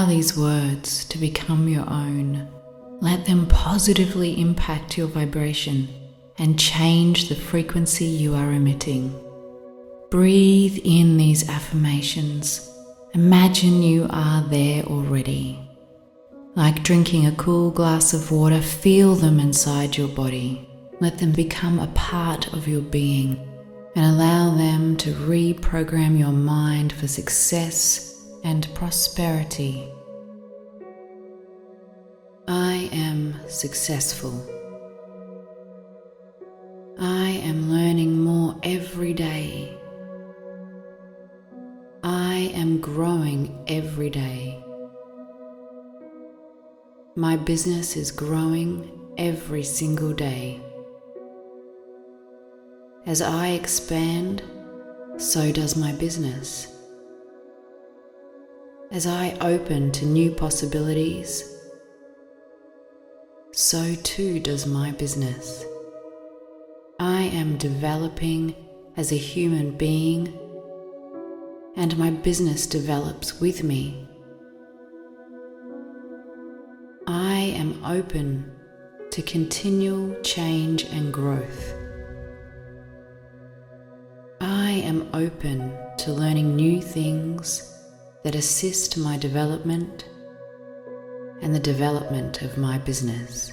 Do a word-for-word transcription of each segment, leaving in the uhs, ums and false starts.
Allow these words to become your own. Let them positively impact your vibration and change the frequency you are emitting. Breathe in these affirmations. Imagine you are there already. Like drinking a cool glass of water, feel them inside your body. Let them become a part of your being and allow them to reprogram your mind for success and prosperity. I am successful. I am learning more every day. I am growing every day. My business is growing every single day. As I expand, so does my business. As I open to new possibilities, so too does my business. I am developing as a human being, and my business develops with me. I am open to continual change and growth. I am open to learning new things that assist my development and the development of my business.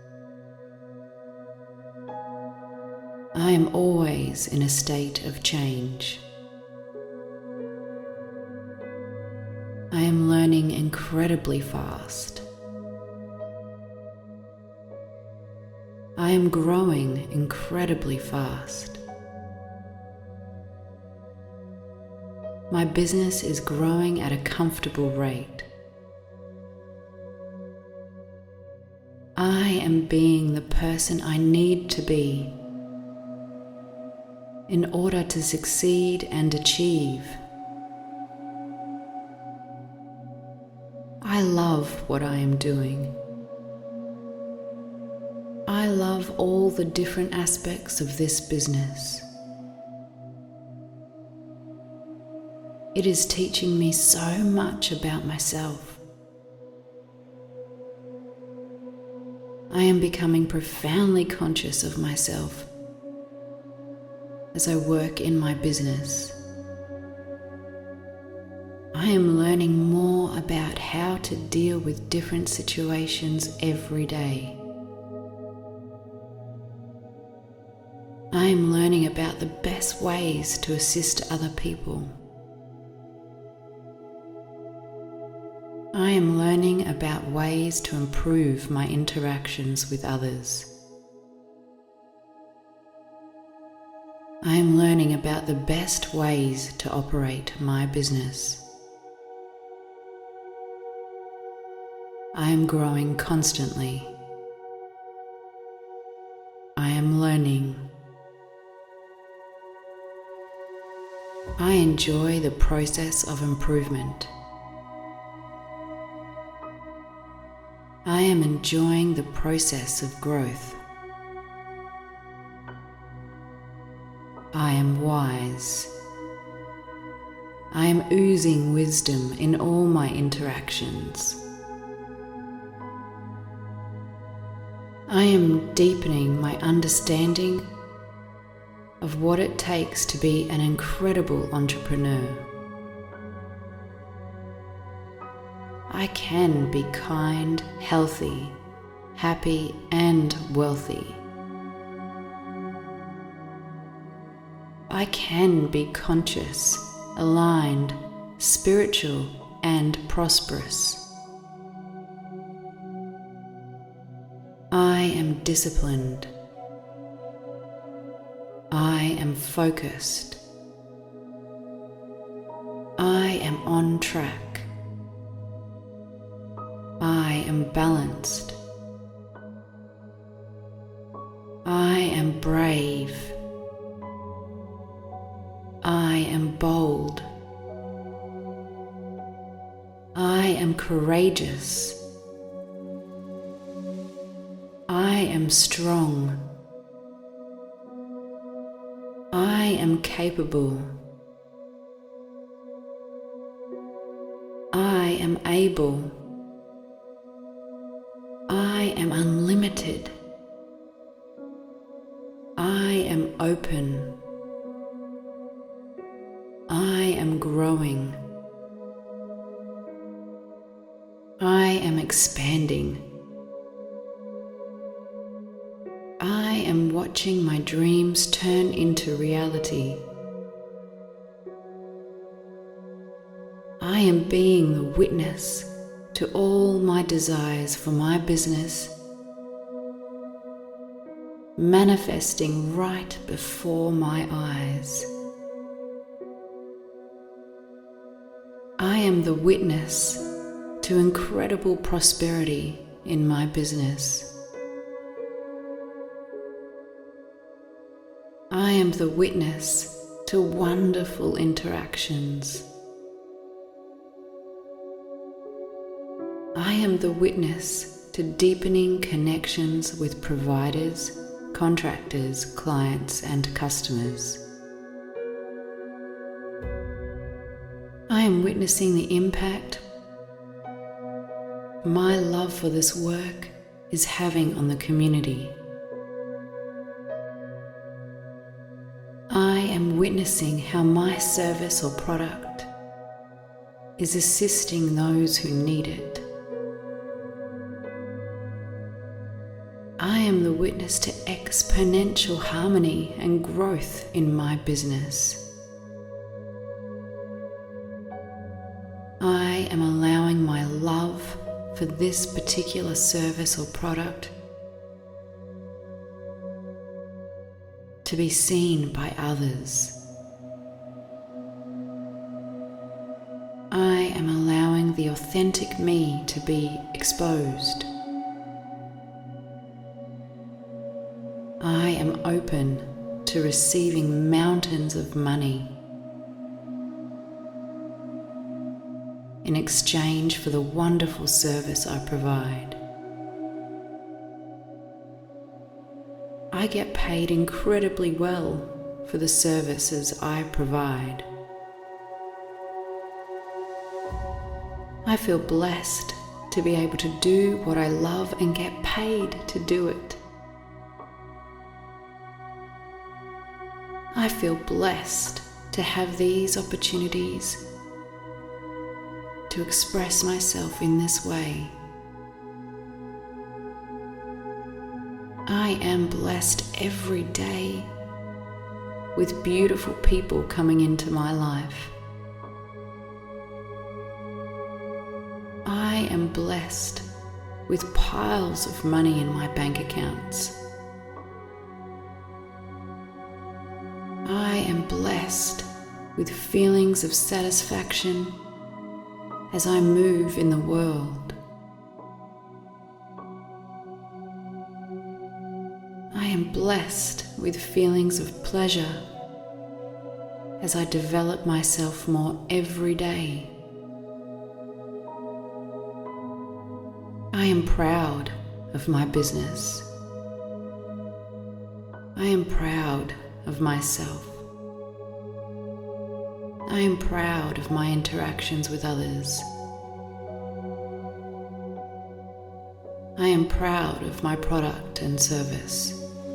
I am always in a state of change. I am learning incredibly fast. I am growing incredibly fast. My business is growing at a comfortable rate. I am being the person I need to be in order to succeed and achieve. I love what I am doing. I love all the different aspects of this business. It is teaching me so much about myself. I am becoming profoundly conscious of myself as I work in my business. I am learning more about how to deal with different situations every day. I am learning about the best ways to assist other people. I am learning about ways to improve my interactions with others. I am learning about the best ways to operate my business. I am growing constantly. I am learning. I enjoy the process of improvement. I am enjoying the process of growth. I am wise. I am oozing wisdom in all my interactions. I am deepening my understanding of what it takes to be an incredible entrepreneur. I can be kind, healthy, happy, and wealthy. I can be conscious, aligned, spiritual, and prosperous. I am disciplined. I am focused. I am on track. I am balanced. I am brave. I am bold. I am courageous. I am strong. I am capable. I I am able. I am unlimited. I am open. I am growing. I am expanding. I am watching my dreams turn into reality. I am being the witness to all my desires for my business, manifesting right before my eyes. I am the witness to incredible prosperity in my business. I am the witness to wonderful interactions. I am the witness to deepening connections with providers, contractors, clients, and customers. I am witnessing the impact my love for this work is having on the community. I am witnessing how my service or product is assisting those who need it. I am the witness to exponential harmony and growth in my business. I am allowing my love for this particular service or product to be seen by others. I am allowing the authentic me to be exposed. I am open to receiving mountains of money in exchange for the wonderful service I provide. I get paid incredibly well for the services I provide. I feel blessed to be able to do what I love and get paid to do it. I feel blessed to have these opportunities to express myself in this way. I am blessed every day with beautiful people coming into my life. I am blessed with piles of money in my bank accounts. I am blessed with feelings of satisfaction as I move in the world. I am blessed with feelings of pleasure as I develop myself more every day. I am proud of my business. I am proud of myself. I am proud of my interactions with others. I am proud of my product and service.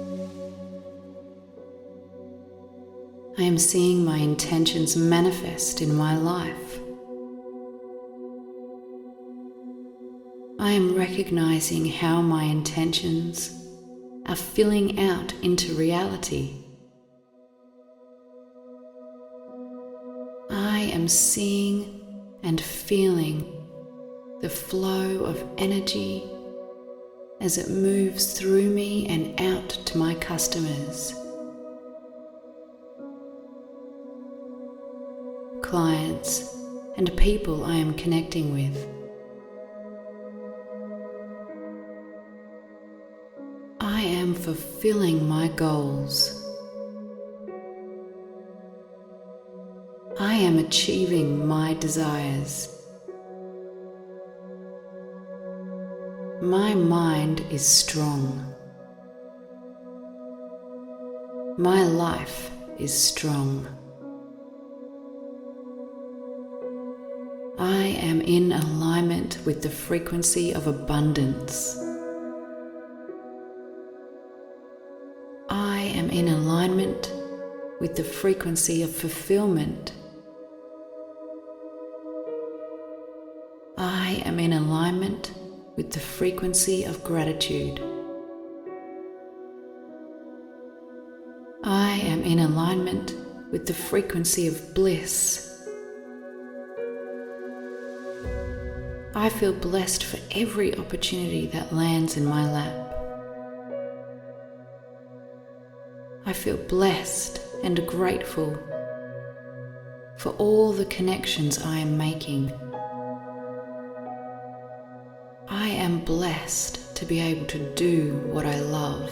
I am seeing my intentions manifest in my life. I am recognizing how my intentions are filling out into reality. I am seeing and feeling the flow of energy as it moves through me and out to my customers, clients, and people I am connecting with. I am fulfilling my goals. I am achieving my desires. My mind is strong. My life is strong. I am in alignment with the frequency of abundance. I am in alignment with the frequency of fulfillment. I am in alignment with the frequency of gratitude. I am in alignment with the frequency of bliss. I feel blessed for every opportunity that lands in my lap. I feel blessed and grateful for all the connections I am making. I am blessed to be able to do what I love.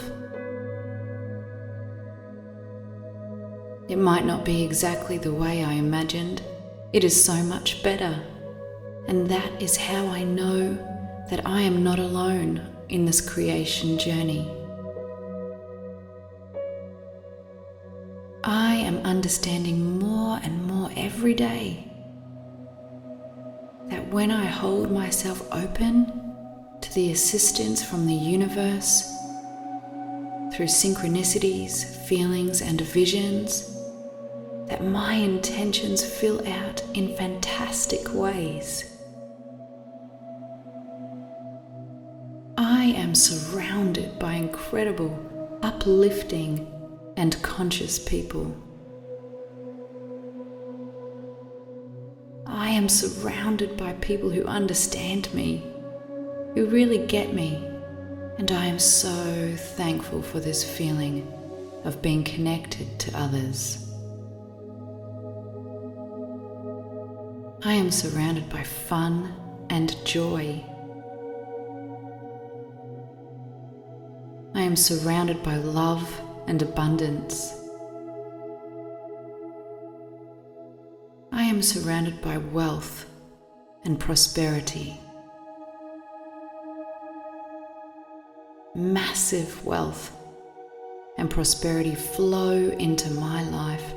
It might not be exactly the way I imagined. It is so much better. And that is how I know that I am not alone in this creation journey. I am understanding more and more every day that when I hold myself open to the assistance from the universe through synchronicities, feelings, and visions, that my intentions fill out in fantastic ways. I am surrounded by incredible, uplifting, and conscious people. I am surrounded by people who understand me, who really get me, and I am so thankful for this feeling of being connected to others. I am surrounded by fun and joy. I am surrounded by love and abundance. I am surrounded by wealth and prosperity. Massive wealth and prosperity flow into my life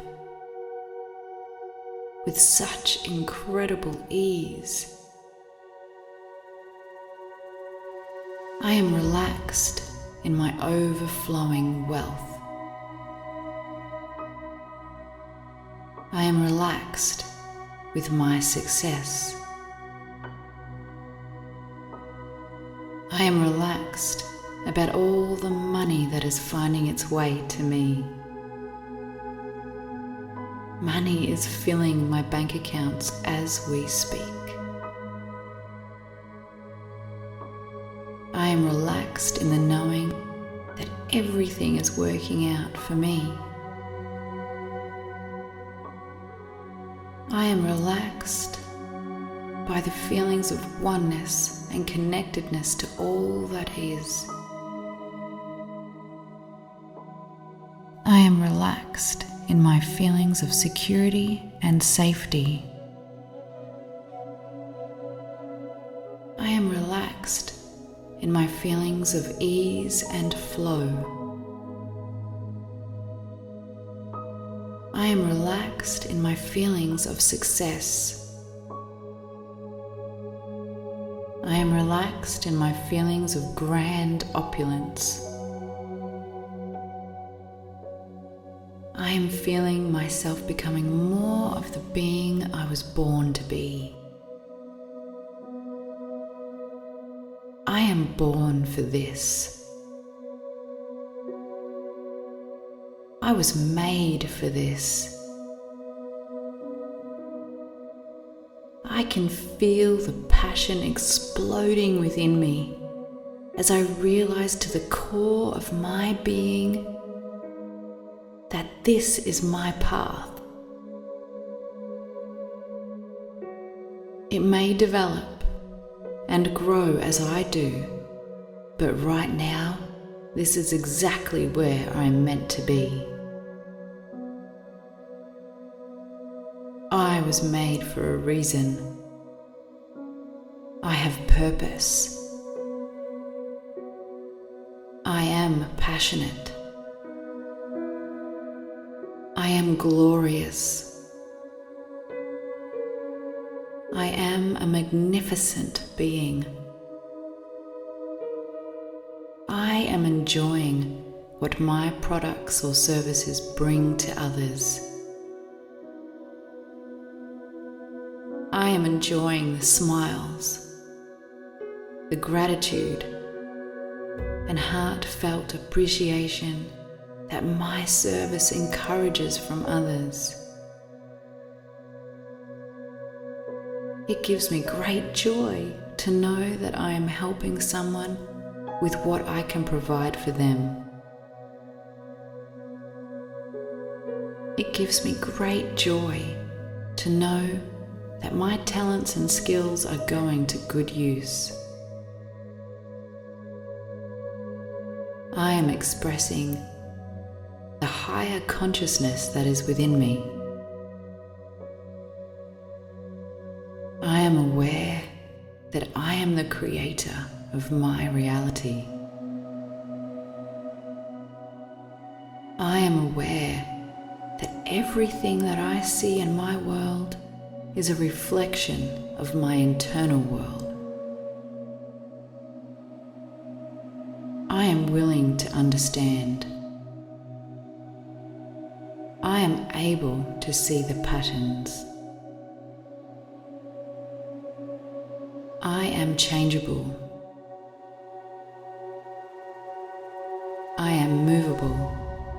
with such incredible ease. I am relaxed in my overflowing wealth. I am relaxed with my success. I am relaxed about all the money that is finding its way to me. Money is filling my bank accounts as we speak. I am relaxed in the knowing that everything is working out for me. I am relaxed by the feelings of oneness and connectedness to all that is. I am relaxed in my feelings of security and safety. I am relaxed in my feelings of ease and flow. I am relaxed in my feelings of success. I am relaxed in my feelings of grand opulence. I am feeling myself becoming more of the being I was born to be. I am born for this. I was made for this. I can feel the passion exploding within me as I realize to the core of my being that this is my path. It may develop and grow as I do, but right now, this is exactly where I'm meant to be. I was made for a reason. I have purpose. I am passionate. I am glorious. I am a magnificent being. I am enjoying what my products or services bring to others. I am enjoying the smiles, the gratitude, and heartfelt appreciation that my service encourages from others. It gives me great joy to know that I am helping someone with what I can provide for them. It gives me great joy to know that my talents and skills are going to good use. I am expressing the higher consciousness that is within me. I am aware that I am the creator of my reality. I am aware that everything that I see in my world is a reflection of my internal world. I am willing to understand. I am able to see the patterns. I am changeable. I am movable.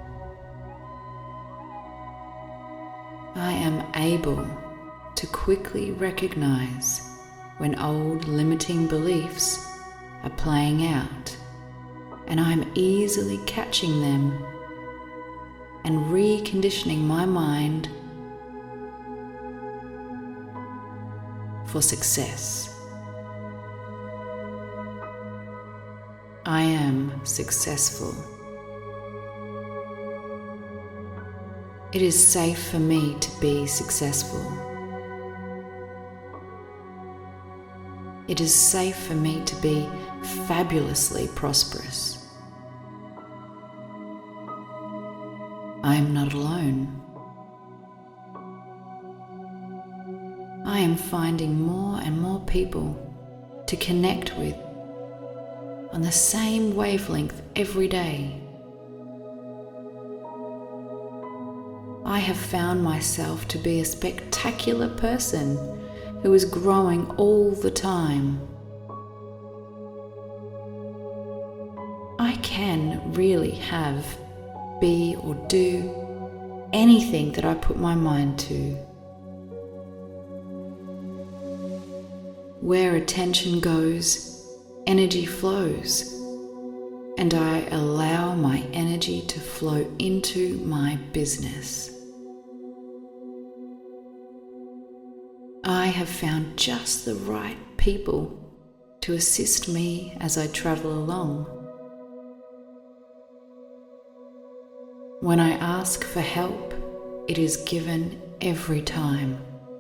I am able to quickly recognize when old limiting beliefs are playing out, and I am easily catching them and reconditioning my mind for success. I am successful. It is safe for me to be successful. It is safe for me to be fabulously prosperous. I am not alone. I am finding more and more people to connect with on the same wavelength every day. I have found myself to be a spectacular person who is growing all the time. I can really have, be, or do anything that I put my mind to. Where attention goes, energy flows, and I allow my energy to flow into my business. I have found just the right people to assist me as I travel along. When I ask for help, it is given every time.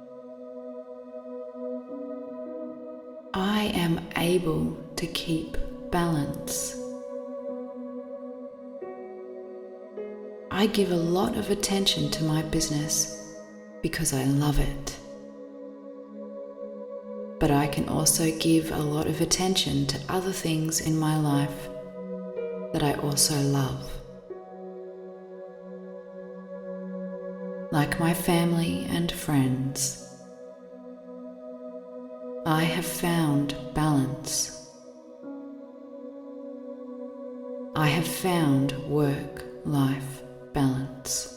I am able to keep balance. I give a lot of attention to my business because I love it. But I can also give a lot of attention to other things in my life that I also love. Like my family and friends. I have found balance. I have found work-life balance.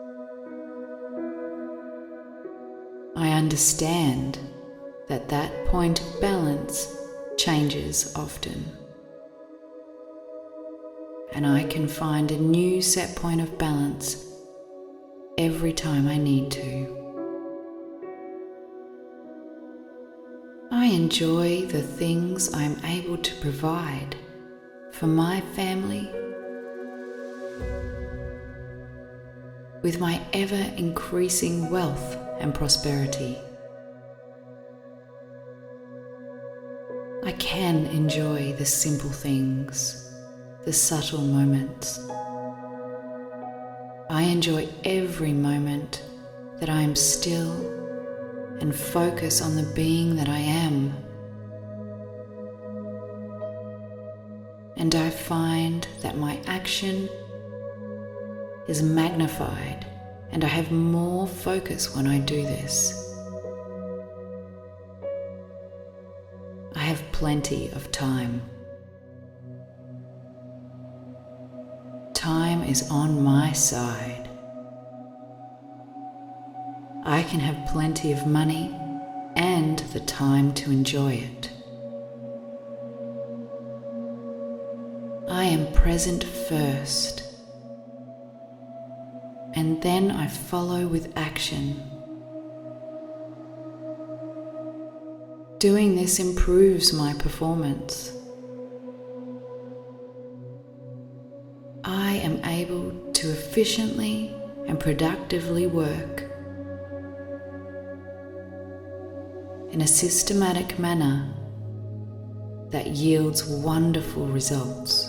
I understand that that point of balance changes often. And I can find a new set point of balance every time I need to. I enjoy the things I am able to provide for my family with my ever-increasing wealth and prosperity. I can enjoy the simple things, the subtle moments. I enjoy every moment that I am still and focus on the being that I am. And I find that my action is magnified, and I have more focus when I do this. I have plenty of time. Time is on my side. I can have plenty of money and the time to enjoy it. I am present first, and then I follow with action. Doing this improves my performance. I am able to efficiently and productively work in a systematic manner that yields wonderful results.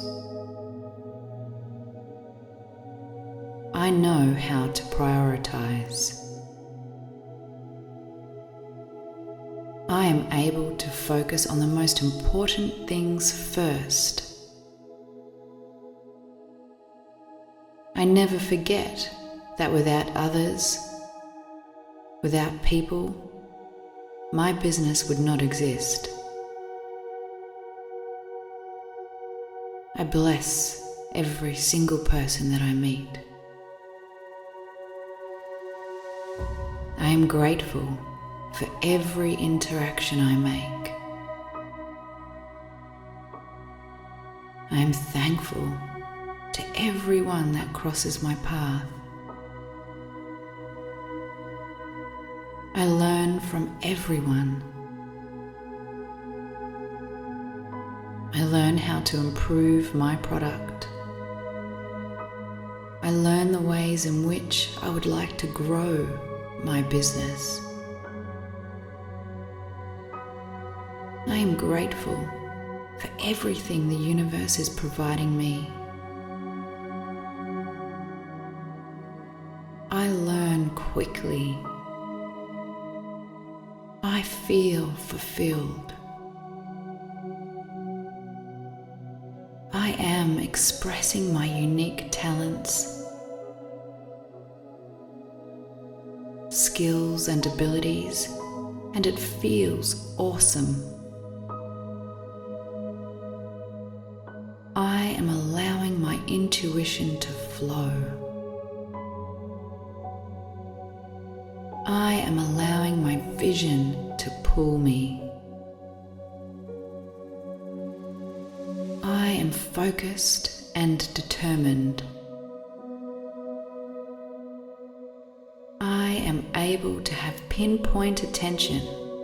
I know how to prioritize. I am able to focus on the most important things first. I never forget that without others, without people, my business would not exist. I bless every single person that I meet. I am grateful for every interaction I make. I am thankful to everyone that crosses my path. I learn from everyone. I learn how to improve my product. I learn the ways in which I would like to grow my business. I am grateful for everything the universe is providing me. I learn quickly. I feel fulfilled. I am expressing my unique talents, skills and abilities, and it feels awesome. I am allowing my intuition to flow. I am allowing my vision to pull me. I am focused and determined. I am able to have pinpoint attention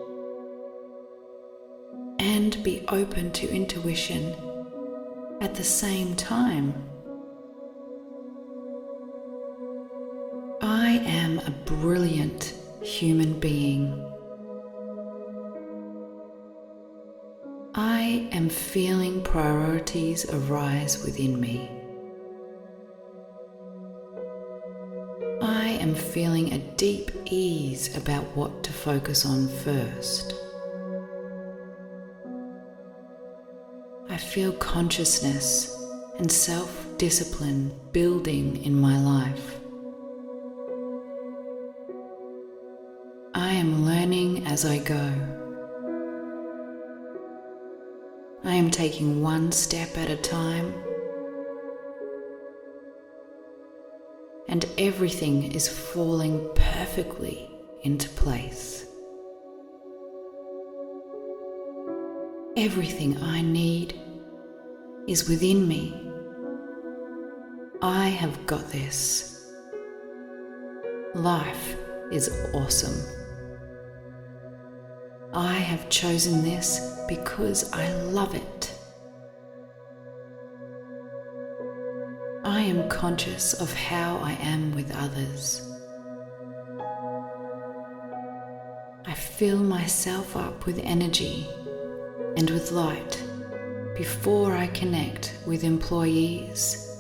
and be open to intuition at the same time. I am a brilliant human being. I am feeling priorities arise within me. I am feeling a deep ease about what to focus on first. I feel consciousness and self-discipline building in my life. I am learning as I go. I am taking one step at a time, and everything is falling perfectly into place. Everything I need is within me. I have got this. Life is awesome. I have chosen this because I love it. I am conscious of how I am with others. I fill myself up with energy and with light before I connect with employees,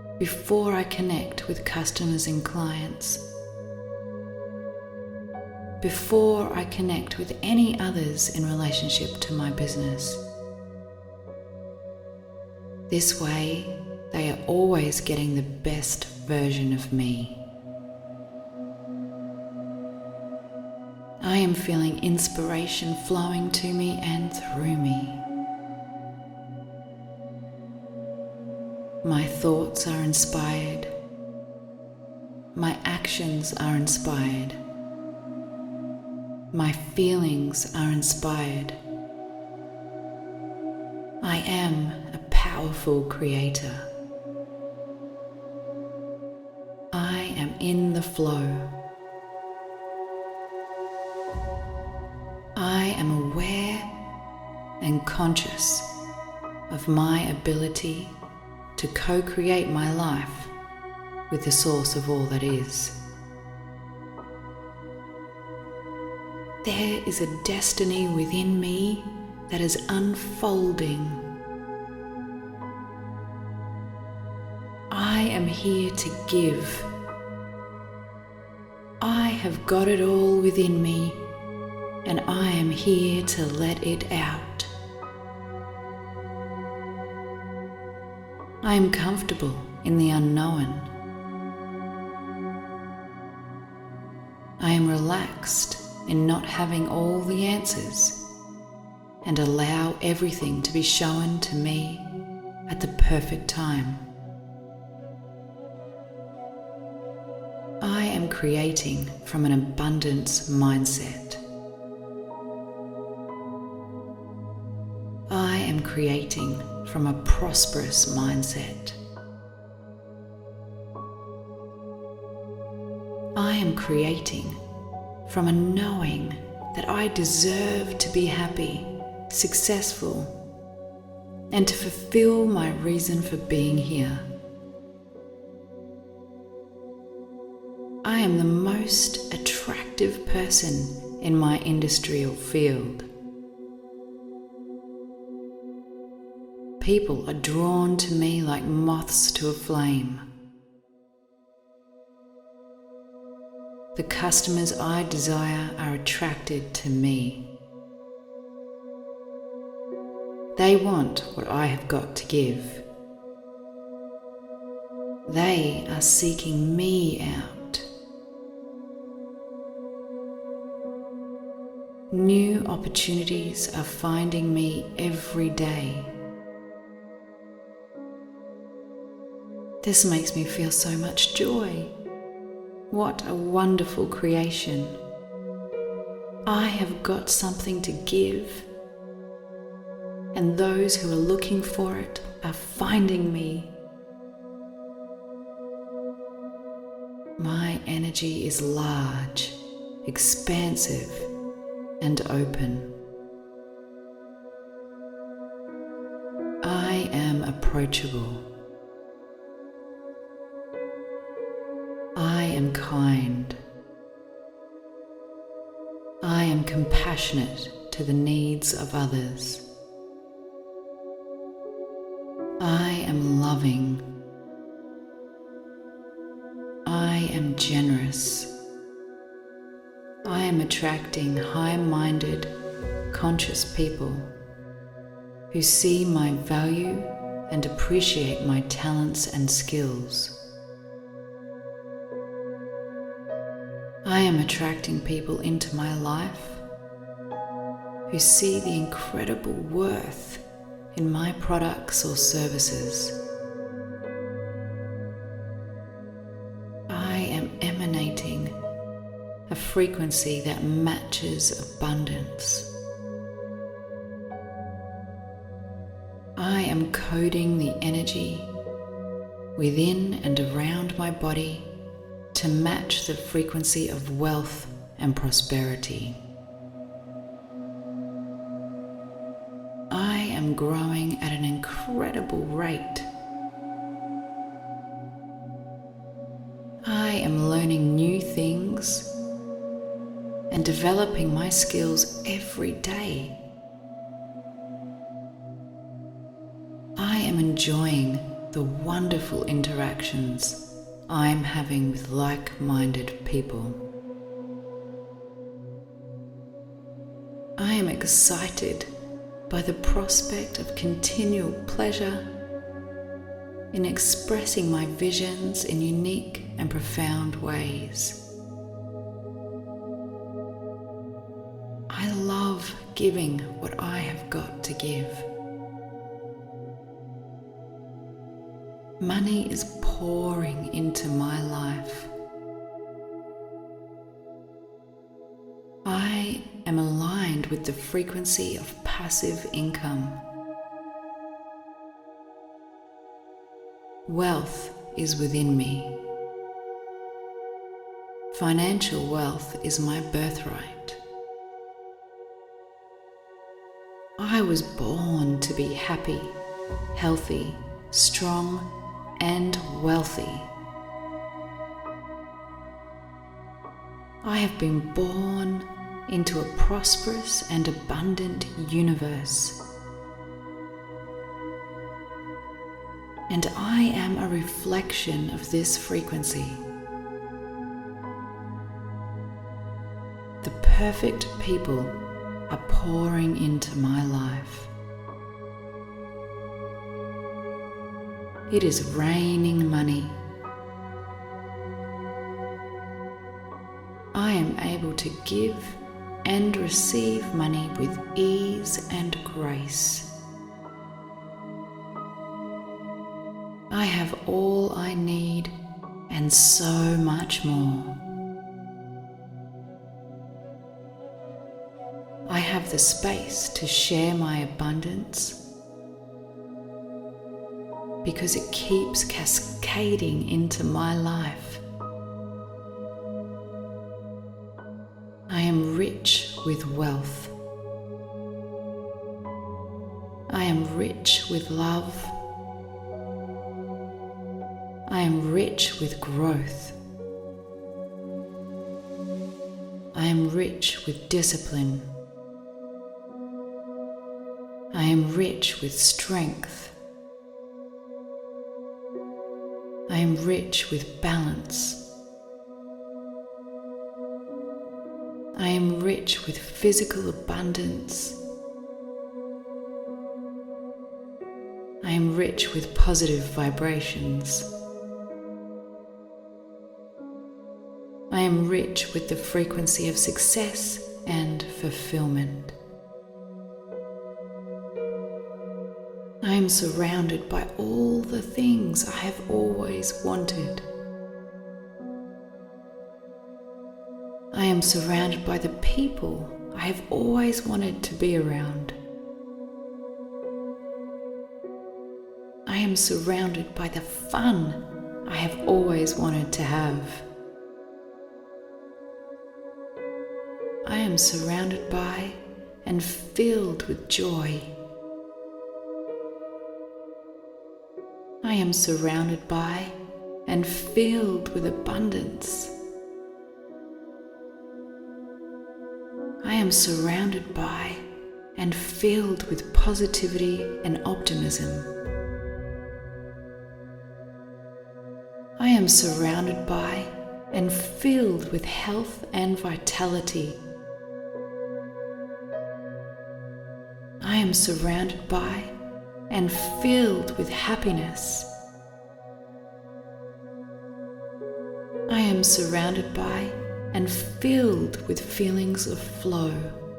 before I connect with customers and clients, before I connect with any others in relationship to my business. This way, they are always getting the best version of me. I am feeling inspiration flowing to me and through me. My thoughts are inspired. My actions are inspired. My feelings are inspired. I am a powerful creator. I am in the flow. I am aware and conscious of my ability to co-create my life with the source of all that is. There is a destiny within me that is unfolding. I am here to give. I have got it all within me, and I am here to let it out. I am comfortable in the unknown. I am relaxed in not having all the answers, and allow everything to be shown to me at the perfect time. I am creating from an abundance mindset. I am creating from a prosperous mindset. I am creating from a knowing that I deserve to be happy, successful, and to fulfill my reason for being here. I am the most attractive person in my industry or field. People are drawn to me like moths to a flame. The customers I desire are attracted to me. They want what I have got to give. They are seeking me out. New opportunities are finding me every day. This makes me feel so much joy. What a wonderful creation. I have got something to give, and those who are looking for it are finding me. My energy is large, expansive, and open. I am approachable. I am kind. I am compassionate to the needs of others. I am loving. I am generous. I am attracting high-minded, conscious people who see my value and appreciate my talents and skills. I am attracting people into my life who see the incredible worth in my products or services. I am emanating a frequency that matches abundance. I am coding the energy within and around my body to match the frequency of wealth and prosperity. I am growing at an incredible rate. I am learning new things and developing my skills every day. I am enjoying the wonderful interactions I'm having with like-minded people. excited by the prospect of continual pleasure in expressing my visions in unique and profound ways. I love giving what I have got to give. Money is pouring into my life. I am aligned with the frequency of passive income. Wealth is within me. Financial wealth is my birthright. I was born to be happy, healthy, strong, and wealthy. I have been born into a prosperous and abundant universe. And I am a reflection of this frequency. The perfect people are pouring into my life. It is raining money. I am able to give and receive money with ease and grace. I have all I need and so much more. I have the space to share my abundance because it keeps cascading into my life. I am rich with wealth. I am rich with love. I am rich with growth. I am rich with discipline. I am rich with strength. I am rich with balance. I am rich with physical abundance. I am rich with positive vibrations. I am rich with the frequency of success and fulfillment. I am surrounded by all the things I have always wanted. I am surrounded by the people I have always wanted to be around. I am surrounded by the fun I have always wanted to have. I am surrounded by and filled with joy. I am surrounded by and filled with abundance. I am surrounded by and filled with positivity and optimism. I am surrounded by and filled with health and vitality. I am surrounded by and filled with happiness. I am surrounded by and filled with feelings of flow.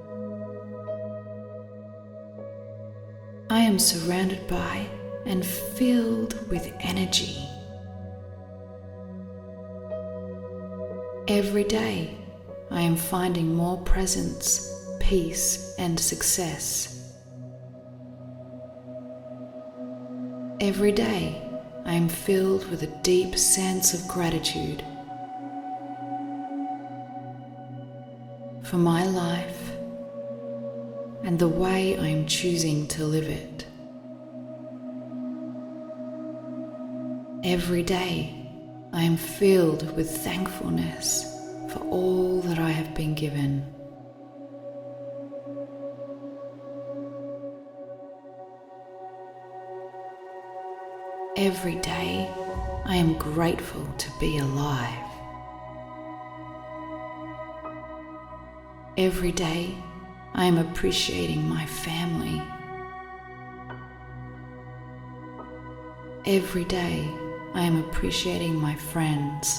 I am surrounded by and filled with energy. Every day, I am finding more presence, peace, and success. Every day, I am filled with a deep sense of gratitude for my life and the way I am choosing to live it. Every day, I am filled with thankfulness for all that I have been given. Every day, I am grateful to be alive. Every day, I am appreciating my family. Every day, I am appreciating my friends.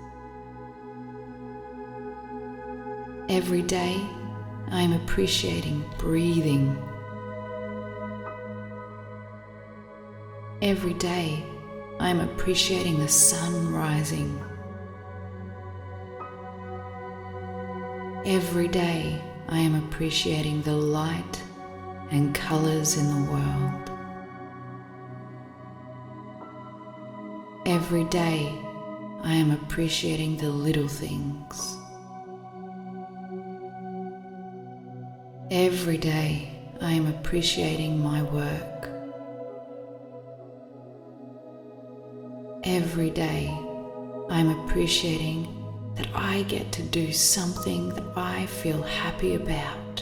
Every day, I am appreciating breathing. Every day, I am appreciating the sun rising. Every day, I am appreciating the light and colors in the world. Every day, I am appreciating the little things. Every day, I am appreciating my work. Every day, I am appreciating that I get to do something that I feel happy about.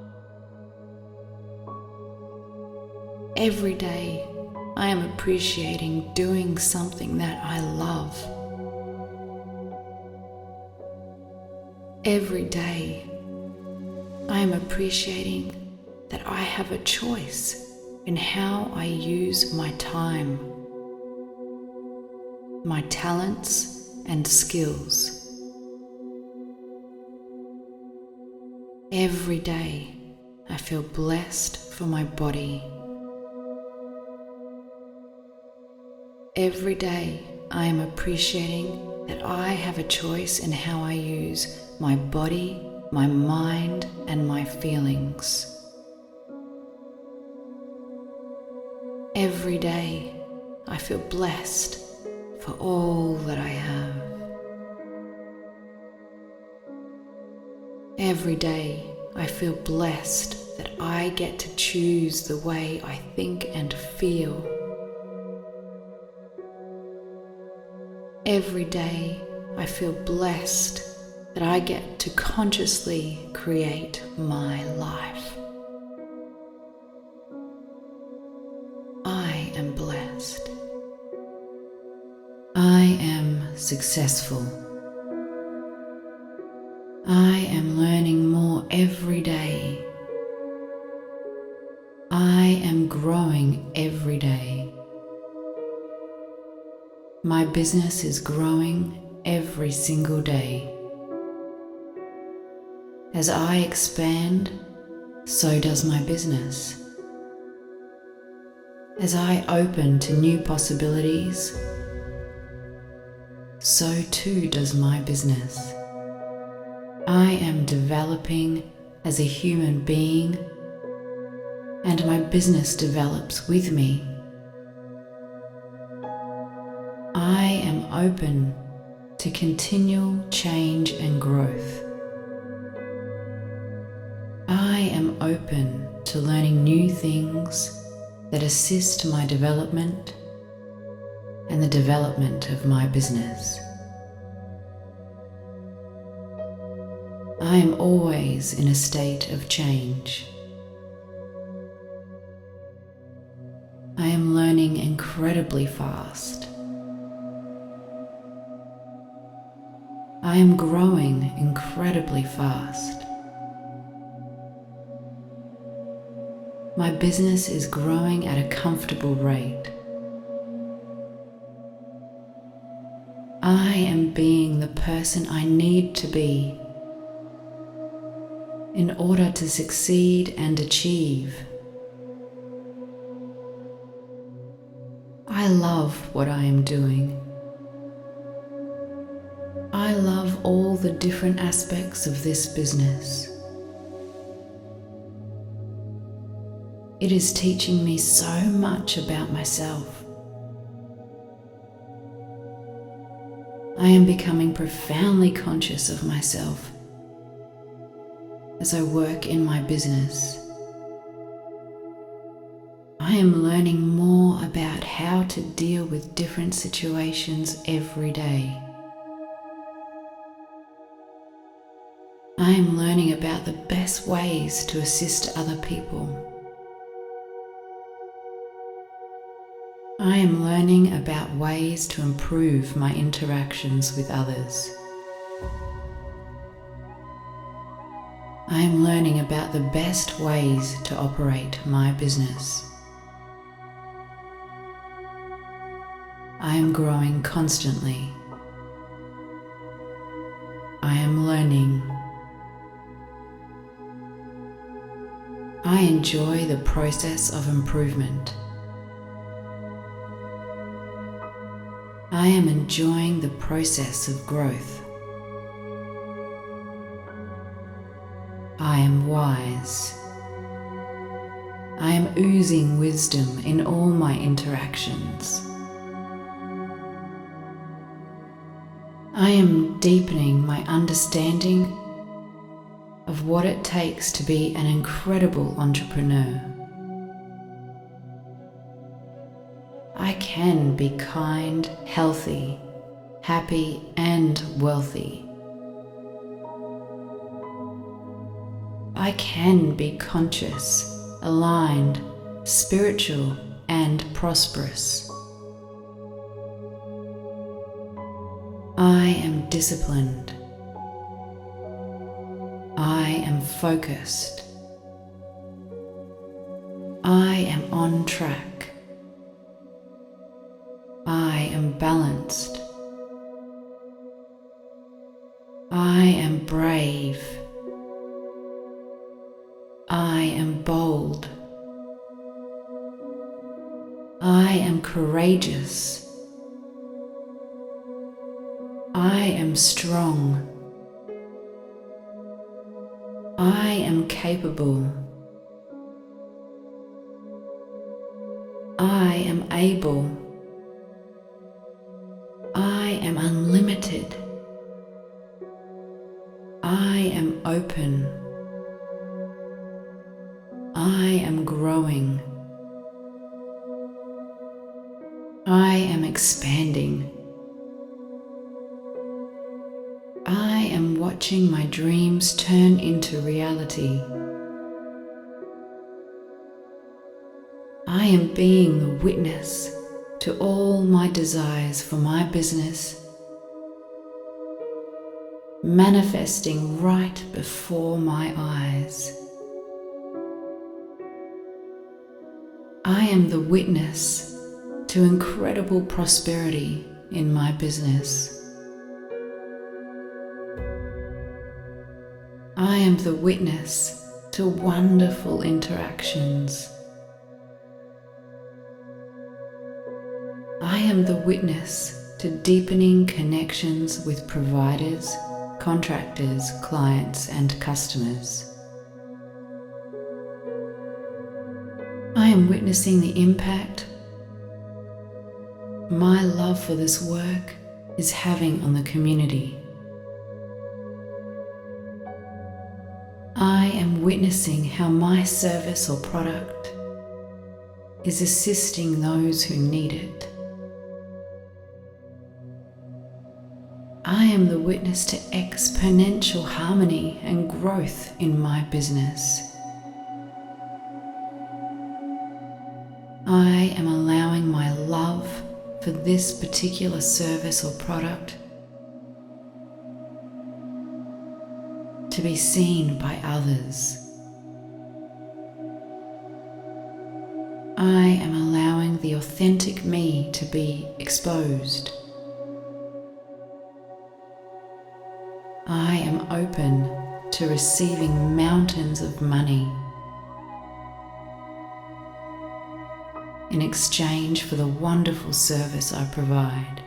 Every day, I am appreciating doing something that I love. Every day, I am appreciating that I have a choice in how I use my time, my talents and skills. Every day, I feel blessed for my body. Every day, I am appreciating that I have a choice in how I use my body, my mind, and my feelings. Every day, I feel blessed for all that I have. Every day, I feel blessed that I get to choose the way I think and feel. Every day, I feel blessed that I get to consciously create my life. I am blessed. I am successful. I am learning more every day. I am growing every day. My business is growing every single day. As I expand, so does my business. As I open to new possibilities, so too does my business. I am developing as a human being, and my business develops with me. I am open to continual change and growth. I am open to learning new things that assist my development and the development of my business. I am always in a state of change. I am learning incredibly fast. I am growing incredibly fast. My business is growing at a comfortable rate. I am being the person I need to be in order to succeed and achieve. I love what I am doing. I love all the different aspects of this business. It is teaching me so much about myself. I am becoming profoundly conscious of myself as I work in my business. I am learning more about how to deal with different situations every day. I am learning about the best ways to assist other people. I am learning about ways to improve my interactions with others. I am learning about the best ways to operate my business. I am growing constantly. I am learning. I enjoy the process of improvement. I am enjoying the process of growth. I am wise. I am oozing wisdom in all my interactions. I am deepening my understanding of what it takes to be an incredible entrepreneur. I can be kind, healthy, happy, and wealthy. I can be conscious, aligned, spiritual, and prosperous. I am disciplined. I am focused. I am on track. I am balanced. I am brave. I am bold. I am courageous. I am strong. I am capable. I am able. I am unlimited. I am open. I am growing. I am expanding. I am watching my dreams turn into reality. I am being the witness to all my desires for my business, manifesting right before my eyes. I am the witness to incredible prosperity in my business. I am the witness to wonderful interactions. I am the witness to deepening connections with providers, contractors, clients, and customers. I am witnessing the impact my love for this work is having on the community. I am witnessing how my service or product is assisting those who need it. I am the witness to exponential harmony and growth in my business. I am allowing my love for this particular service or product to be seen by others. I am allowing the authentic me to be exposed. I am open to receiving mountains of money in exchange for the wonderful service I provide.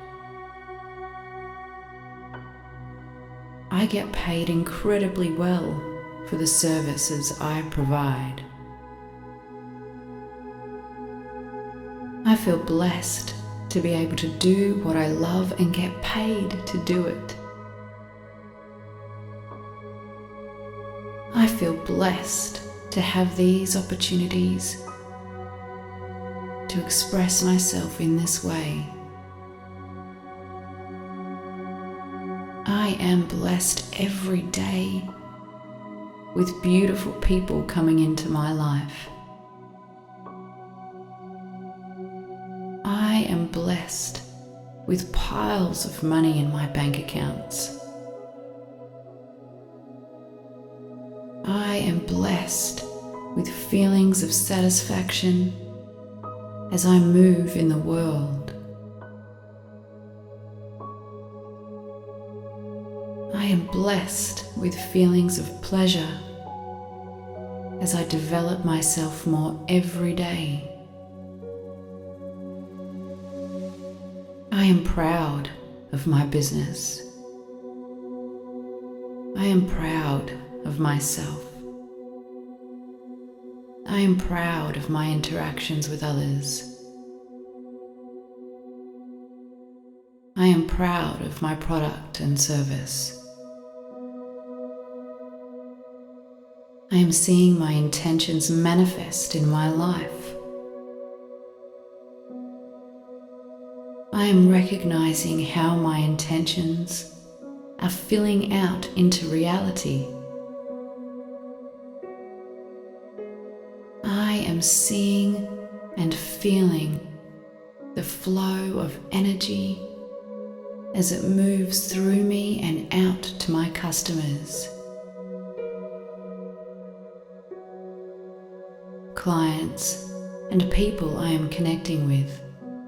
I get paid incredibly well for the services I provide. I feel blessed to be able to do what I love and get paid to do it. I feel blessed to have these opportunities to express myself in this way. I am blessed every day with beautiful people coming into my life. I am blessed with piles of money in my bank accounts. I am blessed with feelings of satisfaction as I move in the world. I am blessed with feelings of pleasure as I develop myself more every day. I am proud of my business. I am proud of myself. I am proud of my interactions with others. I am proud of my product and service. I am seeing my intentions manifest in my life. I am recognizing how my intentions are filling out into reality. I am seeing and feeling the flow of energy as it moves through me and out to my customers, clients, and people I am connecting with.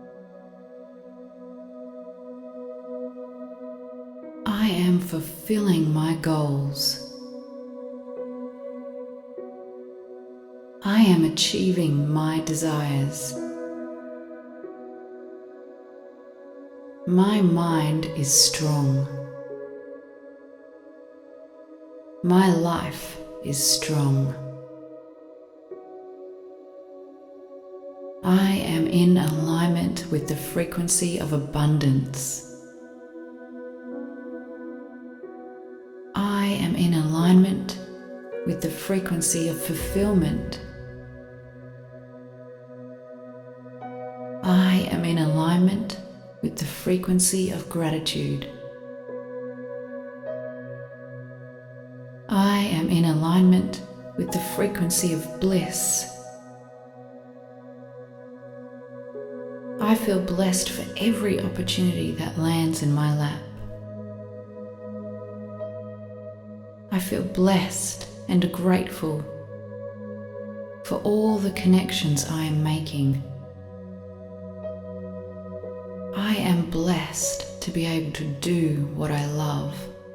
I am fulfilling my goals. I am achieving my desires. My mind is strong. My life is strong. I am in alignment with the frequency of abundance. I am in alignment with the frequency of fulfillment. I am in alignment with the frequency of gratitude. I am in alignment with the frequency of bliss. I feel blessed for every opportunity that lands in my lap. I feel blessed and grateful for all the connections I am making. I am blessed to be able to do what I love.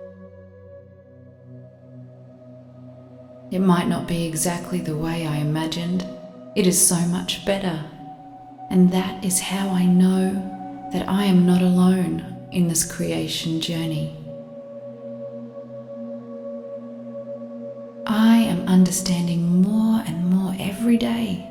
It might not be exactly the way I imagined. It is so much better. And that is how I know that I am not alone in this creation journey. I am understanding more and more every day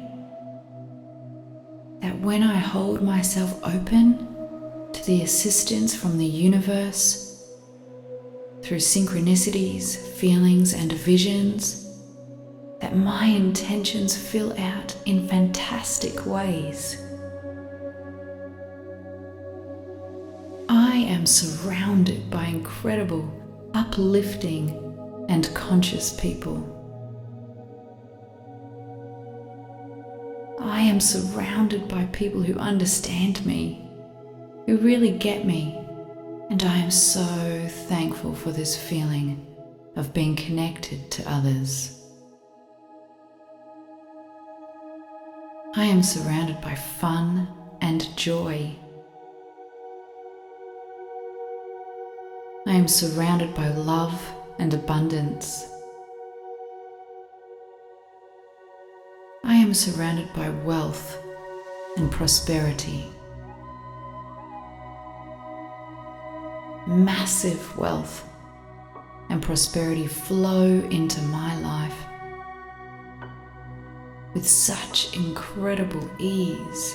that when I hold myself open to the assistance from the universe through synchronicities, feelings, and visions, that my intentions fill out in fantastic ways. I am surrounded by incredible, uplifting, and conscious people. I am surrounded by people who understand me, who really get me, and I am so thankful for this feeling of being connected to others. I am surrounded by fun and joy. I am surrounded by love and abundance. I am surrounded by wealth and prosperity. Massive wealth and prosperity flow into my life with such incredible ease.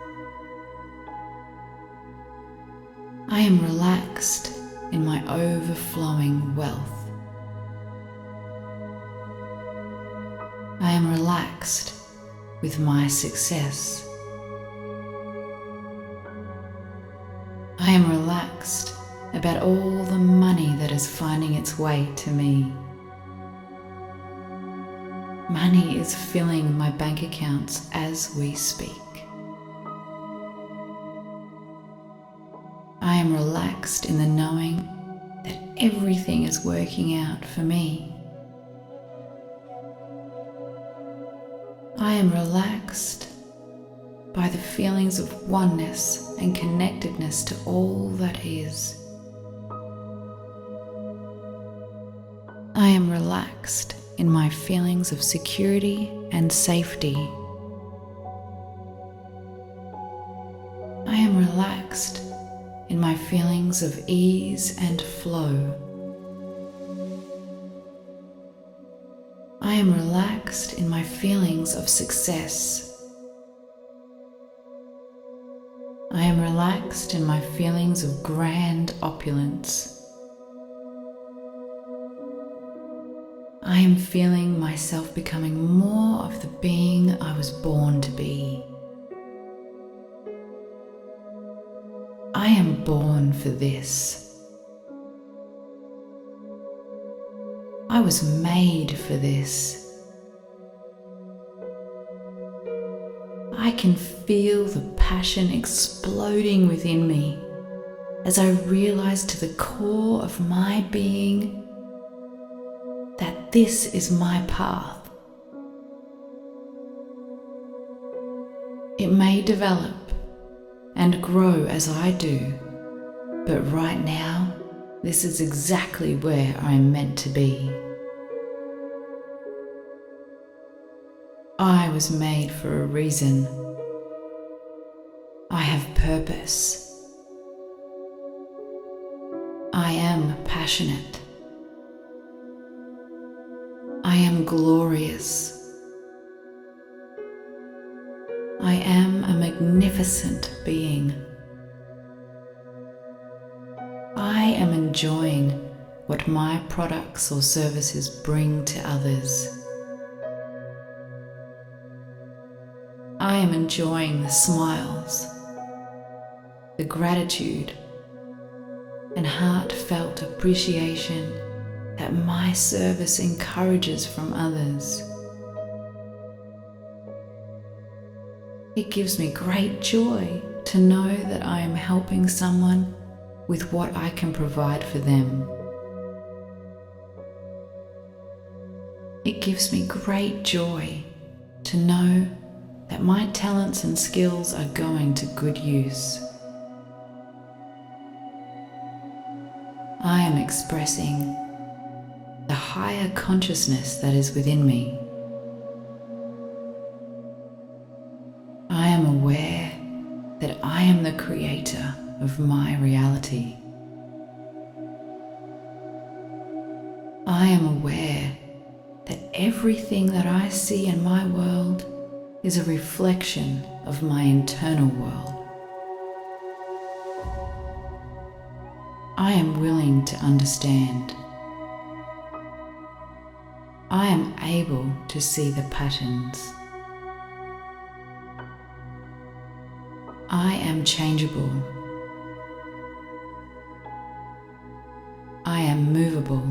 I am relaxed in my overflowing wealth. I am relaxed with my success. I am relaxed about all the money that is finding its way to me. Money is filling my bank accounts as we speak. I am relaxed in the knowing that everything is working out for me. I am relaxed by the feelings of oneness and connectedness to all that is. I am relaxed in my feelings of security and safety. I am relaxed in my feelings of ease and flow. I am relaxed in my feelings of success. I am relaxed in my feelings of grand opulence. I am feeling myself becoming more of the being I was born to be. I am born for this. I was made for this. I can feel the passion exploding within me as I realize to the core of my being that this is my path. It may develop and grow as I do, but right now, this is exactly where I am meant to be. I was made for a reason. I have purpose. I am passionate. I am glorious. I am a magnificent being. I am enjoying what my products or services bring to others. I am enjoying the smiles, the gratitude, and heartfelt appreciation that my service encourages from others. It gives me great joy to know that I am helping someone with what I can provide for them. It gives me great joy to know that my talents and skills are going to good use. I am expressing the higher consciousness that is within me. I am aware that I am the creator of my reality. I am aware that everything that I see in my world is a reflection of my internal world. I am willing to understand. I am able to see the patterns. I am changeable. I am movable.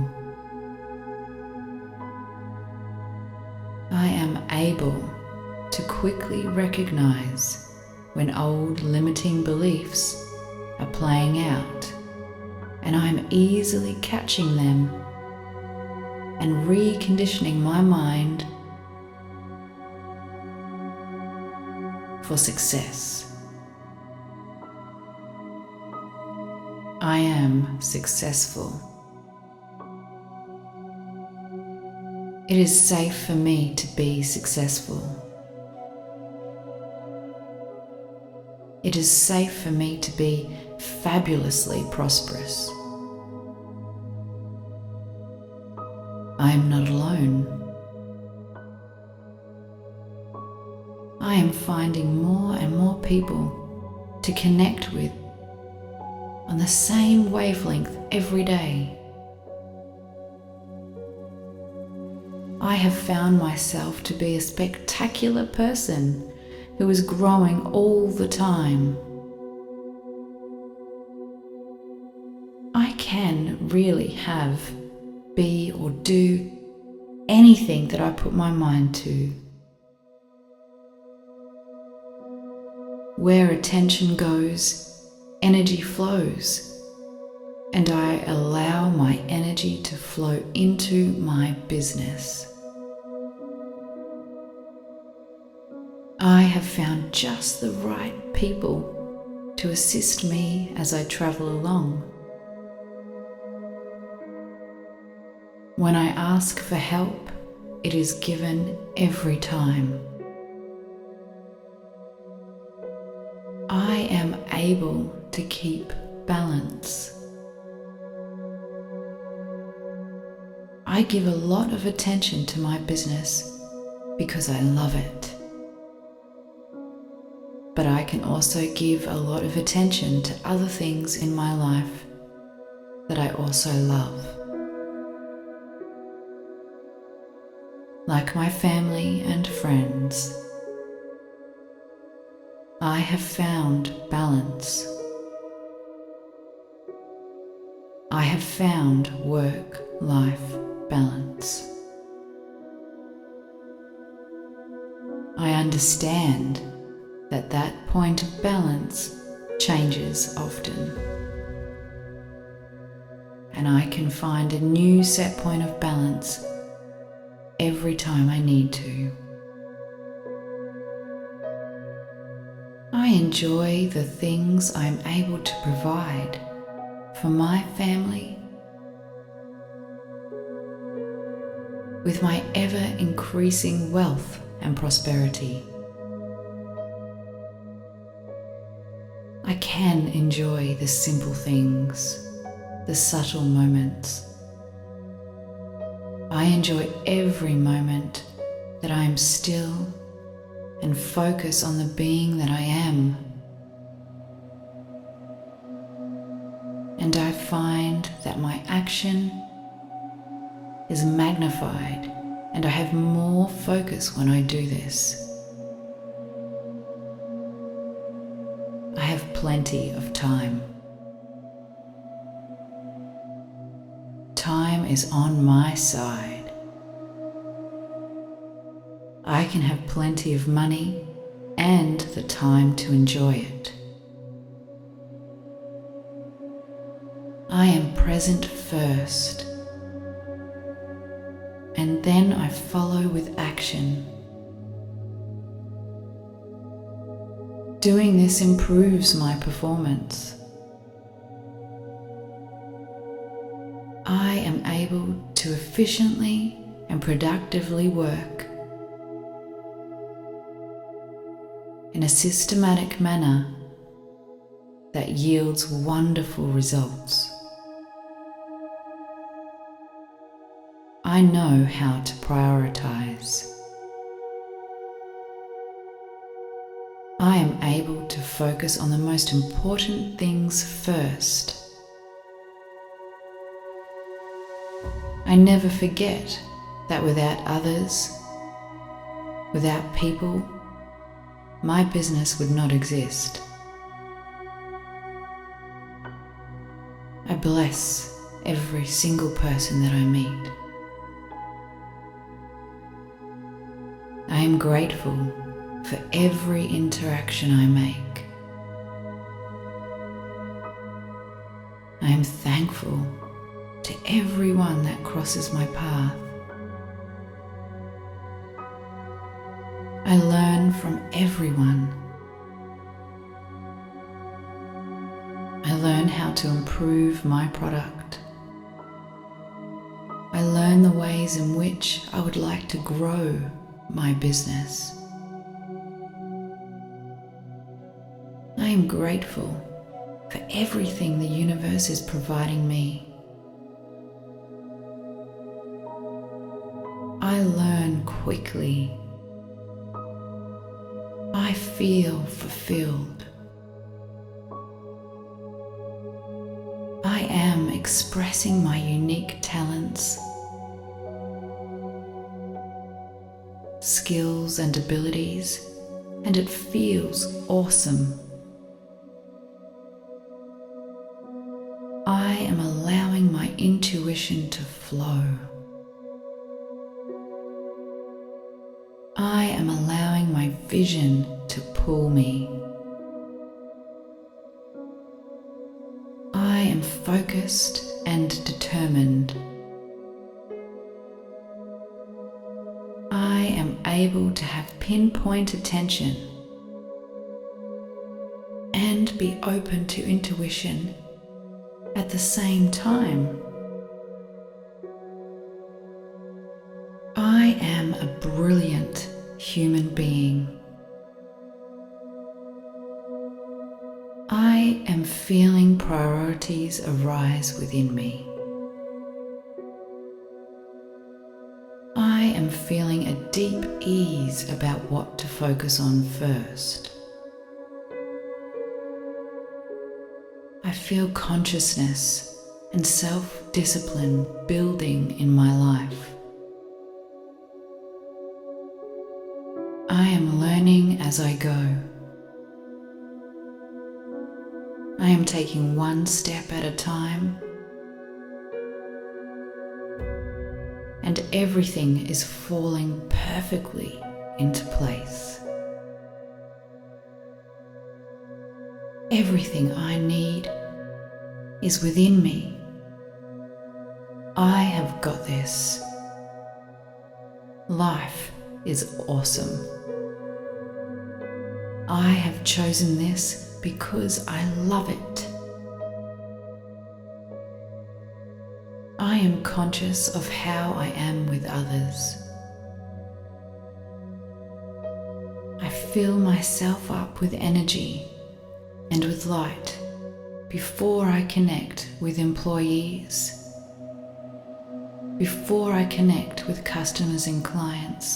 I am able to quickly recognize when old limiting beliefs are playing out, and I am easily catching them and reconditioning my mind for success. I am successful. It is safe for me to be successful. It is safe for me to be fabulously prosperous. I am not alone. I am finding more and more people to connect with on the same wavelength every day. I have found myself to be a spectacular person who is growing all the time. I can really have, be, or do anything that I put my mind to. Where attention goes, energy flows, and I allow my energy to flow into my business. I have found just the right people to assist me as I travel along. When I ask for help, it is given every time. I am able to keep balance. I give a lot of attention to my business because I love it. But I can also give a lot of attention to other things in my life that I also love. Like my family and friends, I have found balance. I have found work-life balance. I understand that that point of balance changes often, and I can find a new set point of balance every time I need to. I enjoy the things I'm able to provide for my family with my ever-increasing wealth and prosperity. I can enjoy the simple things, the subtle moments. I enjoy every moment that I am still and focus on the being that I am. And I find that my action is magnified and I have more focus when I do this. I have plenty of time. Time is on my side. I can have plenty of money and the time to enjoy it. I am present first, and then I follow with action. Doing this improves my performance. I am able to efficiently and productively work in a systematic manner that yields wonderful results. I know how to prioritize. I am able to focus on the most important things first. I never forget that without others, without people, my business would not exist. I bless every single person that I meet. I am grateful for every interaction I make. I am thankful to everyone that crosses my path. I learn from everyone. I learn how to improve my product. I learn the ways in which I would like to grow my business. I am grateful for everything the universe is providing me. I learn quickly. I feel fulfilled. I am expressing my unique talents, skills and abilities, and it feels awesome. I am allowing my intuition to flow. I am allowing my vision to pull me. I am focused and determined. I am able to have pinpoint attention and be open to intuition at the same time. I am a brilliant human being. I am feeling priorities arise within me. I am feeling a deep ease about what to focus on first. I feel consciousness and self-discipline building in my life. I am learning as I go. I am taking one step at a time, and everything is falling perfectly into place. Everything I need is within me. I have got this. Life is awesome. I have chosen this because I love it. I am conscious of how I am with others. I fill myself up with energy and with light before I connect with employees, before I connect with customers and clients,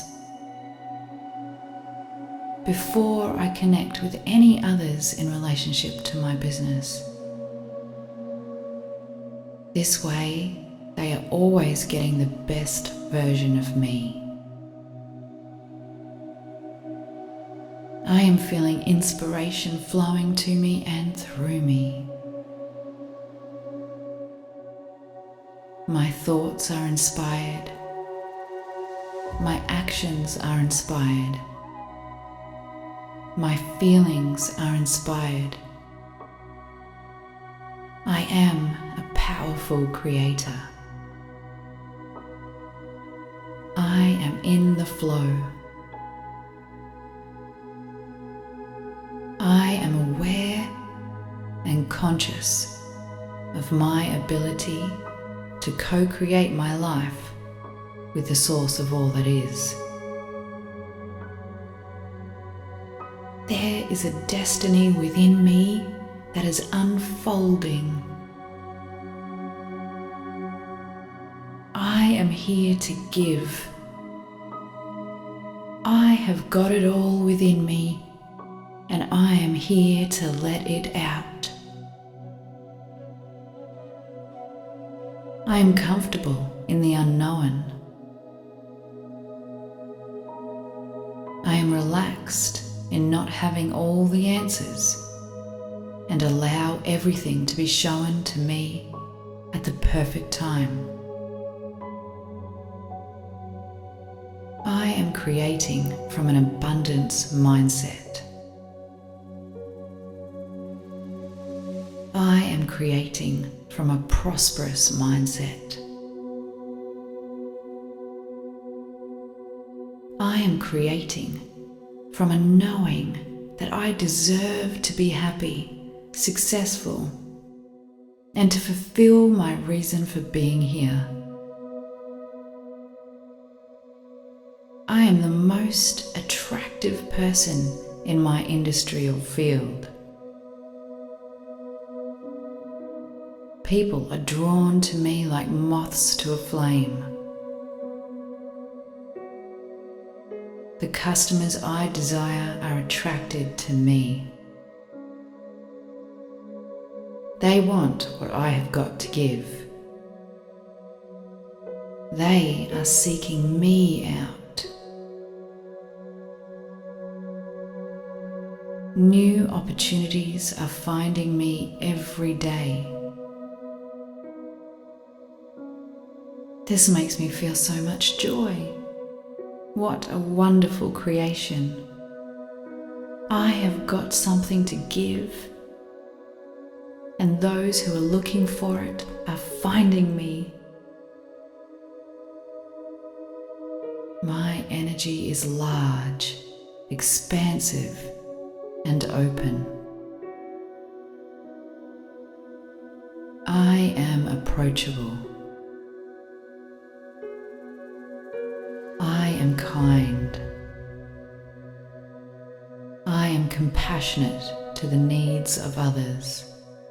before I connect with any others in relationship to my business. This way, they are always getting the best version of me. I am feeling inspiration flowing to me and through me. My thoughts are inspired. My actions are inspired. My feelings are inspired. I am a powerful creator. I am in the flow. I am aware and conscious of my ability to co-create my life with the source of all that is. There is a destiny within me that is unfolding. I am here to give. I have got it all within me, and I am here to let it out. I am comfortable in the unknown. I am relaxed in not having all the answers, and allow everything to be shown to me at the perfect time. I am creating from an abundance mindset. I am creating from a prosperous mindset. I am creating from a knowing that I deserve to be happy, successful, and to fulfill my reason for being here. I am the most attractive person in my industry or field. People are drawn to me like moths to a flame. The customers I desire are attracted to me. They want what I have got to give. They are seeking me out. New opportunities are finding me every day. This makes me feel so much joy. What a wonderful creation. I have got something to give, and those who are looking for it are finding me. My energy energy is large, expansive, and open. I am approachable. I am kind. I am compassionate to the needs of others.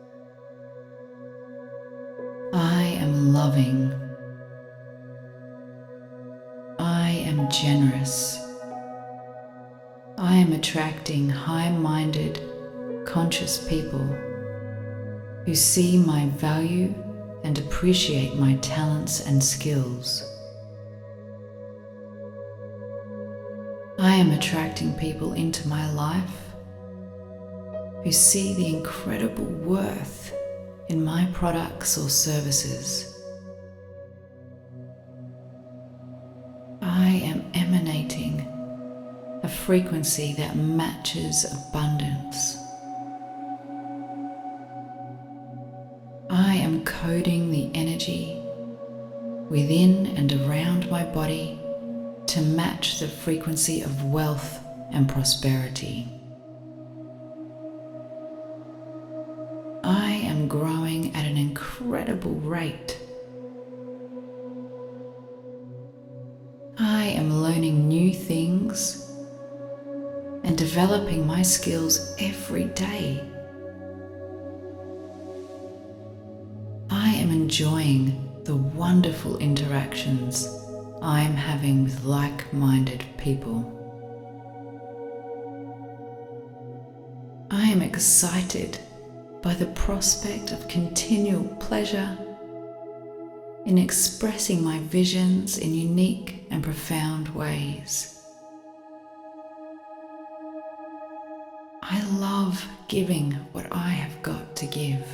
I am loving. I am generous. I am attracting high-minded, conscious people who see my value and appreciate my talents and skills. I am attracting people into my life who see the incredible worth in my products or services. I am emanating a frequency that matches abundance. I am coding the energy within and around my body to match the frequency of wealth and prosperity. I am growing at an incredible rate. I am learning new things and developing my skills every day. I am enjoying the wonderful interactions I am having with like-minded people. I am excited by the prospect of continual pleasure in expressing my visions in unique and profound ways. I love giving what I have got to give.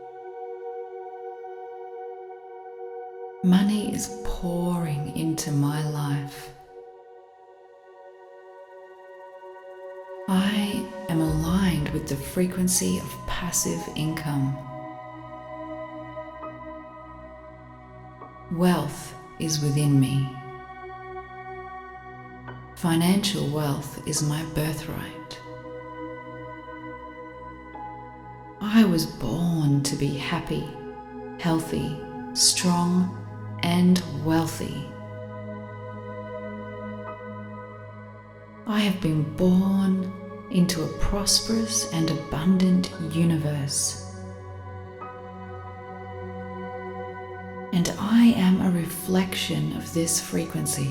Money is pouring into my life. I am aligned with the frequency of passive income. Wealth is within me. Financial wealth is my birthright. I was born to be happy, healthy, strong, and wealthy. I have been born into a prosperous and abundant universe. And I am a reflection of this frequency.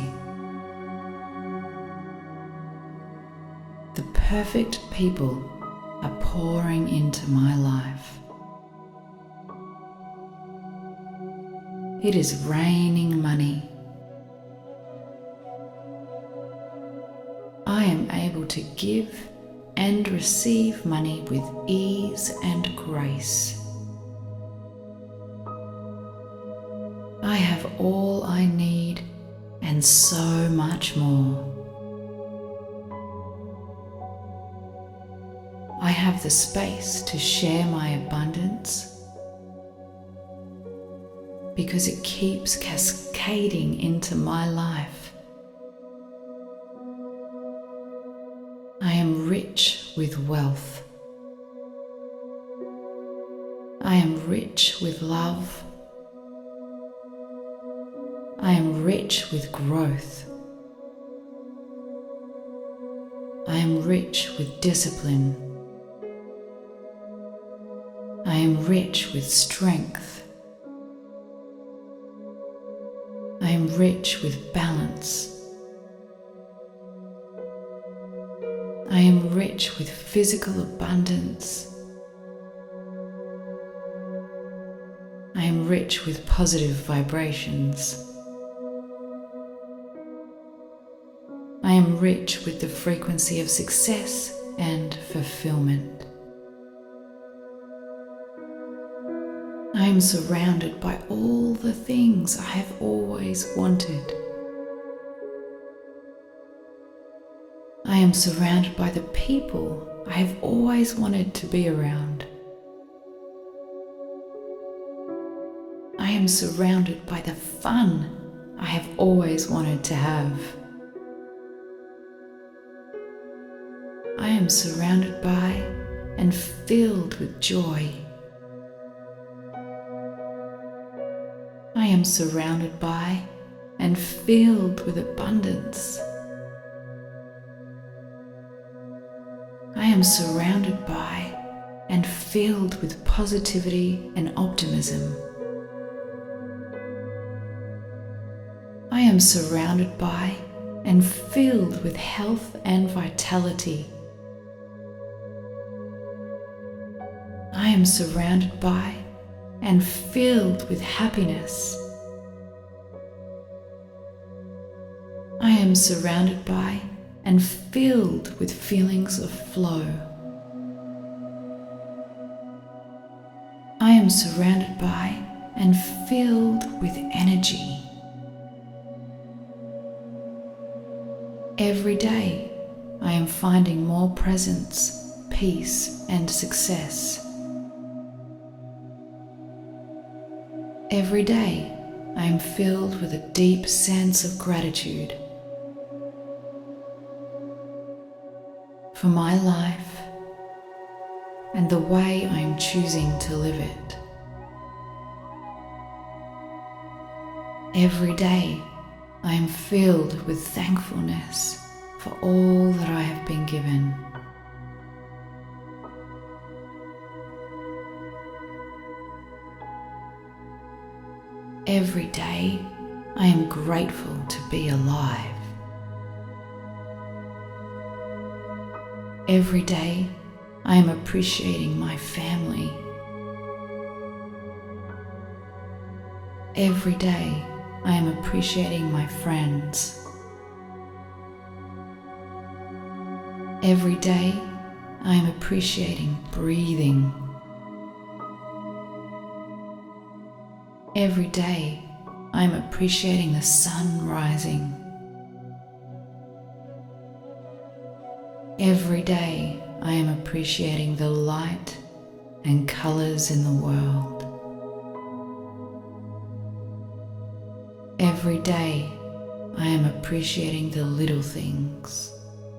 The perfect people are pouring into my life. It is raining money. I am able to give and receive money with ease and grace. I have all I need and so much more. I have the space to share my abundance because it keeps cascading into my life. I am rich with wealth. I am rich with love. I am rich with growth. I am rich with discipline. I am rich with strength. I am rich with balance. I am rich with physical abundance. I am rich with positive vibrations. I am rich with the frequency of success and fulfillment. I am surrounded by all the things I have always wanted. I am surrounded by the people I have always wanted to be around. I am surrounded by the fun I have always wanted to have. I am surrounded by and filled with joy. I am surrounded by and filled with abundance. I am surrounded by and filled with positivity and optimism. I am surrounded by and filled with health and vitality. I am surrounded by and filled with happiness. I am surrounded by and filled with feelings of flow. I am surrounded by and filled with energy. Every day, I am finding more presence, peace, and success. Every day, I am filled with a deep sense of gratitude for my life and the way I am choosing to live it. Every day, I am filled with thankfulness for all that I have been given. Every day, I am grateful to be alive. Every day, I am appreciating my family. Every day, I am appreciating my friends. Every day, I am appreciating breathing. Every day, I am appreciating the sun rising. Every day, I am appreciating the light and colors in the world. Every day, I am appreciating the little things.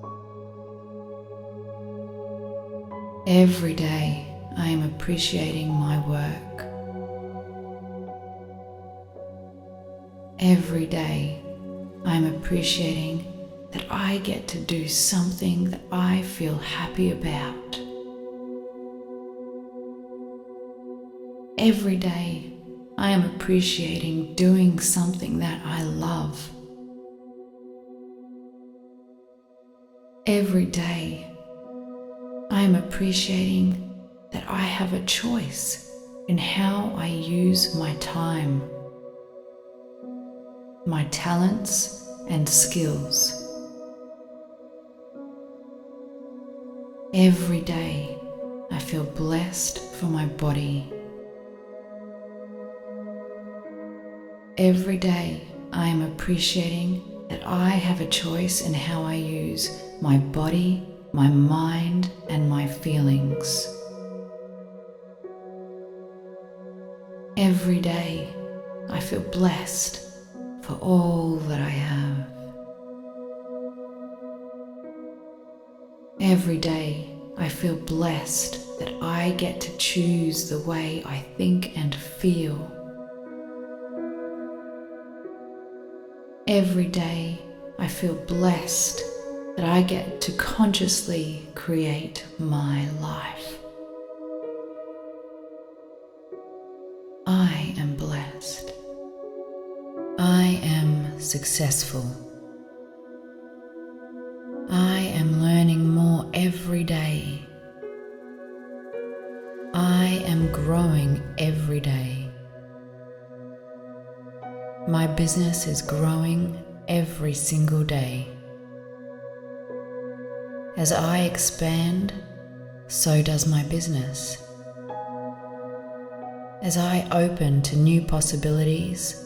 Every day, I am appreciating my work. Every day, I am appreciating that I get to do something that I feel happy about. Every day, I am appreciating doing something that I love. Every day, I am appreciating that I have a choice in how I use my time, my talents and skills. Every day, I feel blessed for my body. Every day, I am appreciating that I have a choice in how I use my body, my mind, and my feelings. Every day, I feel blessed for all that I have. Every day, I feel blessed that I get to choose the way I think and feel. Every day, I feel blessed that I get to consciously create my life. I am blessed. I am successful. I am learning more every day. I am growing every day. My business is growing every single day. As I expand, so does my business. As I open to new possibilities,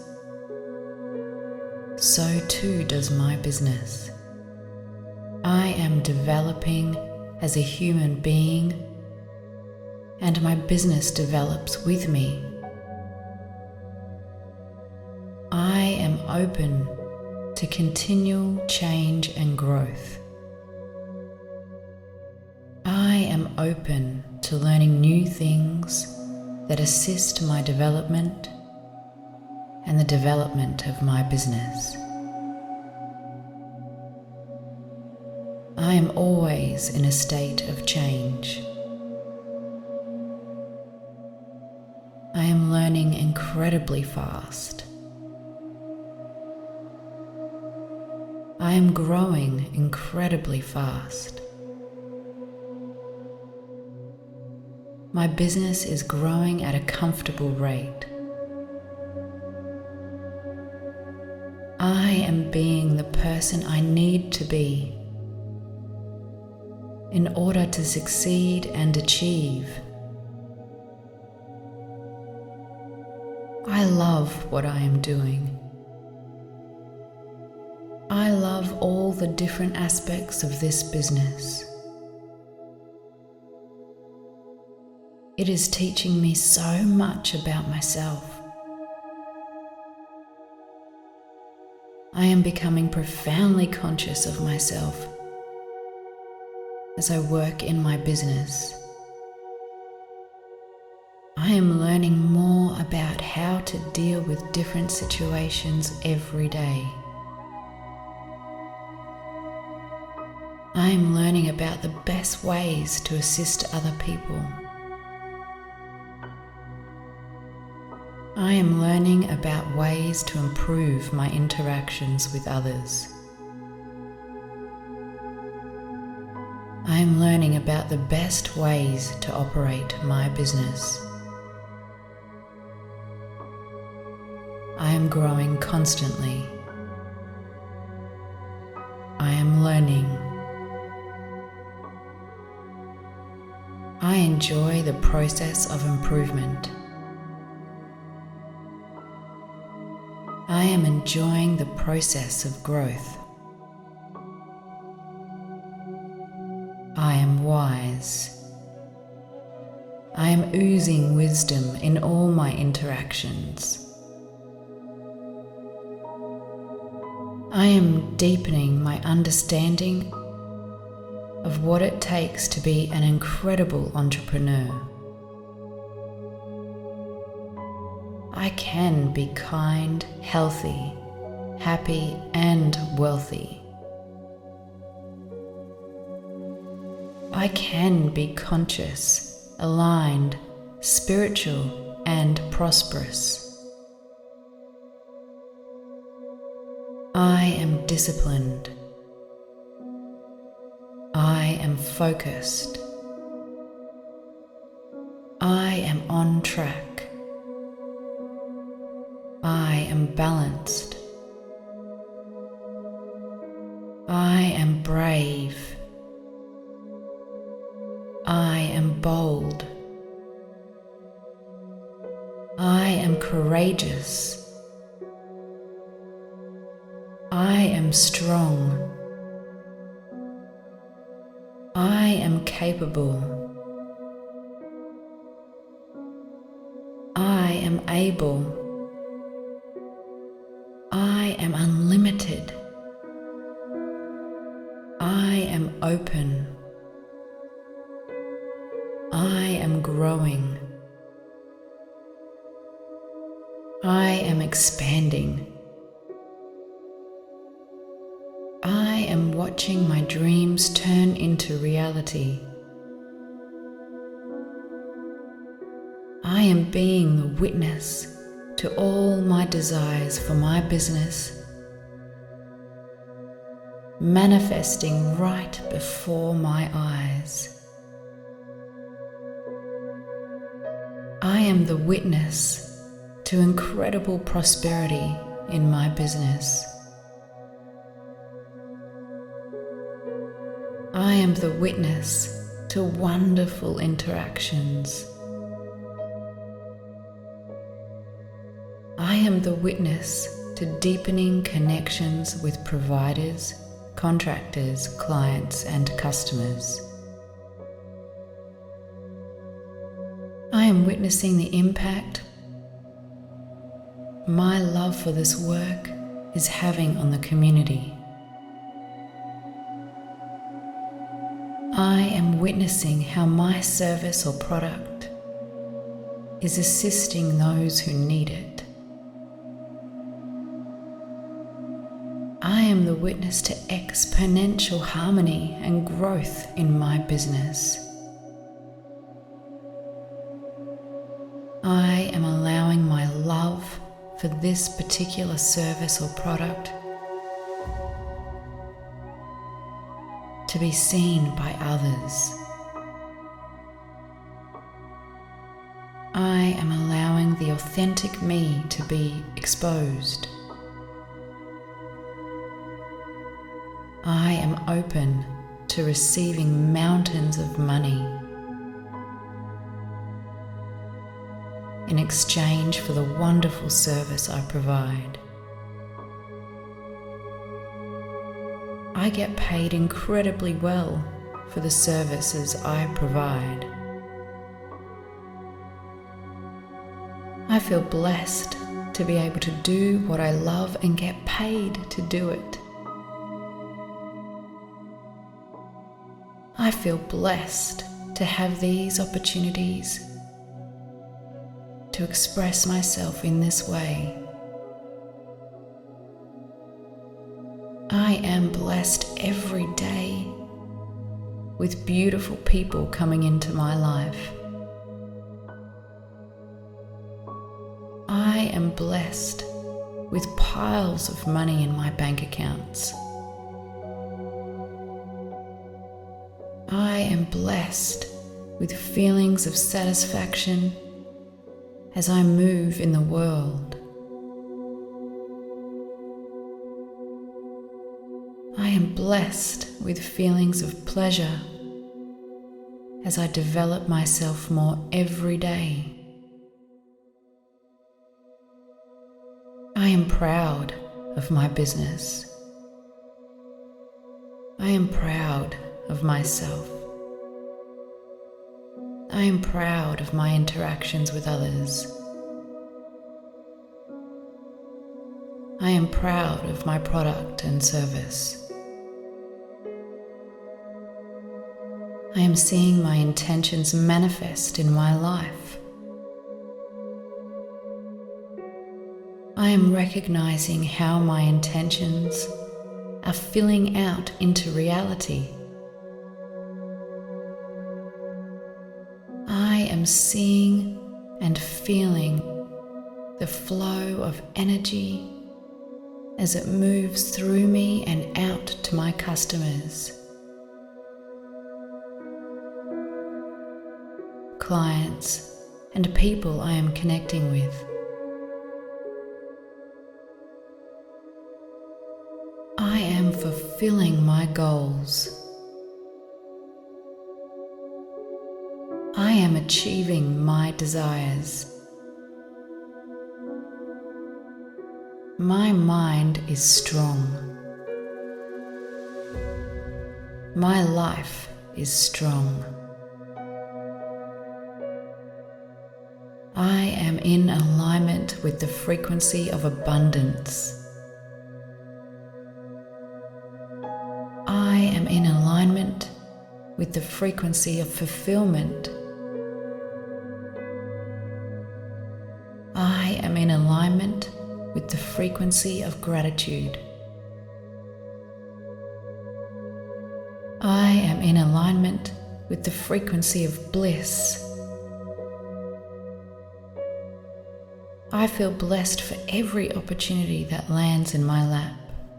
so too does my business. I am developing as a human being, and my business develops with me. I am open to continual change and growth. I am open to learning new things that assist my development and the development of my business. I am always in a state of change. I am learning incredibly fast. I am growing incredibly fast. My business is growing at a comfortable rate. I am being the person I need to be in order to succeed and achieve. I love what I am doing. I love all the different aspects of this business. It is teaching me so much about myself. I am becoming profoundly conscious of myself as I work in my business. I am learning more about how to deal with different situations every day. I am learning about the best ways to assist other people. I am learning about ways to improve my interactions with others. I am learning about the best ways to operate my business. I am growing constantly. I am learning. I enjoy the process of improvement. I am enjoying the process of growth. I am wise. I am oozing wisdom in all my interactions. I am deepening my understanding of what it takes to be an incredible entrepreneur. I can be kind, healthy, happy, and wealthy. I can be conscious, aligned, spiritual, and prosperous. I am disciplined. I am focused. I am on track. I am balanced. I am brave. I am bold. I am courageous. I am strong. I am capable. I am able. I am unlimited. I am open. I am growing. I am expanding. I am watching my dreams turn into reality. I am being the witness to all my desires for my business, manifesting right before my eyes. I am the witness to incredible prosperity in my business. I am the witness to wonderful interactions. I am the witness to deepening connections with providers, contractors, clients, and customers. I am witnessing the impact my love for this work is having on the community. I am am witnessing how my service or product is assisting those who need it. I am the witness to exponential harmony and growth in my business. I am allowing my love for this particular service or product to be seen by others. I am allowing the authentic me to be exposed. I am open to receiving mountains of money in exchange for the wonderful service I provide. I get paid incredibly well for the services I provide. I feel blessed to be able to do what I love and get paid to do it. I feel blessed to have these opportunities to express myself in this way. I am blessed every day with beautiful people coming into my life. I am blessed with piles of money in my bank accounts. I am blessed with feelings of satisfaction as I move in the world. I am blessed with feelings of pleasure as I develop myself more every day. I am proud of my business. I am proud of myself. I am proud of my interactions with others. I am proud of my product and service. I am seeing my intentions manifest in my life. I am recognizing how my intentions are filling out into reality. I am seeing and feeling the flow of energy as it moves through me and out to my customers, clients, and people I am connecting with. I am fulfilling my goals. I am achieving my desires. My mind is strong. My life is strong. I am in alignment with the frequency of abundance. I am in alignment with the frequency of fulfillment. I am in alignment with the frequency of gratitude. I am in alignment with the frequency of bliss. I feel blessed for every opportunity that lands in my lap.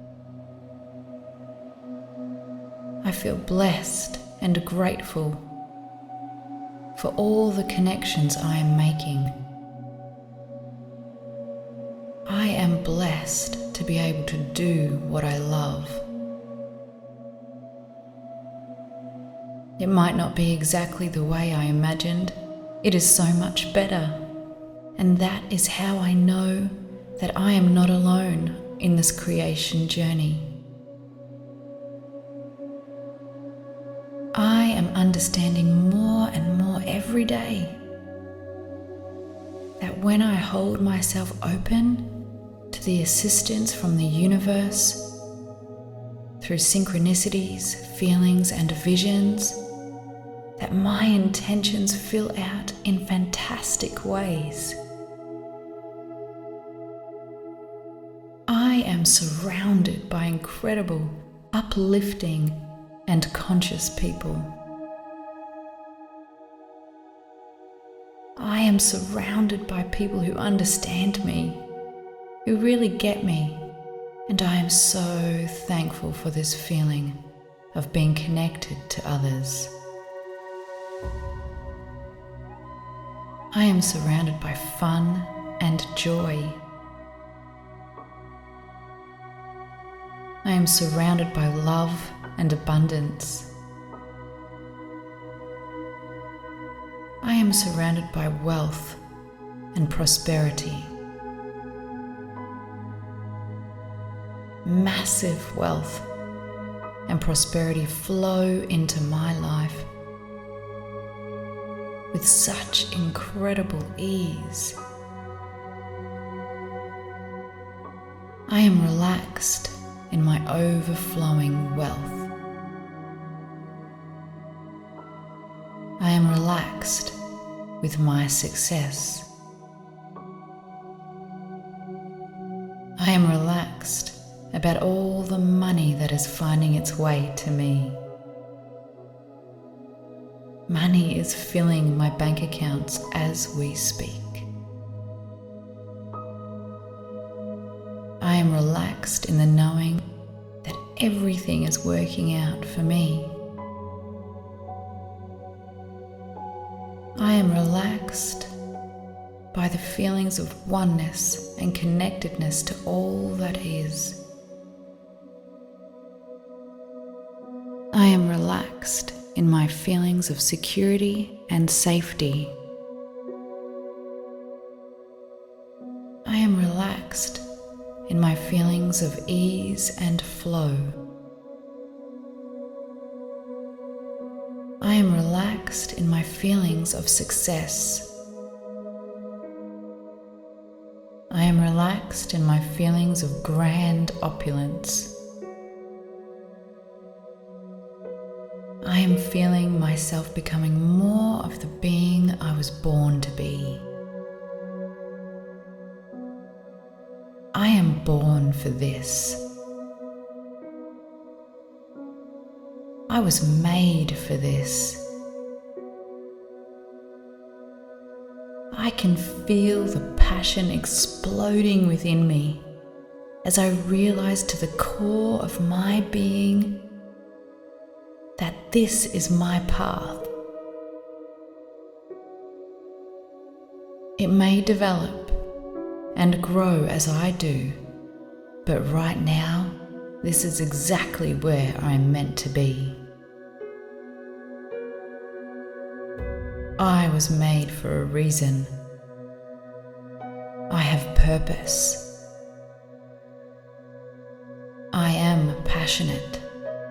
I feel blessed and grateful for all the connections I am making. I am blessed to be able to do what I love. It might not be exactly the way I imagined. It is so much better. And that is how I know that I am not alone in this creation journey. I am understanding more and more every day that when I hold myself open to the assistance from the universe through synchronicities, feelings, and visions, that my intentions fill out in fantastic ways. I am surrounded by incredible, uplifting, and conscious people. I am surrounded by people who understand me, who really get me, and I am so thankful for this feeling of being connected to others. I am surrounded by fun and joy. I am surrounded by love and abundance. I am surrounded by wealth and prosperity. Massive wealth and prosperity flow into my life with such incredible ease. I am relaxed in my overflowing wealth. I am relaxed with my success. I am relaxed about all the money that is finding its way to me. Money is filling my bank accounts as we speak. I am relaxed in the knowing that everything is working out for me. I am relaxed by the feelings of oneness and connectedness to all that is. I am relaxed in my feelings of security and safety. I am relaxed in my feelings of ease and flow. I am relaxed in my feelings of success. I am relaxed in my feelings of grand opulence. I am feeling myself becoming more of the being I was born to be. I am born for this. I was made for this. I can feel the passion exploding within me as I realize to the core of my being that this is my path. It may develop and grow as I do, but right now, this is exactly where I am meant to be. I was made for a reason. I have purpose. I am passionate.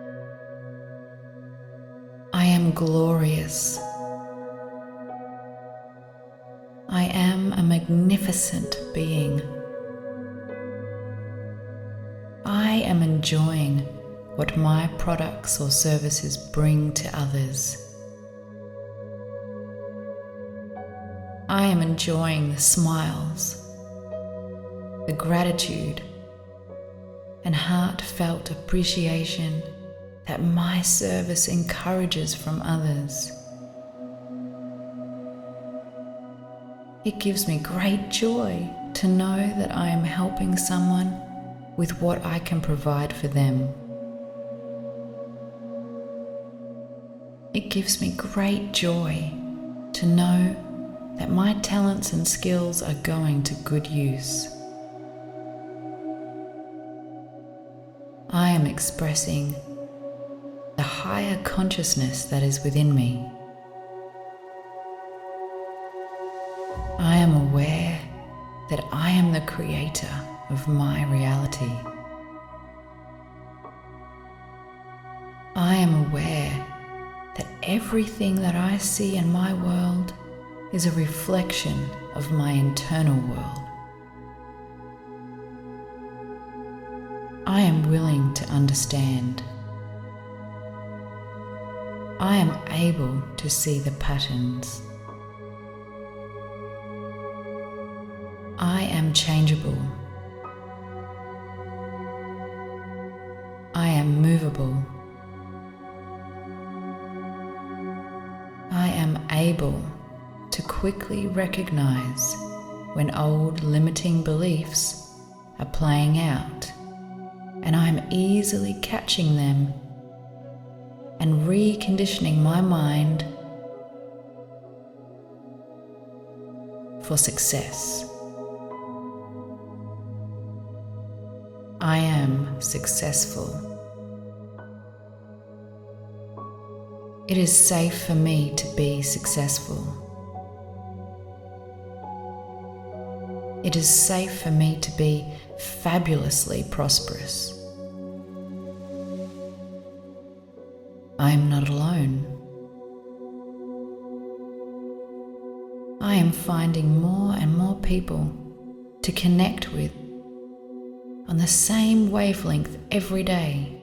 I am glorious. I am a magnificent being. I am enjoying what my products or services bring to others. I am enjoying the smiles, the gratitude, and heartfelt appreciation that my service encourages from others. It gives me great joy to know that I am helping someone with what I can provide for them. It gives me great joy to know that my talents and skills are going to good use. I am expressing the higher consciousness that is within me. I am aware that I am the creator of my reality. I am aware that everything that I see in my world is a reflection of my internal world. I am willing to understand. I am able to see the patterns. I am changeable. I am movable. I am able to quickly recognize when old limiting beliefs are playing out, and I am easily catching them and reconditioning my mind for success. I am successful. It is safe for me to be successful. It is safe for me to be fabulously prosperous. I am not alone. I am finding more and more people to connect with on the same wavelength every day.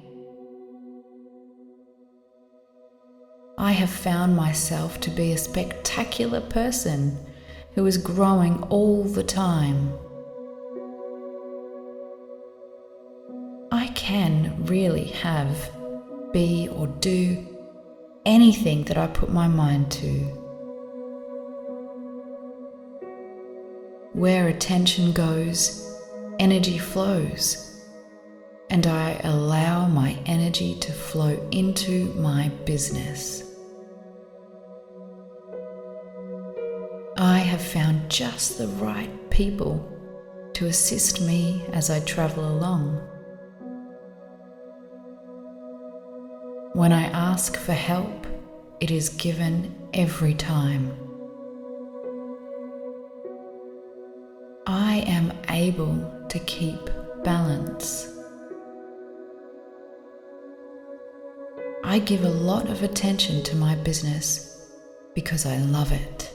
I have found myself to be a spectacular person who is growing all the time. I can really have, be, or do anything that I put my mind to. Where attention goes, energy flows, and I allow my energy to flow into my business. I have found just the right people to assist me as I travel along. When I ask for help, it is given every time. I am able to keep balance. I give a lot of attention to my business because I love it.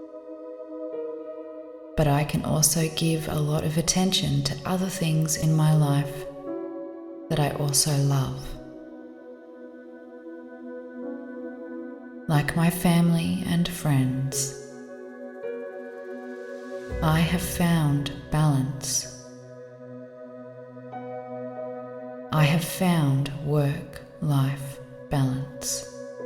But I can also give a lot of attention to other things in my life that I also love. Like my family and friends. I have found balance. I have found work-life balance.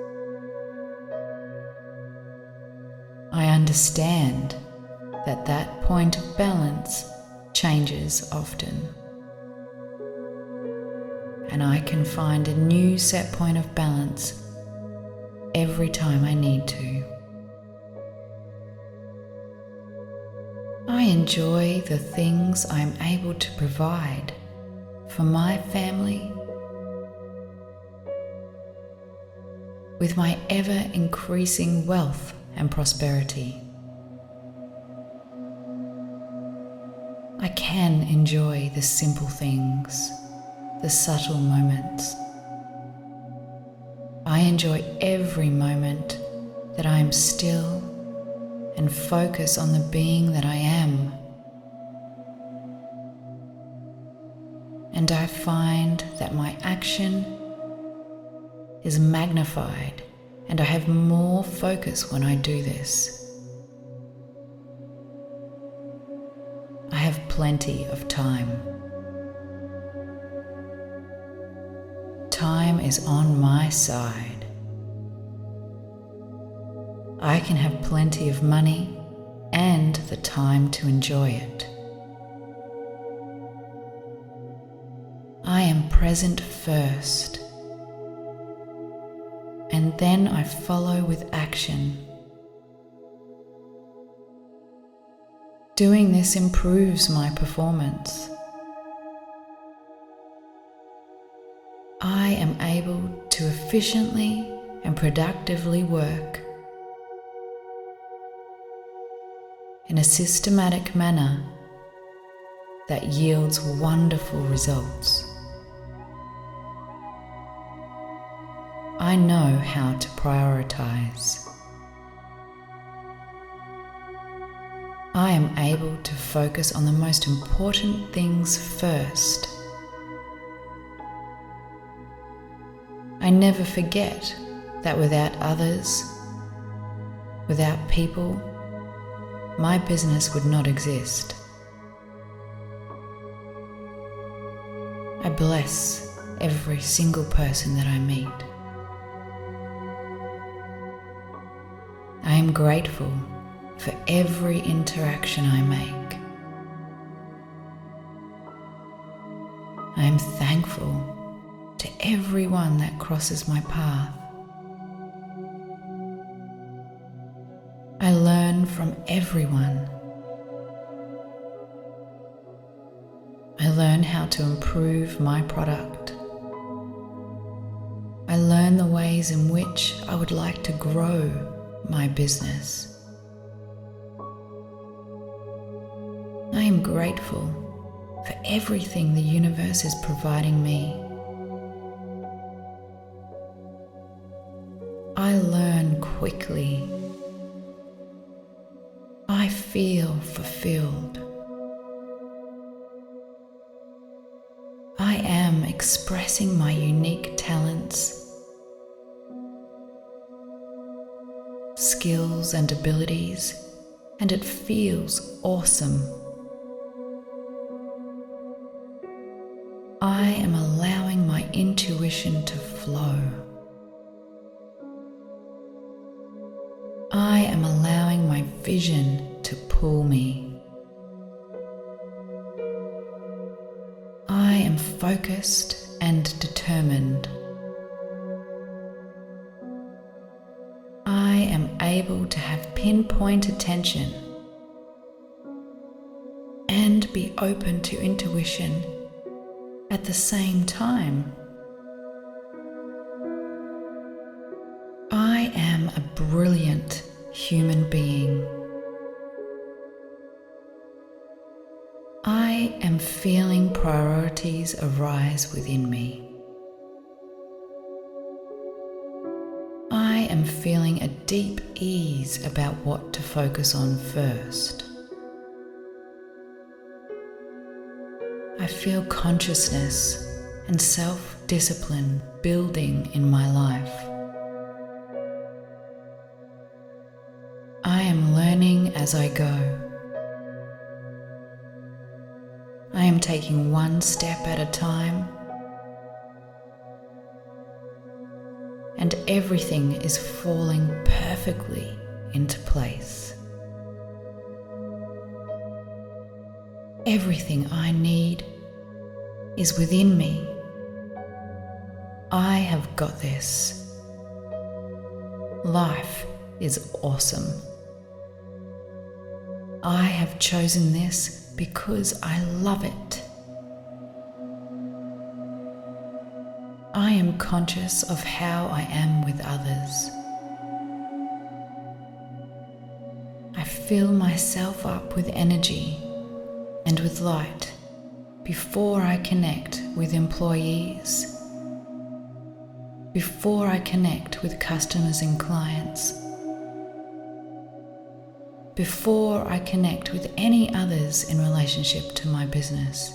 I understand that that point of balance changes often. And I can find a new set point of balance every time I need to. I enjoy the things I'm able to provide for my family with my ever-increasing wealth and prosperity. I can enjoy the simple things, the subtle moments. I enjoy every moment that I am still and focus on the being that I am. And I find that my action is magnified and I have more focus when I do this. I have plenty of time. Time is on my side. I can have plenty of money and the time to enjoy it. I am present first, and then I follow with action. Doing this improves my performance. I am able to efficiently and productively work in a systematic manner that yields wonderful results. I know how to prioritize. I am able to focus on the most important things first. I never forget that without others, without people, my business would not exist. I bless every single person that I meet. I am grateful for every interaction I make. I am thankful to everyone that crosses my path. I learn from everyone. I learn how to improve my product. I learn the ways in which I would like to grow my business. I am grateful for everything the universe is providing me. I learn quickly. I feel fulfilled. I am expressing my unique talents, skills and abilities, and it feels awesome. I am allowing my intuition to flow. I am allowing my vision to pull me. I am focused and determined. I am able to have pinpoint attention and be open to intuition at the same time. I am a brilliant human being. I am feeling priorities arise within me. I am feeling a deep ease about what to focus on first. I feel consciousness and self-discipline building in my life. I am learning as I go. I am taking one step at a time, and everything is falling perfectly into place. Everything I need is within me. I have got this. Life is awesome. I have chosen this because I love it. I am conscious of how I am with others. I fill myself up with energy and with light before I connect with employees, before I connect with customers and clients, before I connect with any others in relationship to my business.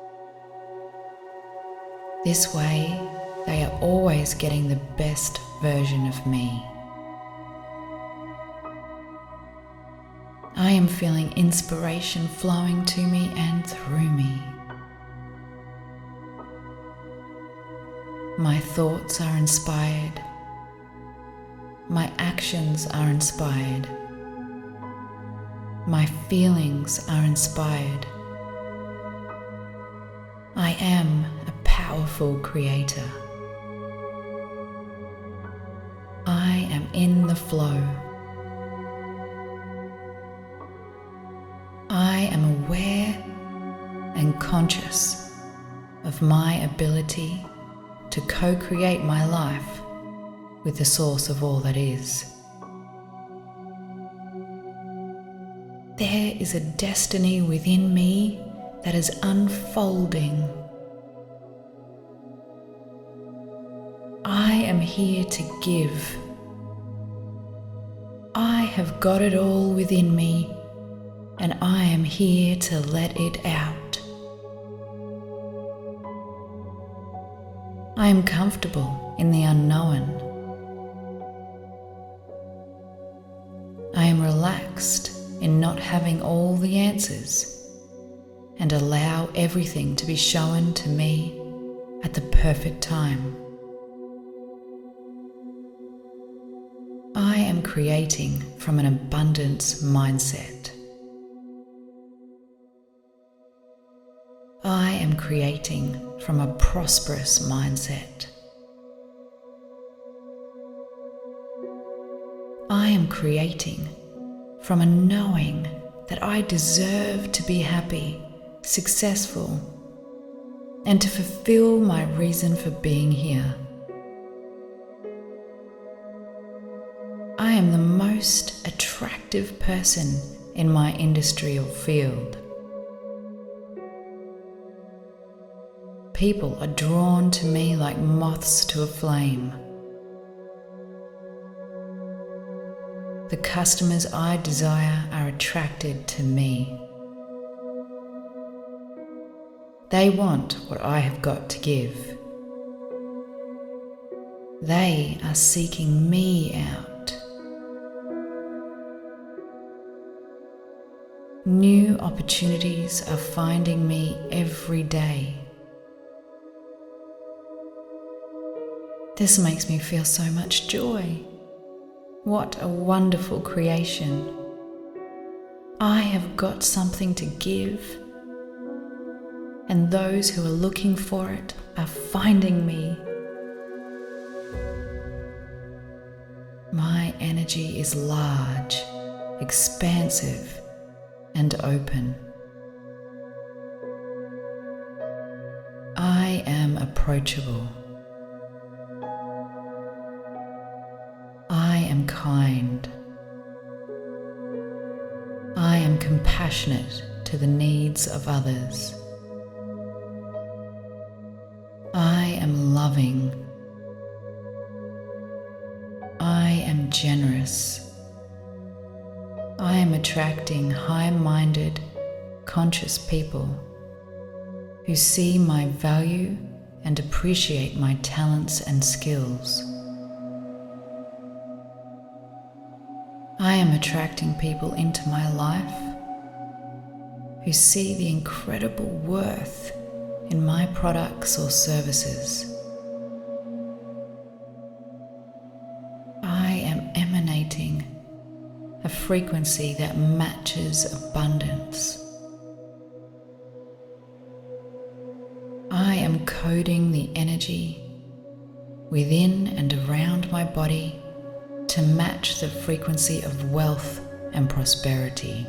This way, they are always getting the best version of me. I am feeling inspiration flowing to me and through me. My thoughts are inspired. My actions are inspired. My feelings are inspired. I am a powerful creator. I am in the flow. I am aware and conscious of my ability to co-create my life with the source of all that is. There is a destiny within me that is unfolding. I am here to give. I have got it all within me, and I am here to let it out. I am comfortable in the unknown. am relaxed in not having all the answers and allow everything to be shown to me at the perfect time. I am creating from an abundance mindset. I am creating from a prosperous mindset. I am creating from a knowing that I deserve to be happy, successful, and to fulfill my reason for being here. I am the most attractive person in my industry or field. People are drawn to me like moths to a flame. The customers I desire are attracted to me. They want what I have got to give. They are seeking me out. New opportunities are finding me every day. This makes me feel so much joy. What a wonderful creation. I have got something to give, and those who are looking for it are finding me. My energy is large, expansive, and open. I am approachable. I am kind. I am compassionate to the needs of others. I am loving. I am generous. I am attracting high-minded, conscious people who see my value and appreciate my talents and skills. I am attracting people into my life who see the incredible worth in my products or services. I am emanating a frequency that matches abundance. I am coding the energy within and around my body to match the frequency of wealth and prosperity.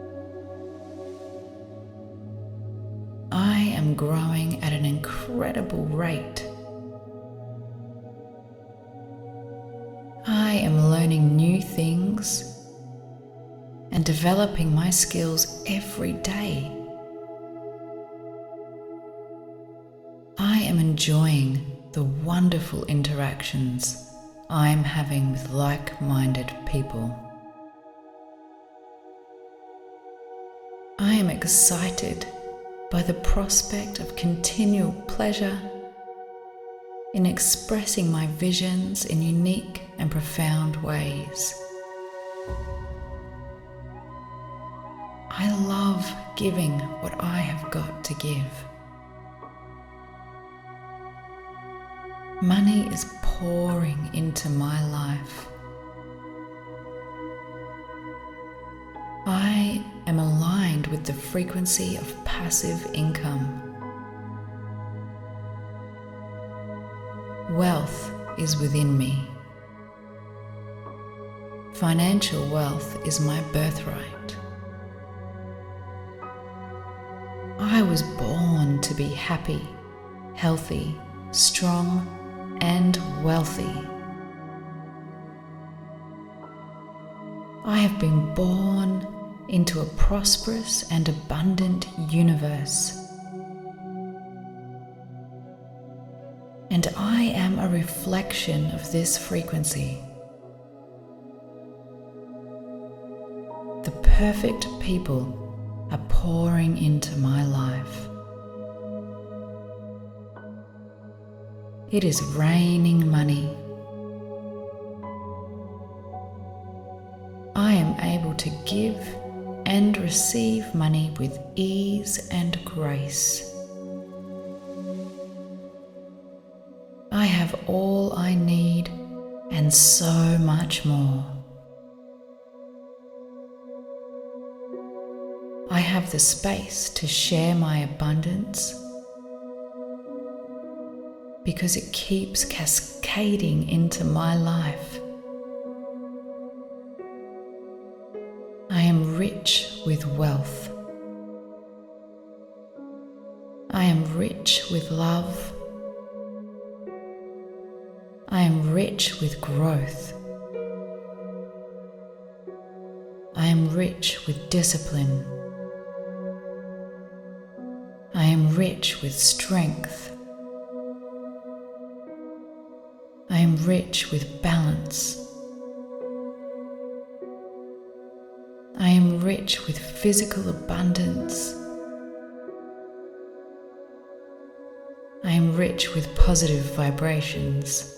I am growing at an incredible rate. I am learning new things and developing my skills every day. I am enjoying the wonderful interactions I am having with like-minded people. I am excited by the prospect of continual pleasure in expressing my visions in unique and profound ways. I love giving what I have got to give. Money is pouring into my life. I am aligned with the frequency of passive income. Wealth is within me. Financial wealth is my birthright. I was born to be happy, healthy, strong, and wealthy. I have been born into a prosperous and abundant universe. And I am a reflection of this frequency. The perfect people are pouring into my life. It is raining money. I I am able to give and receive money with ease and grace. I have all I need and so much more. I have the space to share my abundance because it keeps cascading into my life. I am rich with wealth. I am rich with love. I am rich with growth. I am rich with discipline. I am rich with strength. I am rich with balance. I am rich with physical abundance. I am rich with positive vibrations.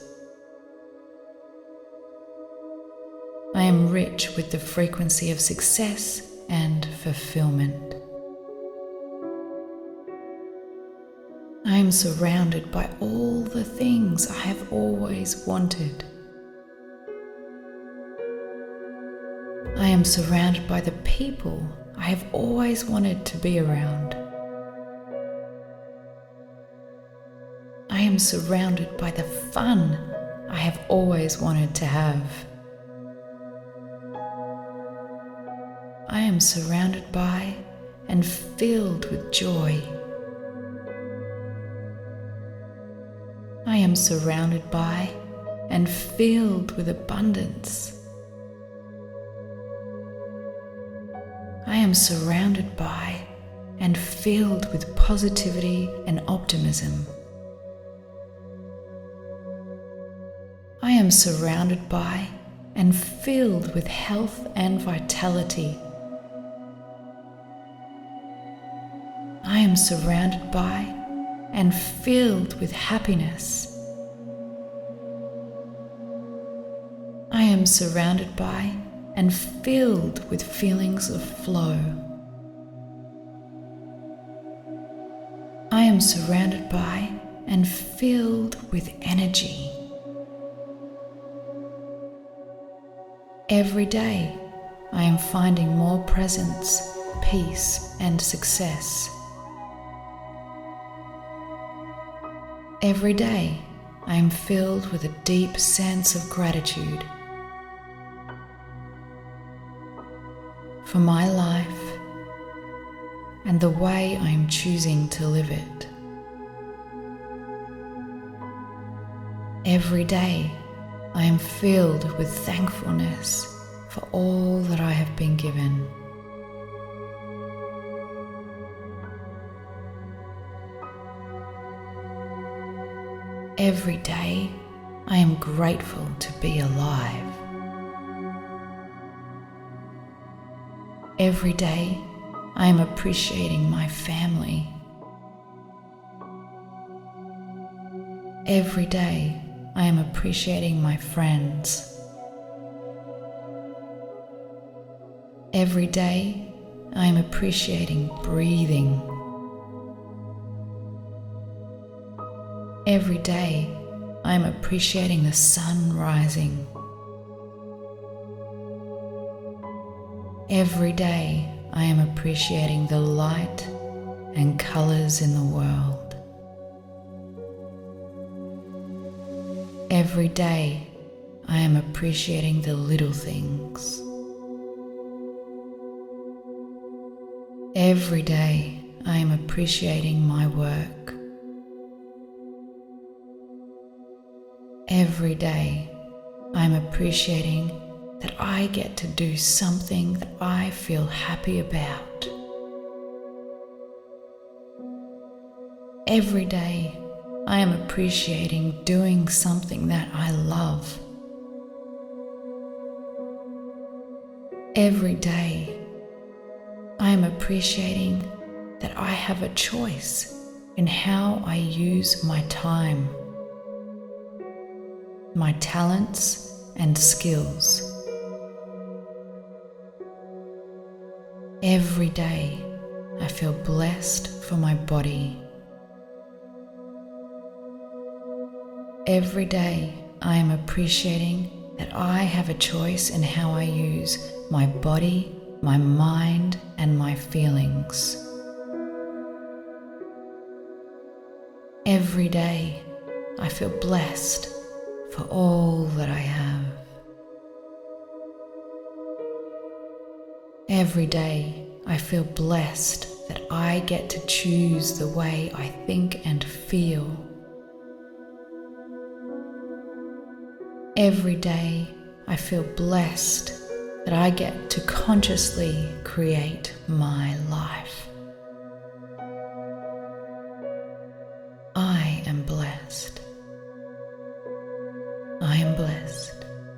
I am rich with the frequency of success and fulfillment. I am surrounded by all the things I have always wanted. I am surrounded by the people I have always wanted to be around. I am surrounded by the fun I have always wanted to have. I am surrounded by and filled with joy. I am surrounded by and filled with abundance. I am surrounded by and filled with positivity and optimism. I am surrounded by and filled with health and vitality. I am surrounded by and filled with happiness. I am surrounded by and filled with feelings of flow. I am surrounded by and filled with energy. Every day, I am finding more presence, peace, and success. Every day, I am filled with a deep sense of gratitude for my life and the way I am choosing to live it. Every day, I am filled with thankfulness for all that I have been given. Every day, I am grateful to be alive. Every day, I am appreciating my family. Every day, I am appreciating my friends. Every day, I am appreciating breathing. Every day, I am appreciating the sun rising. Every day, I am appreciating the light and colors in the world. Every day, I am appreciating the little things. Every day, I am appreciating my work. Every day, I am appreciating that I get to do something that I feel happy about. Every day, I am appreciating doing something that I love. Every day, I am appreciating that I have a choice in how I use my time, my talents and skills. Every day, I feel blessed for my body. Every day, I am appreciating that I have a choice in how I use my body, my mind, and my feelings. Every day, I feel blessed for all that I have. Every day, I feel blessed that I get to choose the way I think and feel. Every day, I feel blessed that I get to consciously create my life. I am blessed. I am blessed.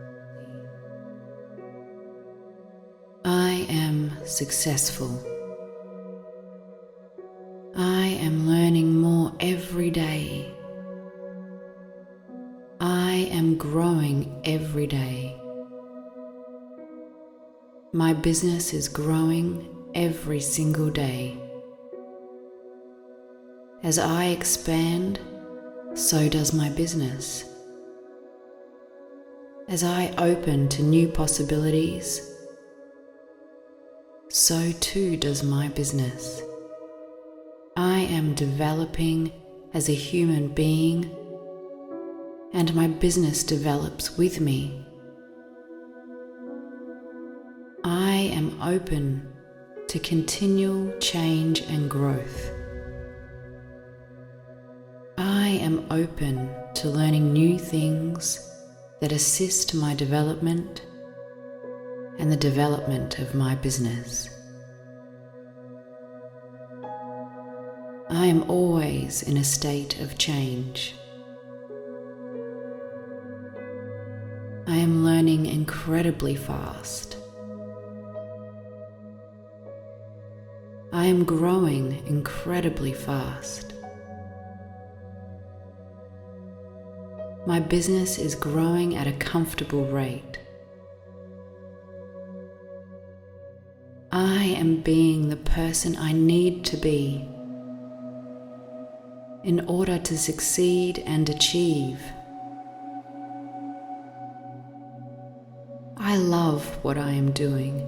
I am successful. I am learning more every day. I am growing every day. My business is growing every single day. As I expand, so does my business. As I open to new possibilities, so too does my business. I am developing as a human being, and my business develops with me. I am open to continual change and growth. I am open to learning new things that assist my development and the development of my business. I am always in a state of change. I am learning incredibly fast. I am growing incredibly fast. My business is growing at a comfortable rate. I am being the person I need to be in order to succeed and achieve. I love what I am doing.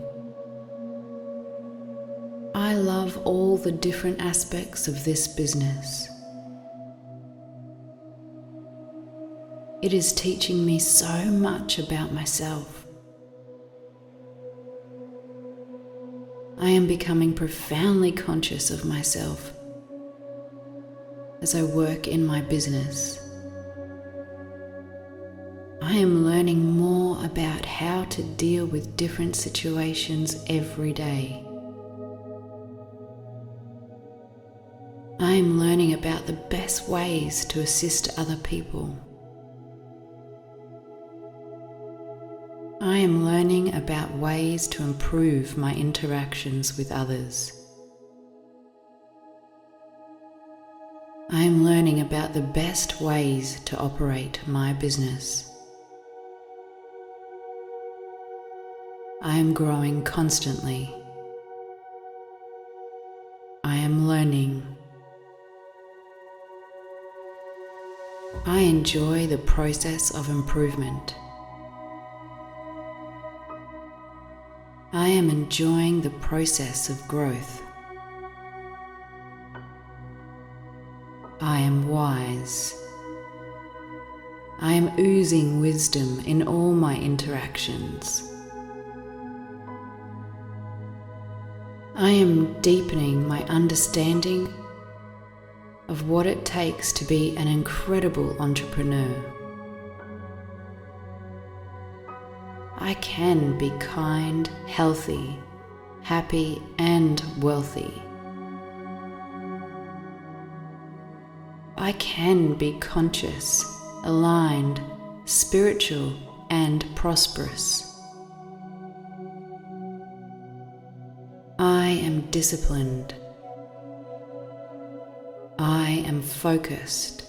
I love all the different aspects of this business. It is teaching me so much about myself. I am becoming profoundly conscious of myself as I work in my business. I am learning more about how to deal with different situations every day. I am learning about the best ways to assist other people. I am learning about ways to improve my interactions with others. I am learning about the best ways to operate my business. I am growing constantly. I am learning. I enjoy the process of improvement. I am enjoying the process of growth. I am wise. I am oozing wisdom in all my interactions. I am deepening my understanding of what it takes to be an incredible entrepreneur. I can be kind, healthy, happy, and wealthy. I can be conscious, aligned, spiritual, and prosperous. I am disciplined. I am focused.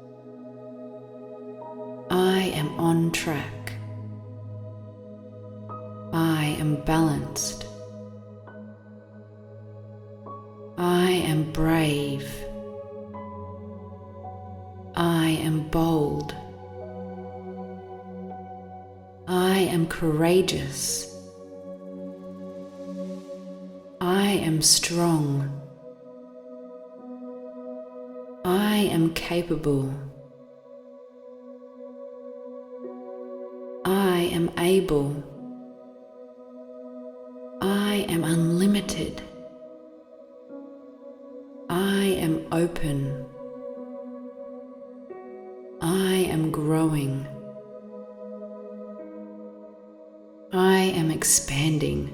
I am on track. I am balanced. am brave. I am bold. I am courageous. I am strong. I am capable. I am able. I am unlimited. I am open. I am growing. I am expanding.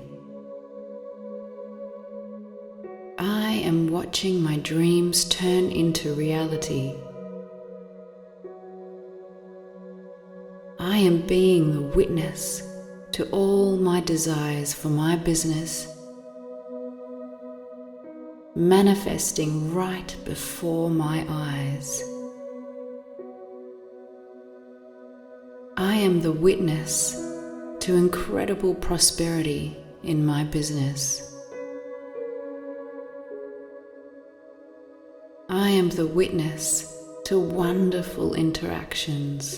I am watching my dreams turn into reality. I am being the witness to all my desires for my business, manifesting right before my eyes. I am the witness to incredible prosperity in my business. I am the witness to wonderful interactions.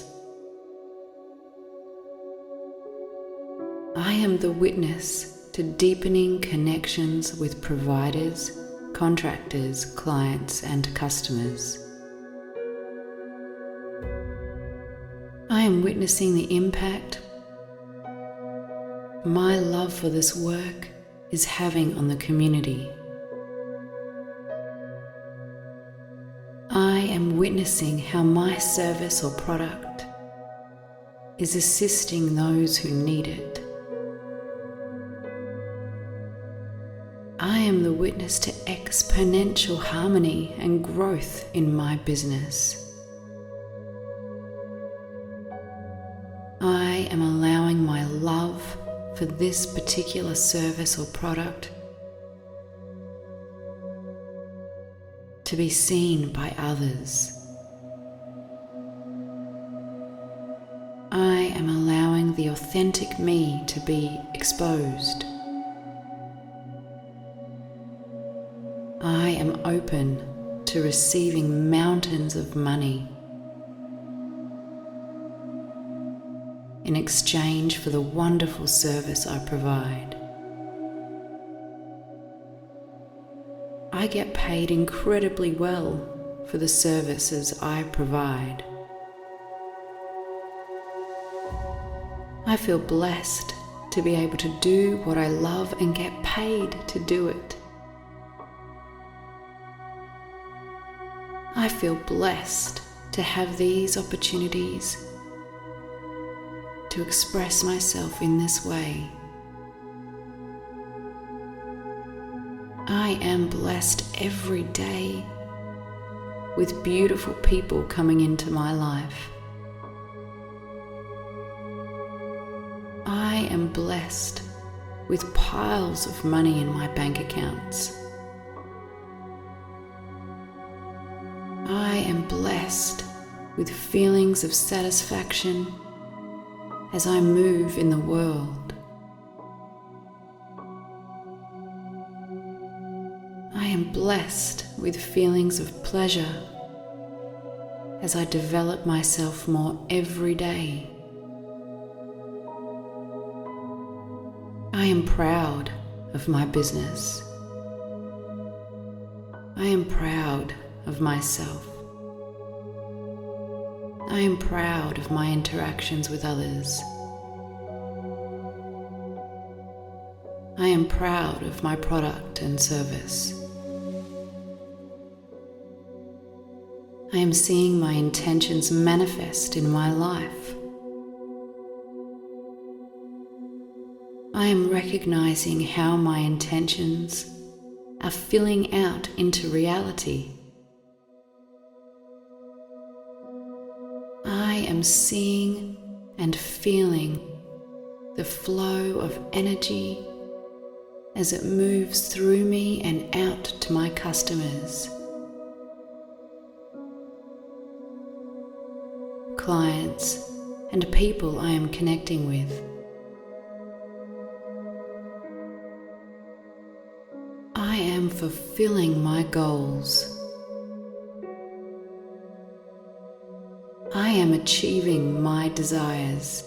I am the witness to deepening connections with providers, contractors, clients, and customers. I am witnessing the impact my love for this work is having on the community. I am witnessing how my service or product is assisting those who need it. I am the witness to exponential harmony and growth in my business. I am allowing my love for this particular service or product to be seen by others. I am allowing the authentic me to be exposed. I am open to receiving mountains of money in exchange for the wonderful service I provide. I get paid incredibly well for the services I provide. I feel blessed to be able to do what I love and get paid to do it. I feel blessed to have these opportunities to express myself in this way. I am blessed every day with beautiful people coming into my life. I am blessed with piles of money in my bank accounts. I am blessed with feelings of satisfaction as I move in the world. I am blessed with feelings of pleasure as I develop myself more every day. I am proud of my business. I am proud of myself. I am proud of my interactions with others. I am proud of my product and service. I am seeing my intentions manifest in my life. I am recognizing how my intentions are filling out into reality. I am seeing and feeling the flow of energy as it moves through me and out to my customers, clients, and people I am connecting with. I I am fulfilling my goals. I am achieving my desires.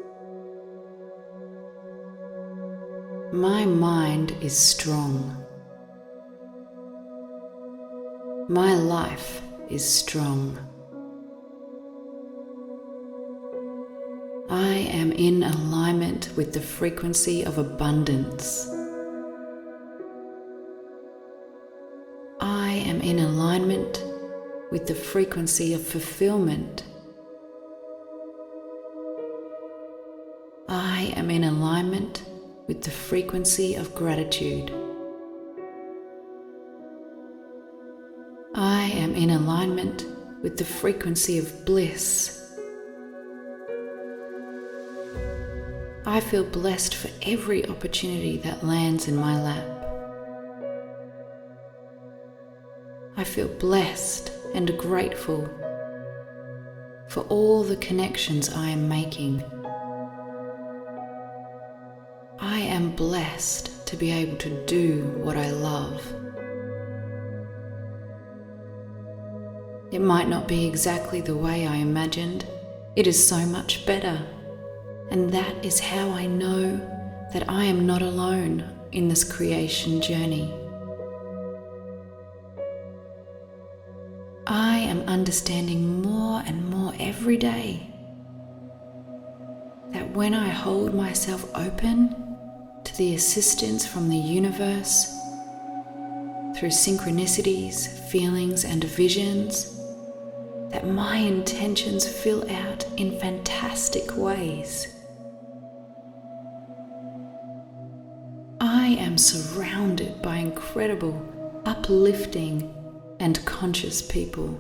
My mind is strong. My life is strong. I am in alignment with the frequency of abundance. I am in alignment with the frequency of fulfillment. I am in alignment with the frequency of gratitude. I am in alignment with the frequency of bliss. I feel blessed for every opportunity that lands in my lap. I feel blessed and grateful for all the connections I am making. I am blessed to be able to do what I love. It might not be exactly the way I imagined. It is so much better. And that is how I know that I am not alone in this creation journey. I am understanding more and more every day that when I hold myself open to the assistance from the universe through synchronicities, feelings, and visions, that my intentions fill out in fantastic ways. I am surrounded by incredible, uplifting, and conscious people.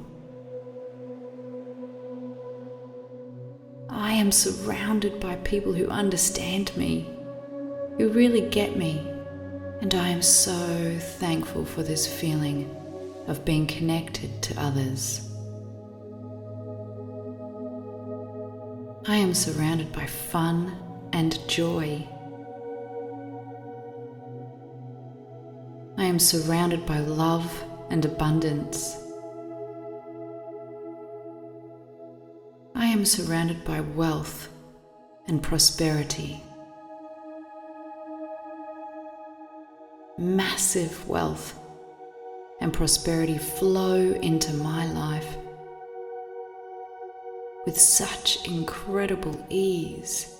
I am surrounded by people who understand me, who really get me, and I am so thankful for this feeling of being connected to others. I am surrounded by fun and joy. I am surrounded by love and abundance. I am surrounded by wealth and prosperity. Massive wealth and prosperity flow into my life with such incredible ease.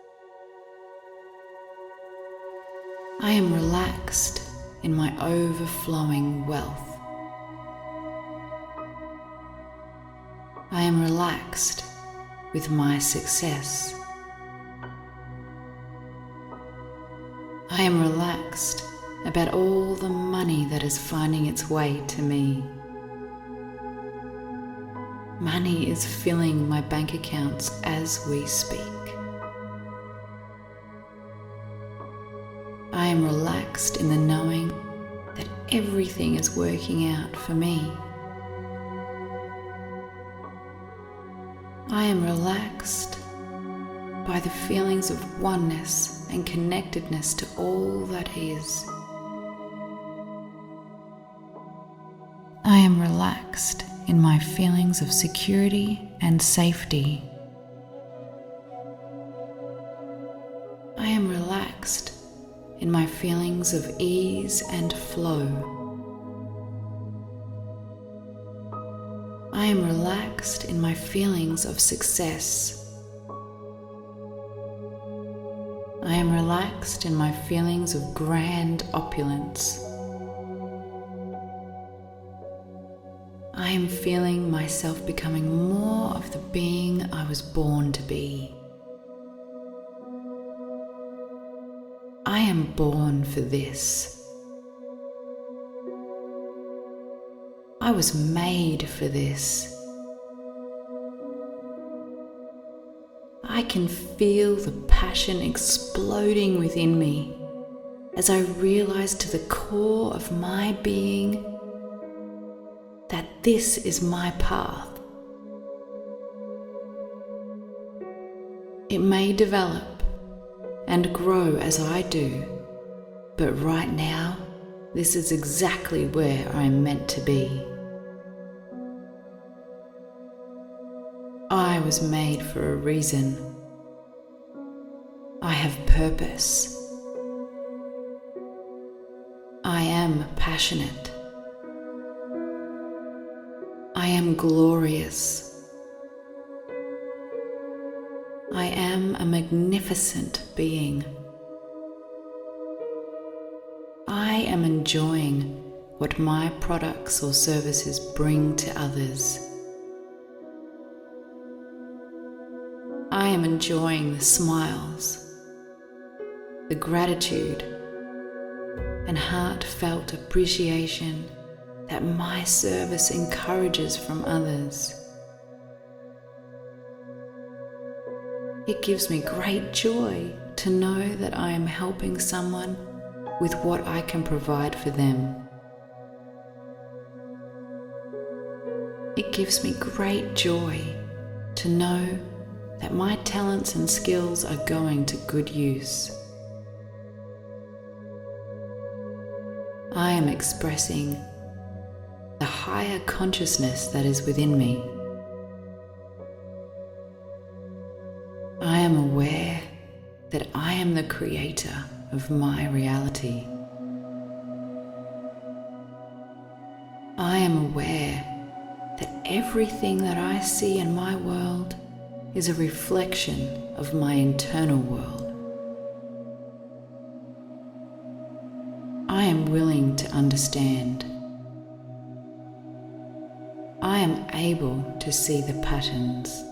I am relaxed in my overflowing wealth. I am relaxed with my success. I am relaxed about all the money that is finding its way to me. Money is filling my bank accounts as we speak. I am relaxed in the knowing that everything is working out for me. I am relaxed by the feelings of oneness and connectedness to all that is. I am relaxed in my feelings of security and safety. I am relaxed in my feelings of ease and flow. I am relaxed in my feelings of success. I am relaxed in my feelings of grand opulence. I am feeling myself becoming more of the being I was born to be. I am born for this. I was made for this. I can feel the passion exploding within me as I realize to the core of my being that this is my path. It may develop and grow as I do, but right now This is exactly where I'm meant to be. I was made for a reason. I have purpose. I am passionate. I am glorious. I am a magnificent being. I am enjoying what my products or services bring to others. I am enjoying the smiles, the gratitude, and heartfelt appreciation that my service encourages from others. It gives me great joy to know that I am helping someone with what I can provide for them. It gives me great joy to know that my talents and skills are going to good use. I am expressing the higher consciousness that is within me. I am aware that I am the creator of my reality. I am aware that everything that I see in my world is a reflection of my internal world. I am willing to understand. I am able to see the patterns.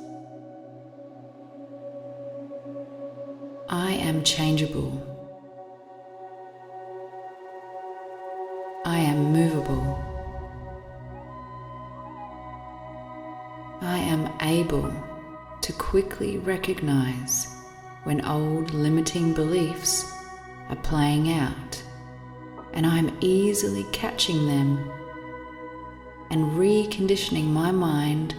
I am changeable. I am movable. I am able to quickly recognize when old limiting beliefs are playing out, and I am easily catching them and reconditioning my mind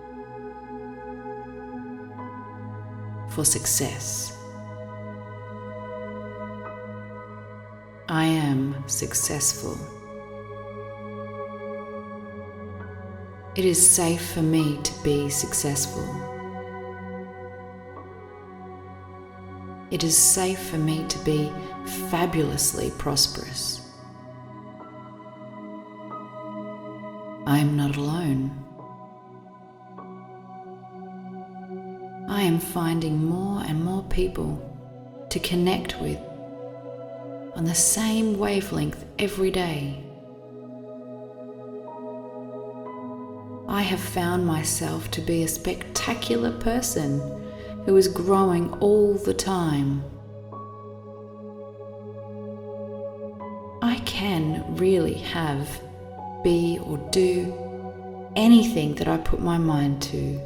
for success. I am successful. It is safe for me to be successful. It is safe for me to be fabulously prosperous. I am not alone. I am finding more and more people to connect with on the same wavelength every day. I have found myself to be a spectacular person who is growing all the time. I can really have, be, or do anything that I put my mind to.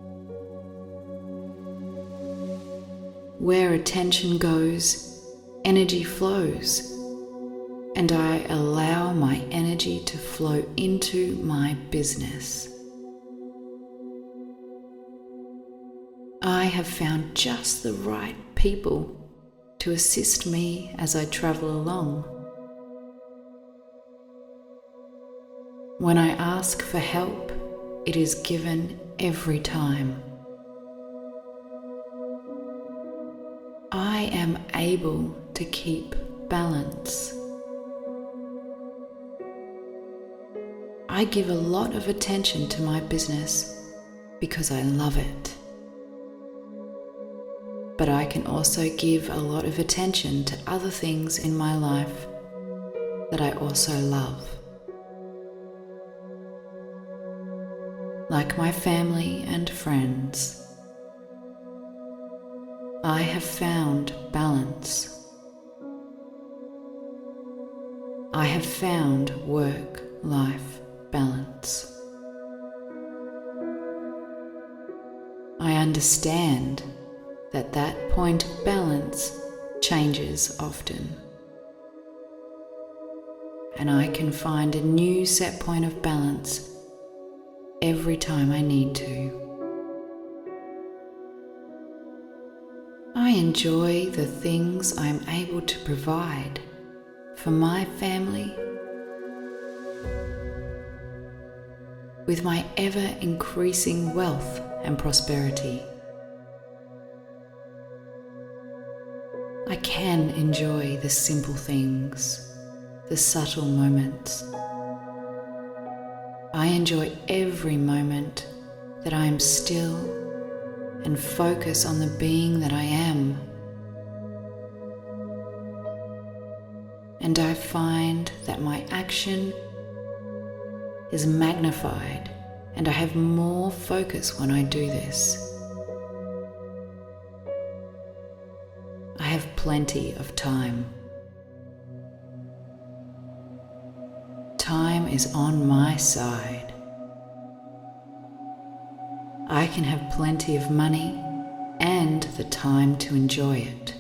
Where attention goes, energy flows, and I allow my energy to flow into my business. I have found just the right people to assist me as I travel along. When I ask for help, it is given every time. I am able to keep balance. I give a lot of attention to my business because I love it. But I can also give a lot of attention to other things in my life that I also love. Like my family and friends. I have found balance. I have found work-life balance. I understand that that point of balance changes often, and I can find a new set point of balance every time I need to. I enjoy the things I am able to provide for my family, with my ever-increasing wealth and prosperity. I can enjoy the simple things, the subtle moments. I enjoy every moment that I am still and focus on the being that I am. And I find that my action is magnified and I have more focus when I do this. I have plenty of time. Time is on my side. I can have plenty of money and the time to enjoy it.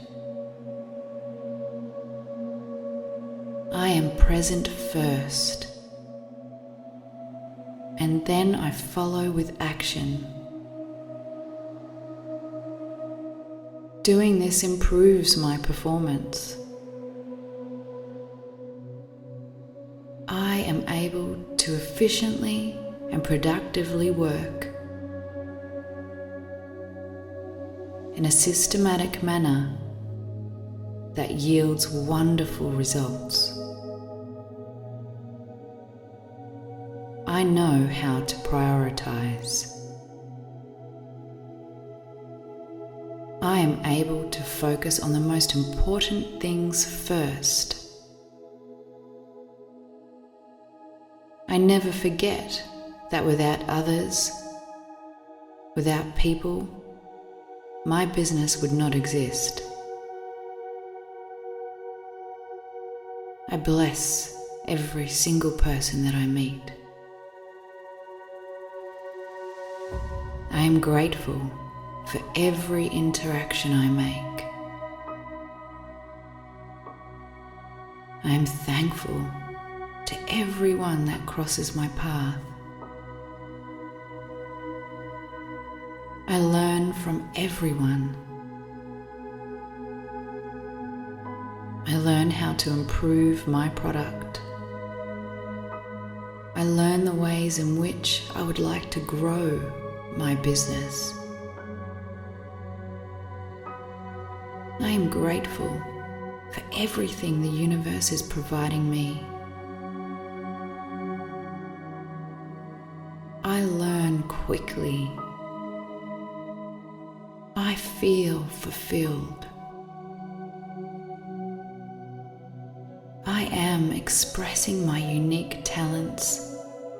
I am present first, and then I follow with action. Doing this improves my performance. I am able to efficiently and productively work in a systematic manner that yields wonderful results. I know how to prioritize. I am able to focus on the most important things first. I never forget that without others, without people, my business would not exist. I bless every single person that I meet. I am grateful for every interaction I make. I am thankful to everyone that crosses my path. I learn from everyone. I learn how to improve my product. I learn the ways in which I would like to grow my business. I am grateful for everything the universe is providing me. I learn quickly. I feel fulfilled. I am expressing my unique talents,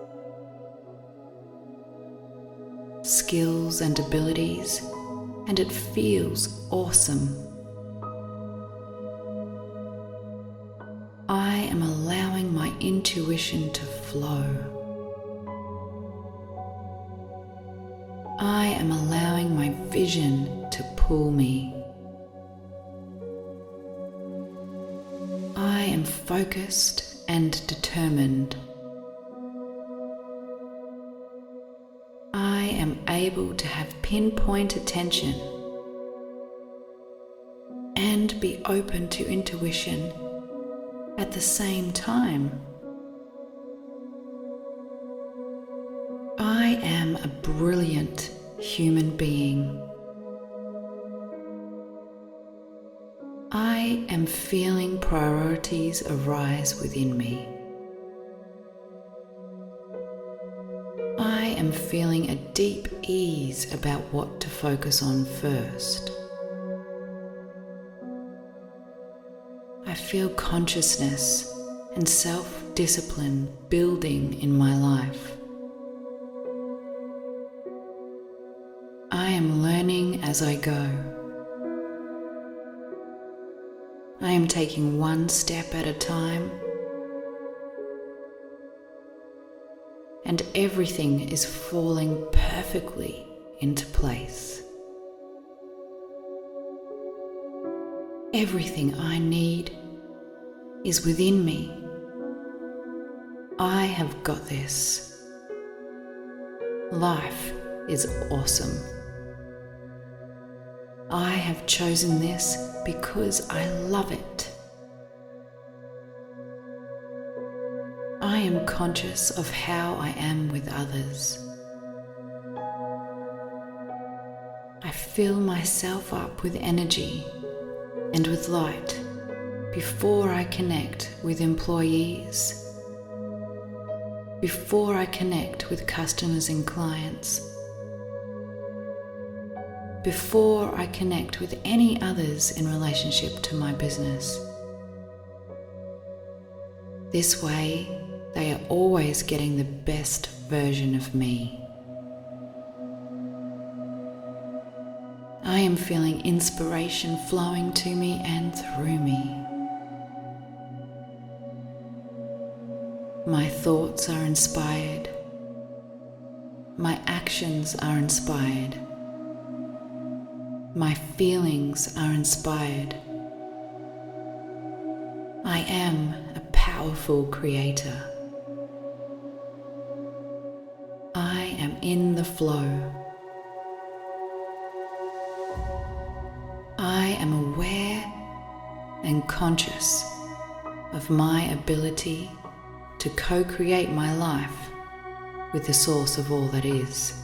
skills and abilities, and it feels awesome. I am allowing my intuition to flow. I am allowing my vision to pull me. I am focused and determined. I am able to have pinpoint attention and be open to intuition at the same time. I am a brilliant human being. I am feeling priorities arise within me. I am feeling a deep ease about what to focus on first. I feel consciousness and self-discipline building in my life. I am learning as I go. I am taking one step at a time, and everything is falling perfectly into place. Everything I need is within me. I have got this. Life is awesome. I have chosen this because I love it. I am conscious of how I am with others. I fill myself up with energy and with light before I connect with employees, before I connect with customers and clients, before I connect with any others in relationship to my business. This way, they are always getting the best version of me. I am feeling inspiration flowing to me and through me. My thoughts are inspired. My actions are inspired. My feelings are inspired. I am a powerful creator. I am in the flow. I am aware and conscious of my ability to co-create my life with the source of all that is.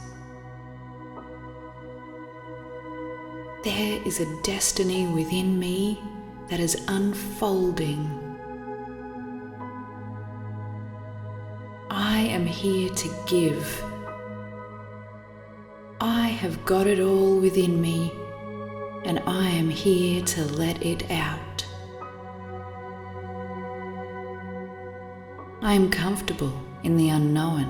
There is a destiny within me that is unfolding. I am here to give. I have got it all within me, and I am here to let it out. I am comfortable in the unknown.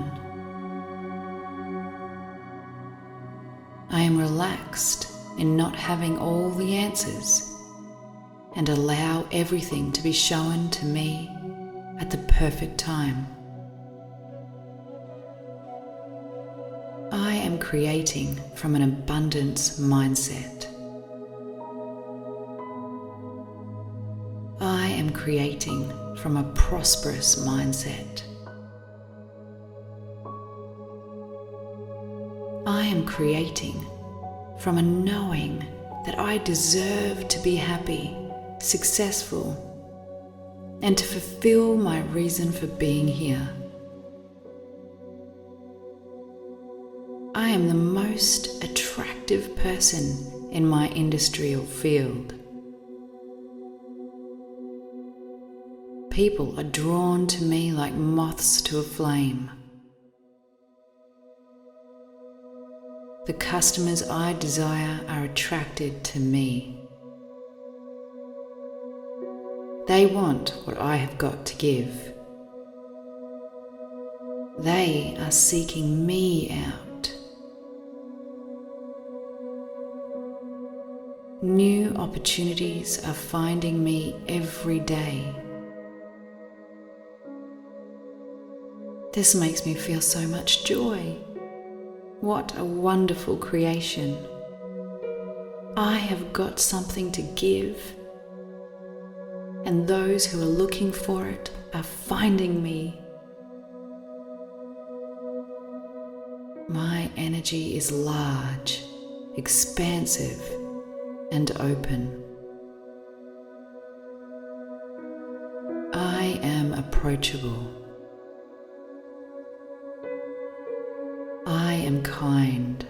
I am relaxed in not having all the answers and allow everything to be shown to me at the perfect time. I am creating from an abundance mindset. I am creating from a prosperous mindset. I am creating from a knowing that I deserve to be happy, successful, and to fulfill my reason for being here. I am the most attractive person in my industry or field. People are drawn to me like moths to a flame. The customers I desire are attracted to me. They want what I have got to give. They are seeking me out. New opportunities are finding me every day. This makes me feel so much joy. What a wonderful creation. I have got something to give, and those who are looking for it are finding me. My energy is large, expansive, and open. I am approachable. I am kind.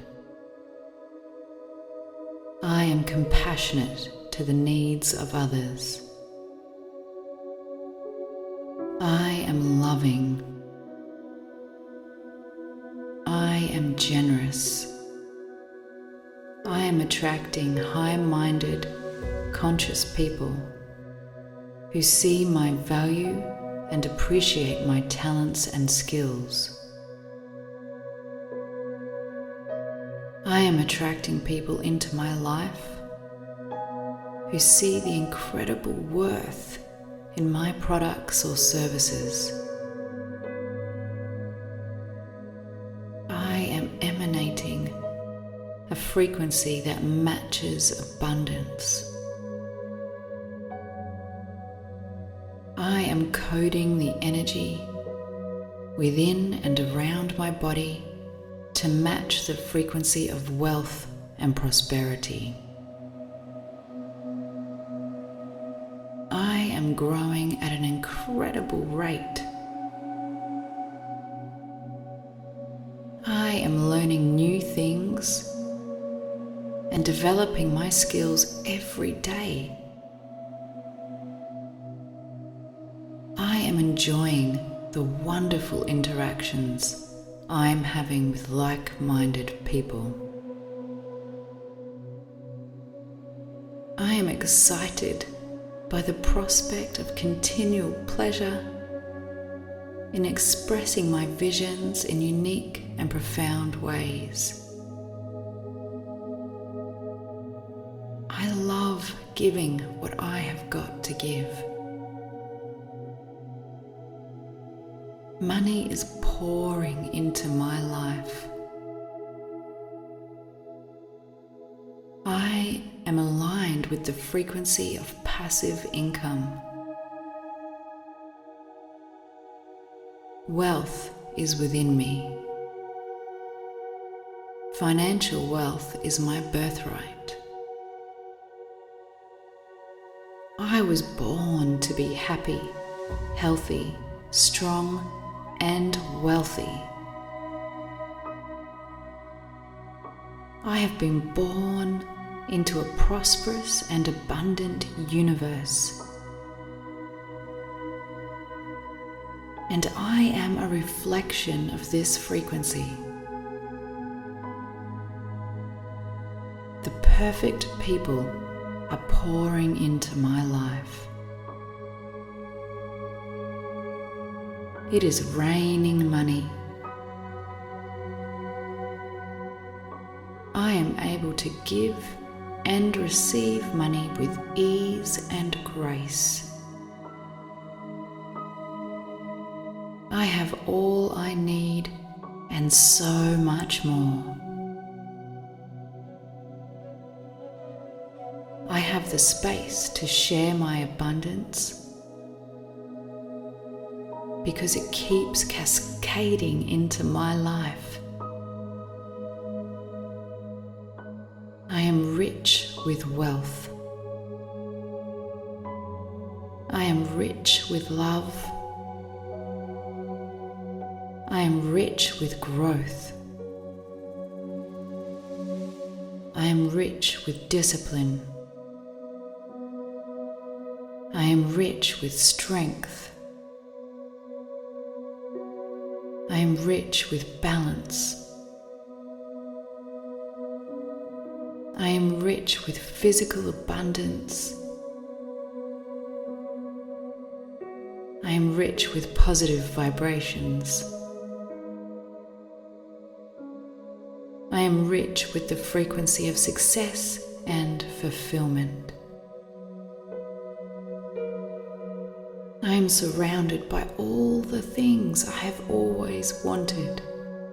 I am compassionate to the needs of others. I am loving. I am generous. I am attracting high-minded, conscious people who see my value and appreciate my talents and skills. I am attracting people into my life who see the incredible worth in my products or services. I am emanating a frequency that matches abundance. I am coding the energy within and around my body to match the frequency of wealth and prosperity. I am growing at an incredible rate. I am learning new things and developing my skills every day. I am enjoying the wonderful interactions I am having with like-minded people. I am excited by the prospect of continual pleasure in expressing my visions in unique and profound ways. I love giving what I have got to give. Money is pouring into my life. I am aligned with the frequency of passive income. Wealth is within me. Financial wealth is my birthright. I was born to be happy, healthy, strong, and wealthy. I have been born into a prosperous and abundant universe. And I am a reflection of this frequency. The perfect people are pouring into my life. It is raining money. I am able to give and receive money with ease and grace. I have all I need and so much more. I have the space to share my abundance because it keeps cascading into my life. I am rich with wealth. I am rich with love. I am rich with growth. I am rich with discipline. I am rich with strength. I am rich with balance. I am rich with physical abundance. I am rich with positive vibrations. I am rich with the frequency of success and fulfillment. I am surrounded by all the things I have always wanted.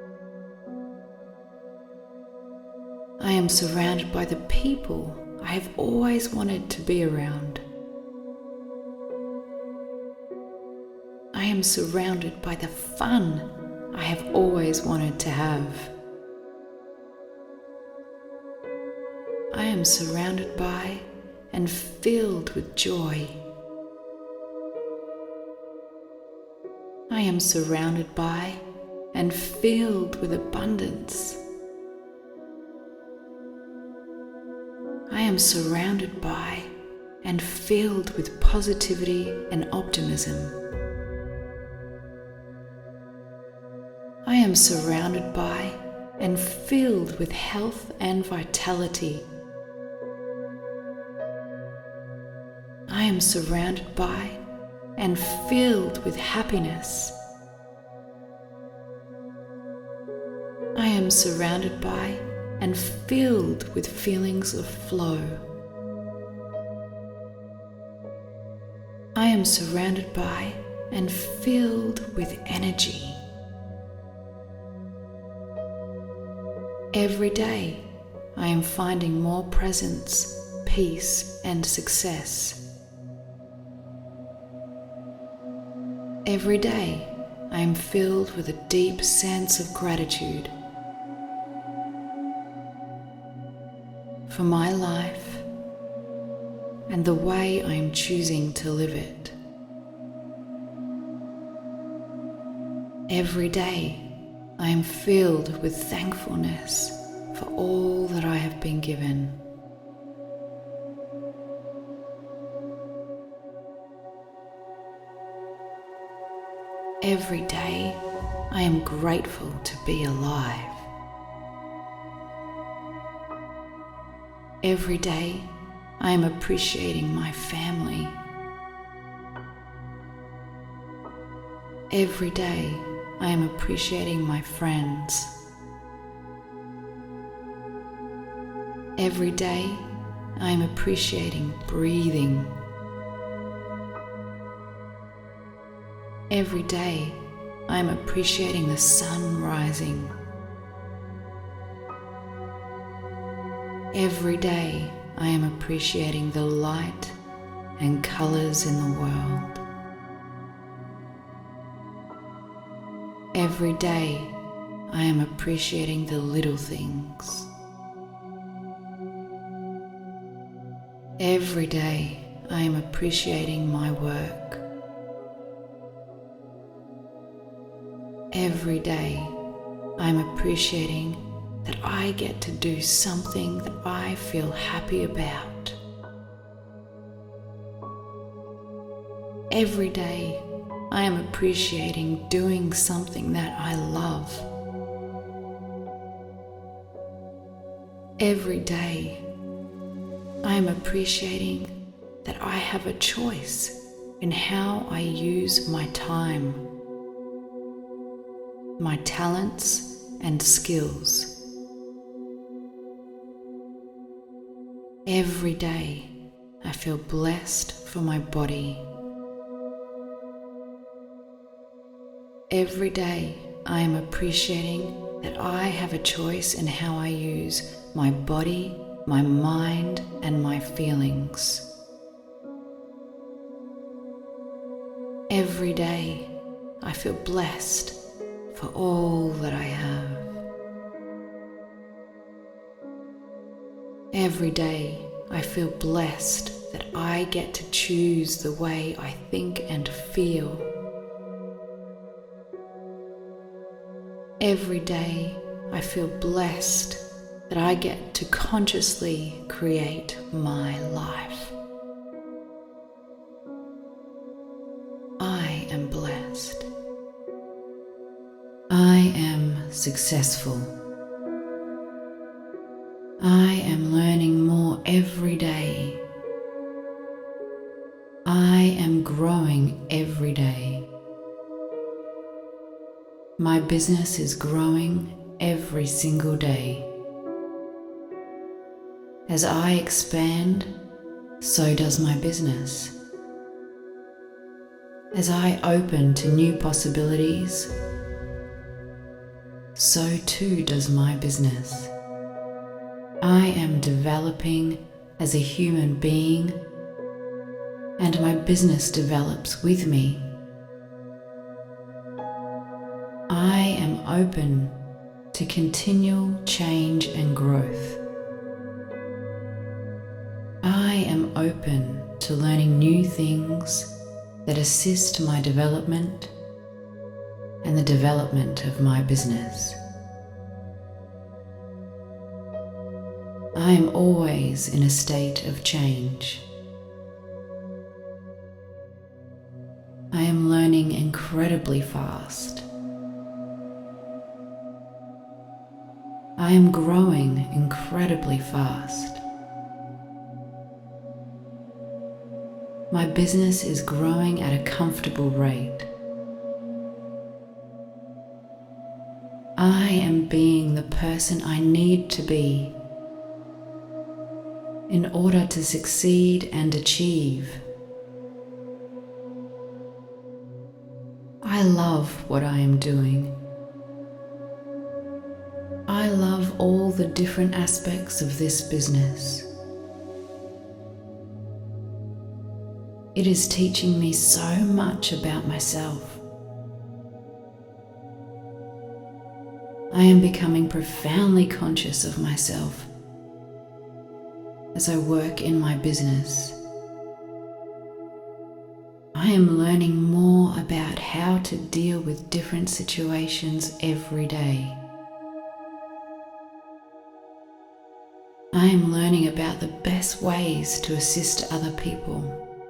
I am surrounded by the people I have always wanted to be around. I am surrounded by the fun I have always wanted to have. I am surrounded by and filled with joy. I am surrounded by and filled with abundance. I am surrounded by and filled with positivity and optimism. I am surrounded by and filled with health and vitality. I am surrounded by and filled with happiness. I am surrounded by and filled with feelings of flow. I am surrounded by and filled with energy. Every day, I am finding more presence, peace, and success. Every day, I am filled with a deep sense of gratitude for my life and the way I am choosing to live it. Every day, I am filled with thankfulness for all that I have been given. Every day, I am grateful to be alive. Every day, I am appreciating my family. Every day, I am appreciating my friends. Every day, I am appreciating breathing. Every day, I am appreciating the sun rising. Every day, I am appreciating the light and colors in the world. Every day, I am appreciating the little things. Every day, I am appreciating my work. Every day, I am appreciating that I get to do something that I feel happy about. Every day, I am appreciating doing something that I love. Every day, I am appreciating that I have a choice in how I use my time, my talents and skills. Every day, I feel blessed for my body. Every day, I am appreciating that I have a choice in how I use my body, my mind, and my feelings. Every day, I feel blessed for all that I have. Every day, I feel blessed that I get to choose the way I think and feel. Every day, I feel blessed that I get to consciously create my life. I am blessed. I am successful. I am learning more every day. I am growing every day. My business is growing every single day. As I expand, so does my business. As I open to new possibilities, so too does my business. I am developing as a human being, and my business develops with me. I am open to continual change and growth. I am open to learning new things that assist my development and the development of my business. I am always in a state of change. I am learning incredibly fast. I am growing incredibly fast. My business is growing at a comfortable rate. I am being the person I need to be in order to succeed and achieve. I love what I am doing. I love all the different aspects of this business. It is teaching me so much about myself. I am becoming profoundly conscious of myself as I work in my business. I am learning more about how to deal with different situations every day. I am learning about the best ways to assist other people.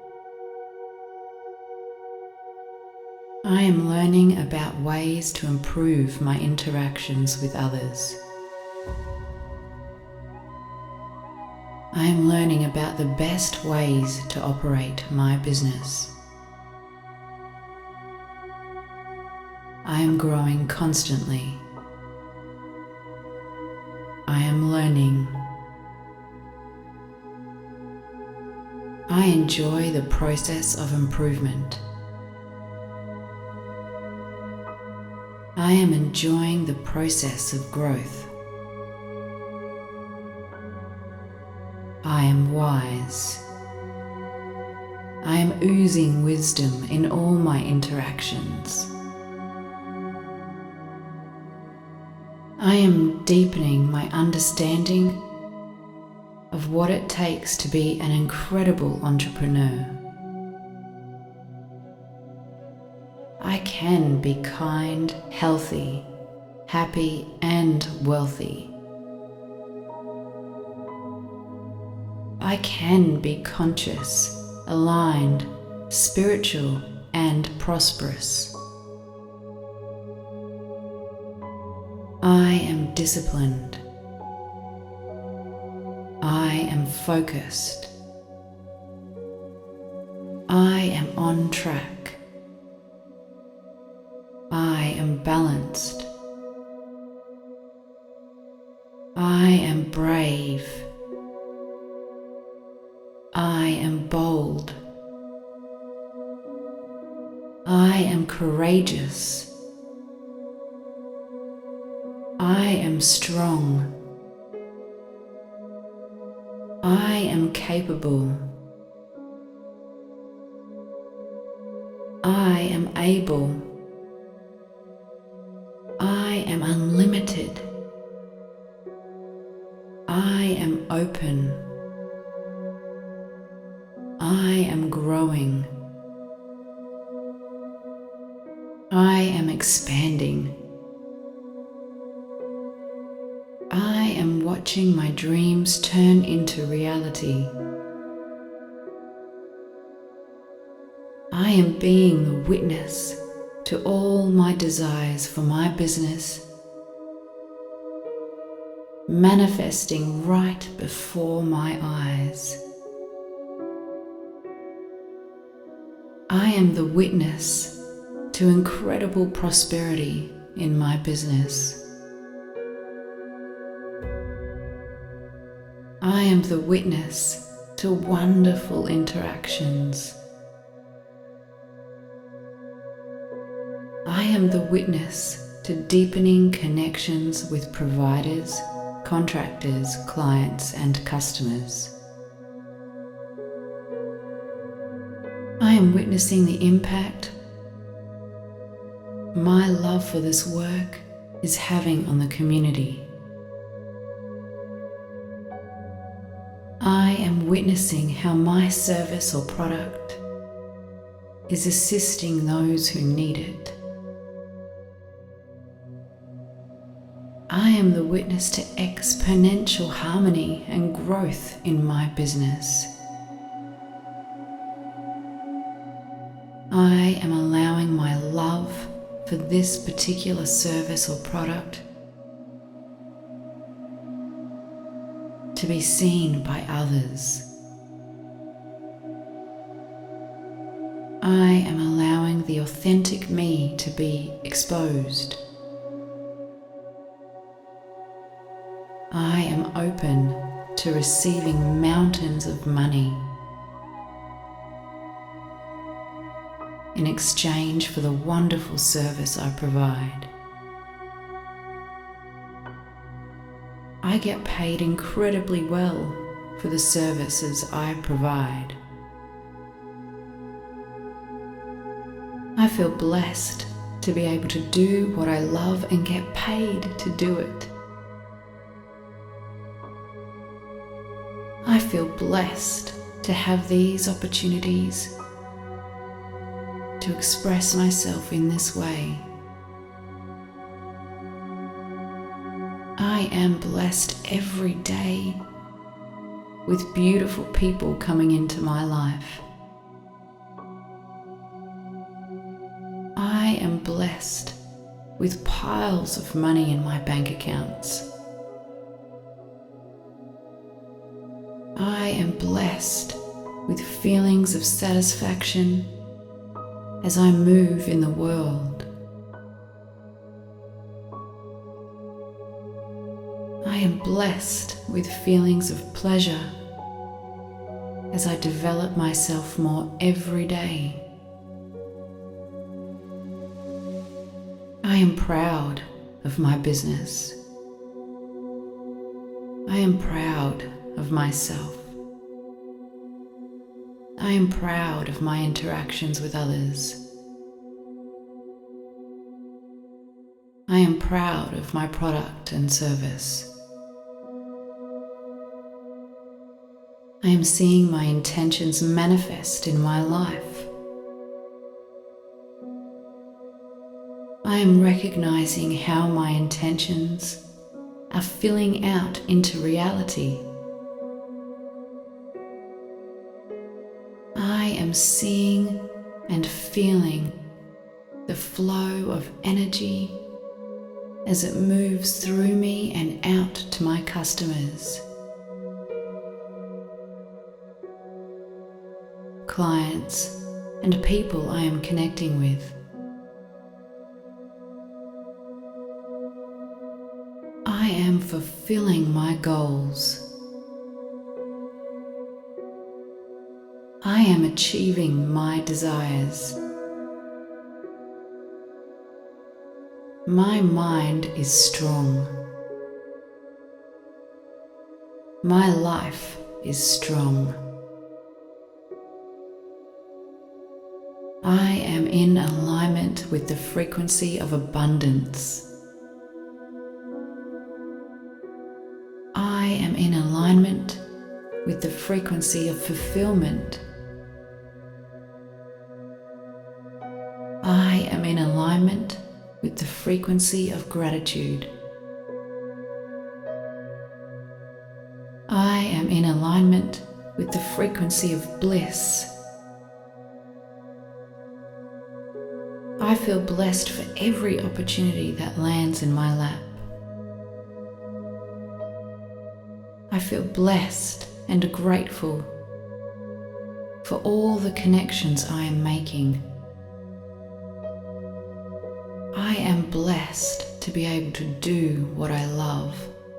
I am learning about ways to improve my interactions with others. I am learning about the best ways to operate my business. I am growing constantly. I am learning. I enjoy the process of improvement. I am enjoying the process of growth. I am wise. I am oozing wisdom in all my interactions. I am deepening my understanding of what it takes to be an incredible entrepreneur. I can be kind, healthy, happy, and wealthy. I can be conscious, aligned, spiritual, and prosperous. I am disciplined. I am focused. I am on track. I am balanced. I am brave. I am bold. I am courageous. I am strong. I am capable. I am able. I am unlimited. I am open. I am growing. I am expanding. I am watching my dreams turn into reality. I am being the witness to all my desires for my business, manifesting right before my eyes. I am the witness to incredible prosperity in my business. I am the witness to wonderful interactions. I am the witness to deepening connections with providers, contractors, clients, and customers. I am witnessing the impact my love for this work is having on the community. I am witnessing how my service or product is assisting those who need it. I am the witness to exponential harmony and growth in my business. I am allowing my love for this particular service or product to be seen by others. I am allowing the authentic me to be exposed. I am open to receiving mountains of money in exchange for the wonderful service I provide. I get paid incredibly well for the services I provide. I feel blessed to be able to do what I love and get paid to do it. I feel blessed to have these opportunities to express myself in this way. I am blessed every day with beautiful people coming into my life. I am blessed with piles of money in my bank accounts. I am blessed with feelings of satisfaction as I move in the world. I am blessed with feelings of pleasure as I develop myself more every day. I am proud of my business. I am proud of myself. I am proud of my interactions with others. I am proud of my product and service. I am seeing my intentions manifest in my life. I am recognizing how my intentions are filling out into reality. I am seeing and feeling the flow of energy as it moves through me and out to my customers, clients, and people I am connecting with. I am fulfilling my goals. I am achieving my desires. My mind is strong. My life is strong. I am in alignment with the frequency of abundance. I am in alignment with the frequency of fulfillment. I am in alignment with the frequency of gratitude. I am in alignment with the frequency of bliss. I feel blessed for every opportunity that lands in my lap. I feel blessed and grateful for all the connections I am making. I am blessed to be able to do what I love.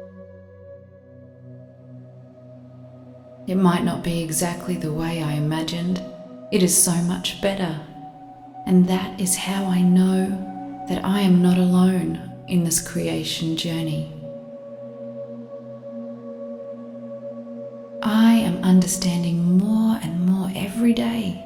It might not be exactly the way I imagined. It is so much better. And that is how I know that I am not alone in this creation journey. I am understanding more and more every day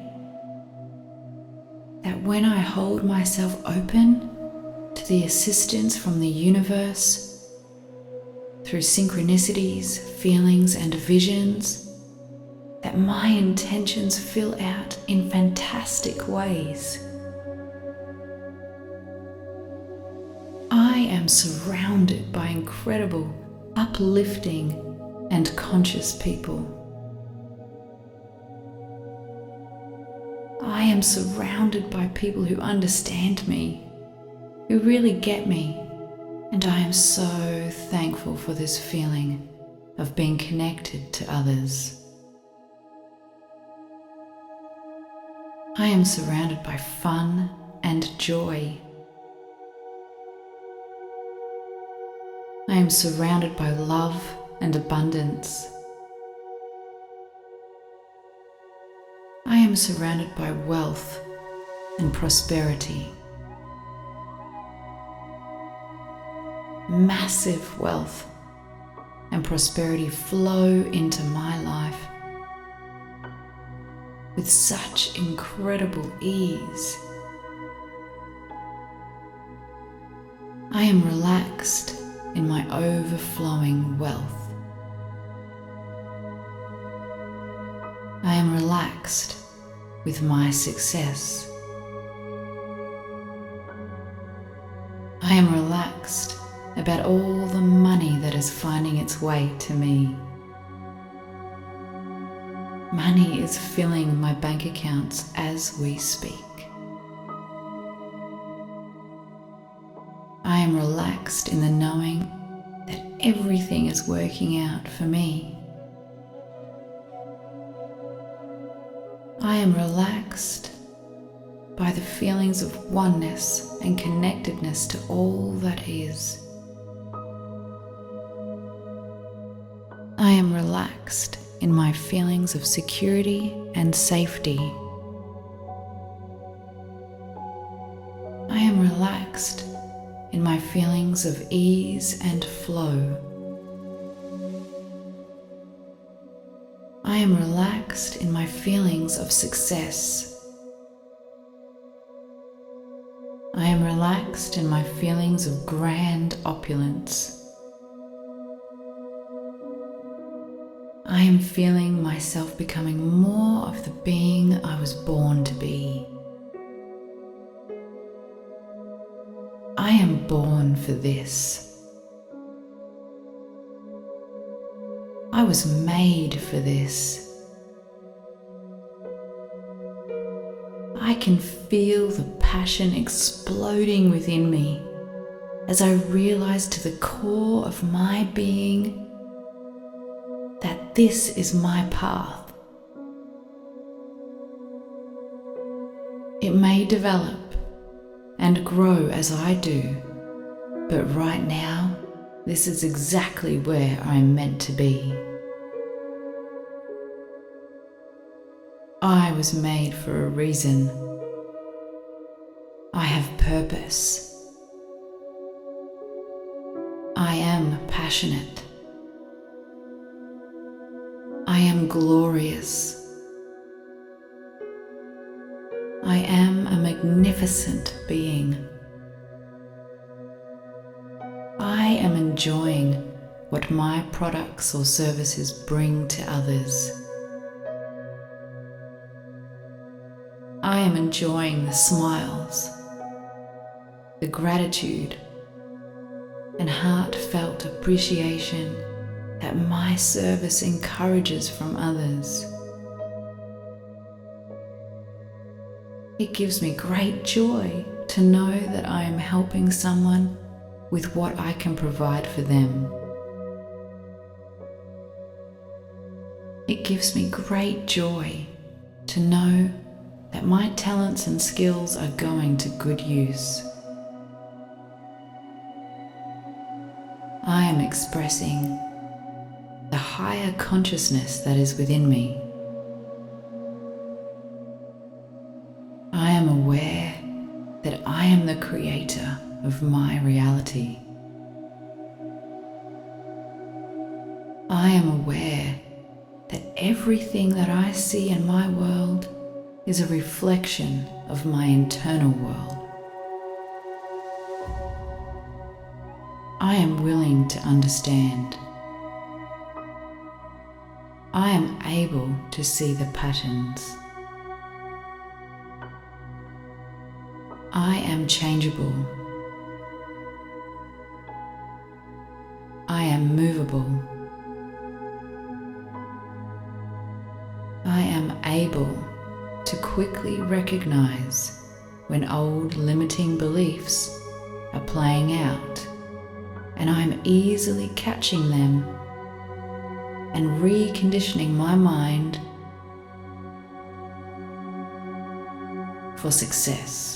that when I hold myself open to the assistance from the universe through synchronicities, feelings, and visions, that my intentions fill out in fantastic ways. I am surrounded by incredible, uplifting, and conscious people. I am surrounded by people who understand me, who really get me, and I am so thankful for this feeling of being connected to others. I am surrounded by fun and joy. I am surrounded by love and abundance. I am surrounded by wealth and prosperity. Massive wealth and prosperity flow into my life with such incredible ease. I am relaxed in my overflowing wealth. I am relaxed with my success. I am relaxed about all the money that is finding its way to me. Money is filling my bank accounts as we speak. I am relaxed in the knowing that everything is working out for me. I am relaxed by the feelings of oneness and connectedness to all that is. I am relaxed in my feelings of security and safety. I am relaxed in my feelings of ease and flow. I am relaxed in my feelings of success. I am relaxed in my feelings of grand opulence. I am feeling myself becoming more of the being I was born to be. I am born for this. I was made for this. I can feel the passion exploding within me as I realize to the core of my being that this is my path. It may develop and grow as I do, but right now, this is exactly where I am meant to be. I was made for a reason. I have purpose. I am passionate. I am glorious. I am a magnificent being. I am enjoying what my products or services bring to others. I am enjoying the smiles, the gratitude, and heartfelt appreciation that my service encourages from others. It gives me great joy to know that I am helping someone with what I can provide for them. It gives me great joy to know that my talents and skills are going to good use. I am expressing the higher consciousness that is within me. I am aware that I am the creator of my reality. I am aware that everything that I see in my world is a reflection of my internal world. I am willing to understand. I am able to see the patterns. I am changeable. I am movable. I am able to quickly recognize when old limiting beliefs are playing out, and I am easily catching them and reconditioning my mind for success.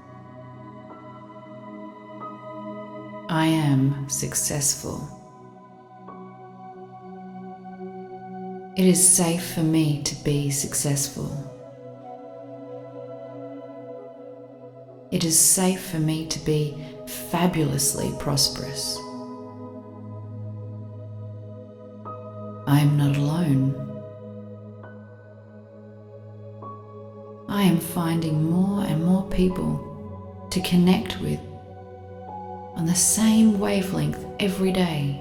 I am successful. It is safe for me to be successful. It is safe for me to be fabulously prosperous. I am not alone. I am finding more and more people to connect with on the same wavelength every day.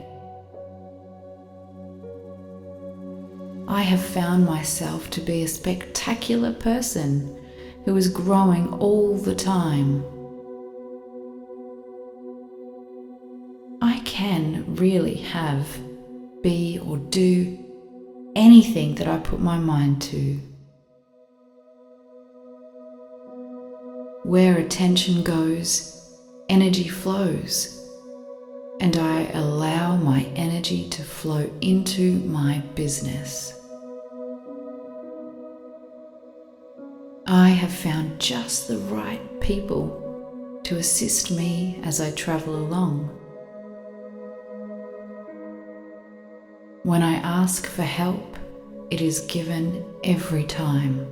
I have found myself to be a spectacular person who is growing all the time. can really have, be, or do anything that I put my mind to. Where attention goes, energy flows, and I allow my energy to flow into my business. I have found just the right people to assist me as I travel along. When I ask for help, it is given every time.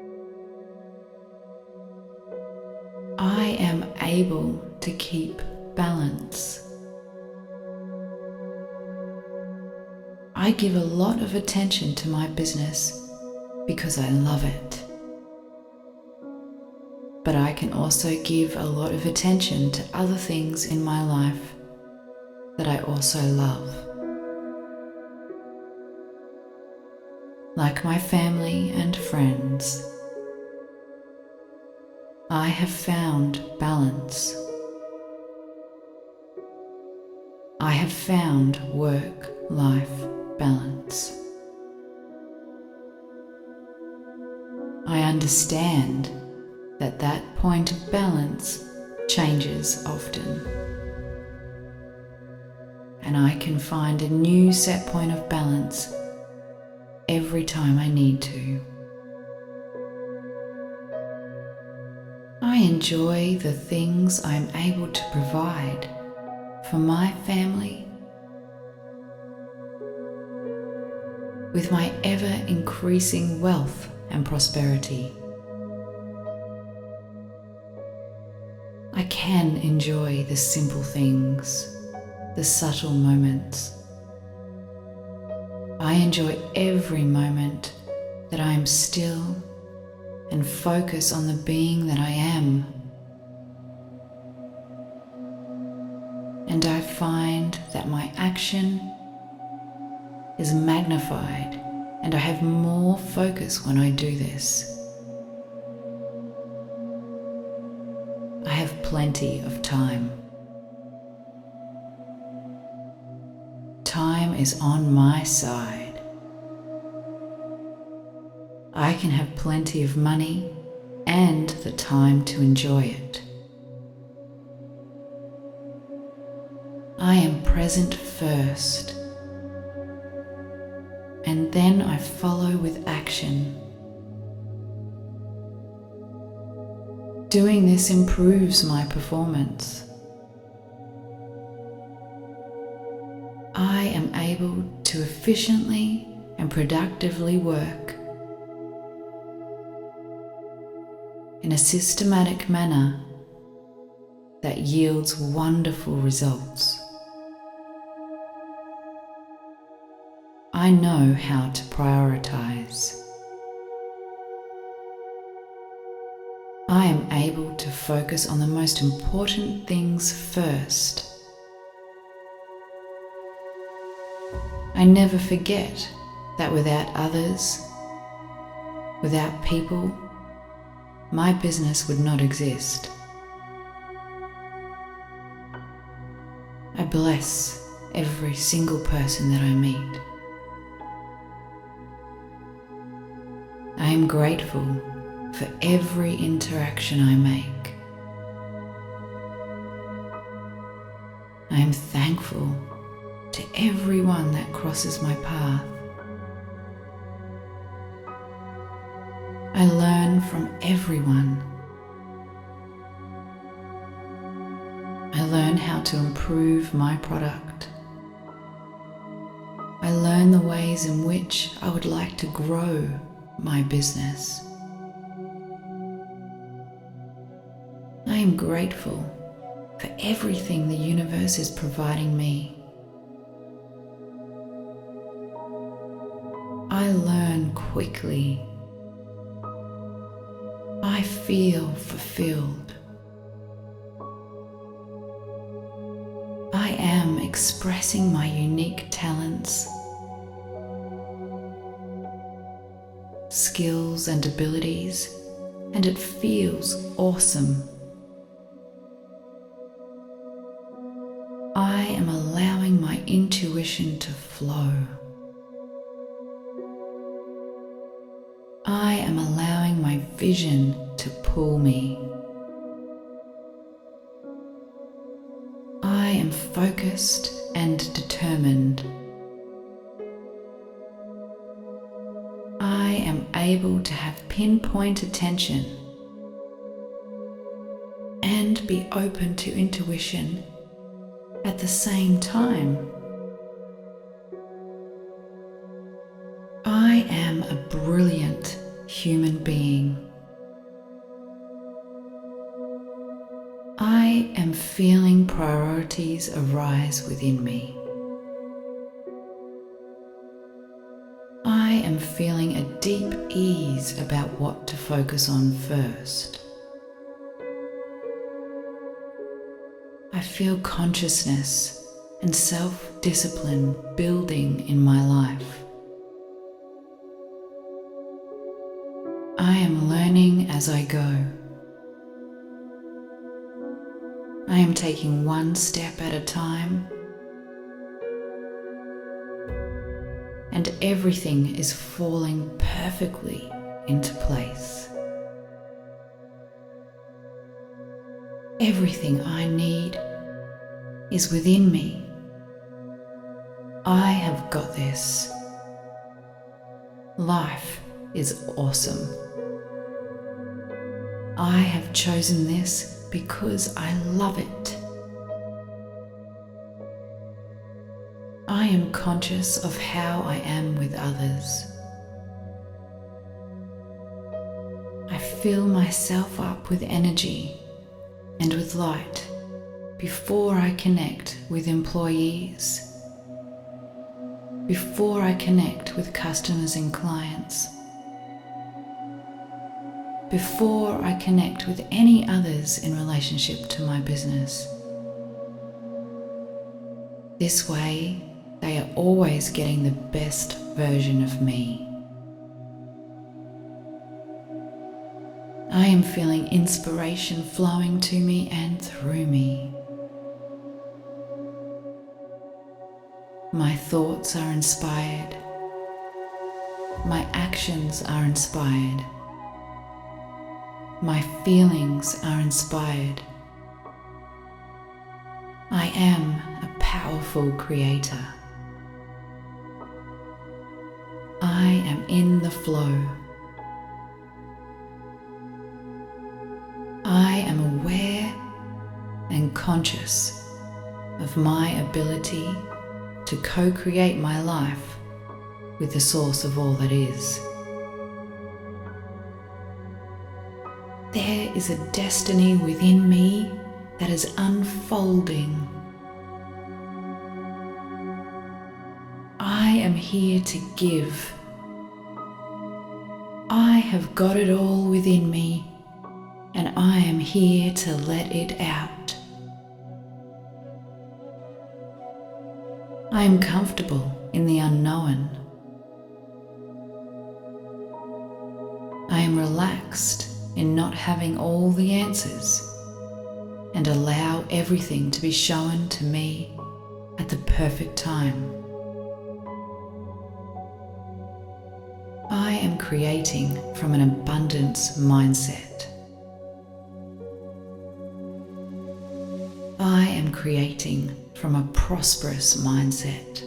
I am able to keep balance. I give a lot of attention to my business because I love it. But I can also give a lot of attention to other things in my life that I also love. Like my family and friends. I have found balance. I have found work-life balance. I understand that that point of balance changes often. And I can find a new set point of balance every time I need to. I enjoy the things I'm able to provide for my family with my ever-increasing wealth and prosperity. I can enjoy the simple things, the subtle moments. I enjoy every moment that I am still and focus on the being that I am. And I find that my action is magnified and I have more focus when I do this. I have plenty of time. Time is on my side. I can have plenty of money and the time to enjoy it. I am present first, and then I follow with action. Doing this improves my performance. I am able to efficiently and productively work in a systematic manner that yields wonderful results. I know how to prioritize. I am able to focus on the most important things first. I never forget that without others, without people, my business would not exist. I bless every single person that I meet. I am grateful for every interaction I make. I am thankful to everyone that crosses my path. I learn from everyone. I learn how to improve my product. I learn the ways in which I would like to grow my business. I am grateful for everything the universe is providing me. I learn quickly. I feel fulfilled. I am expressing my unique talents, skills and abilities, and it feels awesome. I am allowing my intuition to flow. I am allowing my vision to pull me. I am focused and determined. I am able to have pinpoint attention and be open to intuition at the same time. I am a brilliant human being. I am feeling priorities arise within me. I am feeling a deep ease about what to focus on first. I feel consciousness and self-discipline building in my life. I am learning as I go. I am taking one step at a time, and everything is falling perfectly into place. Everything I need is within me. I have got this. Life is awesome. I have chosen this because I love it. I am conscious of how I am with others. I fill myself up with energy and with light before I connect with employees, before I connect with customers and clients, before I connect with any others in relationship to my business. This way, they are always getting the best version of me. I am feeling inspiration flowing to me and through me. My thoughts are inspired. My actions are inspired. My feelings are inspired. I am a powerful creator. I am in the flow. I am aware and conscious of my ability to co-create my life with the source of all that is. There is a destiny within me that is unfolding. I am here to give. I have got it all within me, and I am here to let it out. I am comfortable in the unknown. I am relaxed in not having all the answers, and allow everything to be shown to me at the perfect time. I am creating from an abundance mindset. I am creating from a prosperous mindset.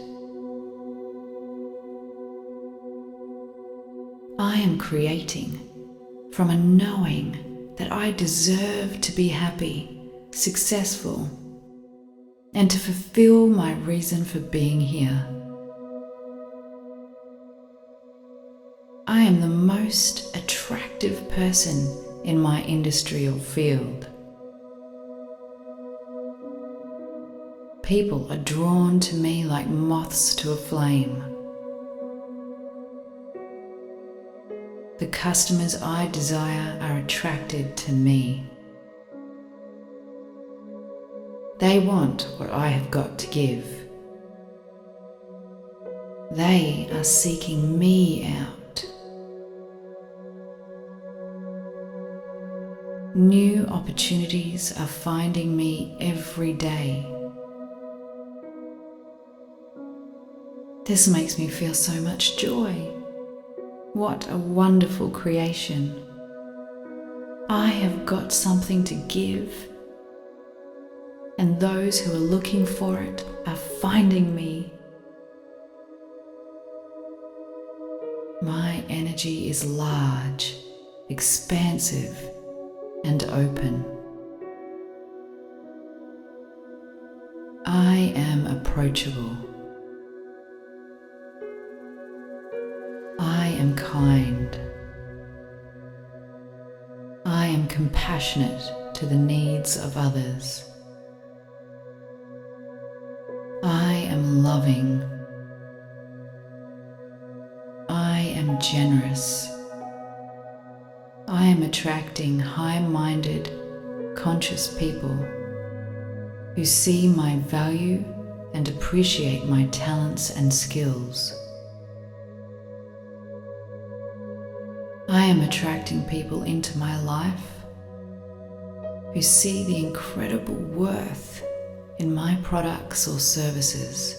I am creating from a knowing that I deserve to be happy, successful, and to fulfill my reason for being here. I am the most attractive person in my industry or field. People are drawn to me like moths to a flame. The customers I desire are attracted to me. They want what I have got to give. They are seeking me out. New opportunities are finding me every day. This makes me feel so much joy. What a wonderful creation. I have got something to give, and those who are looking for it are finding me. My energy is large, expansive, and open. I am approachable. I am kind. I am compassionate to the needs of others. I am loving. I am generous. I am attracting high-minded, conscious people who see my value and appreciate my talents and skills. I am attracting people into my life who see the incredible worth in my products or services.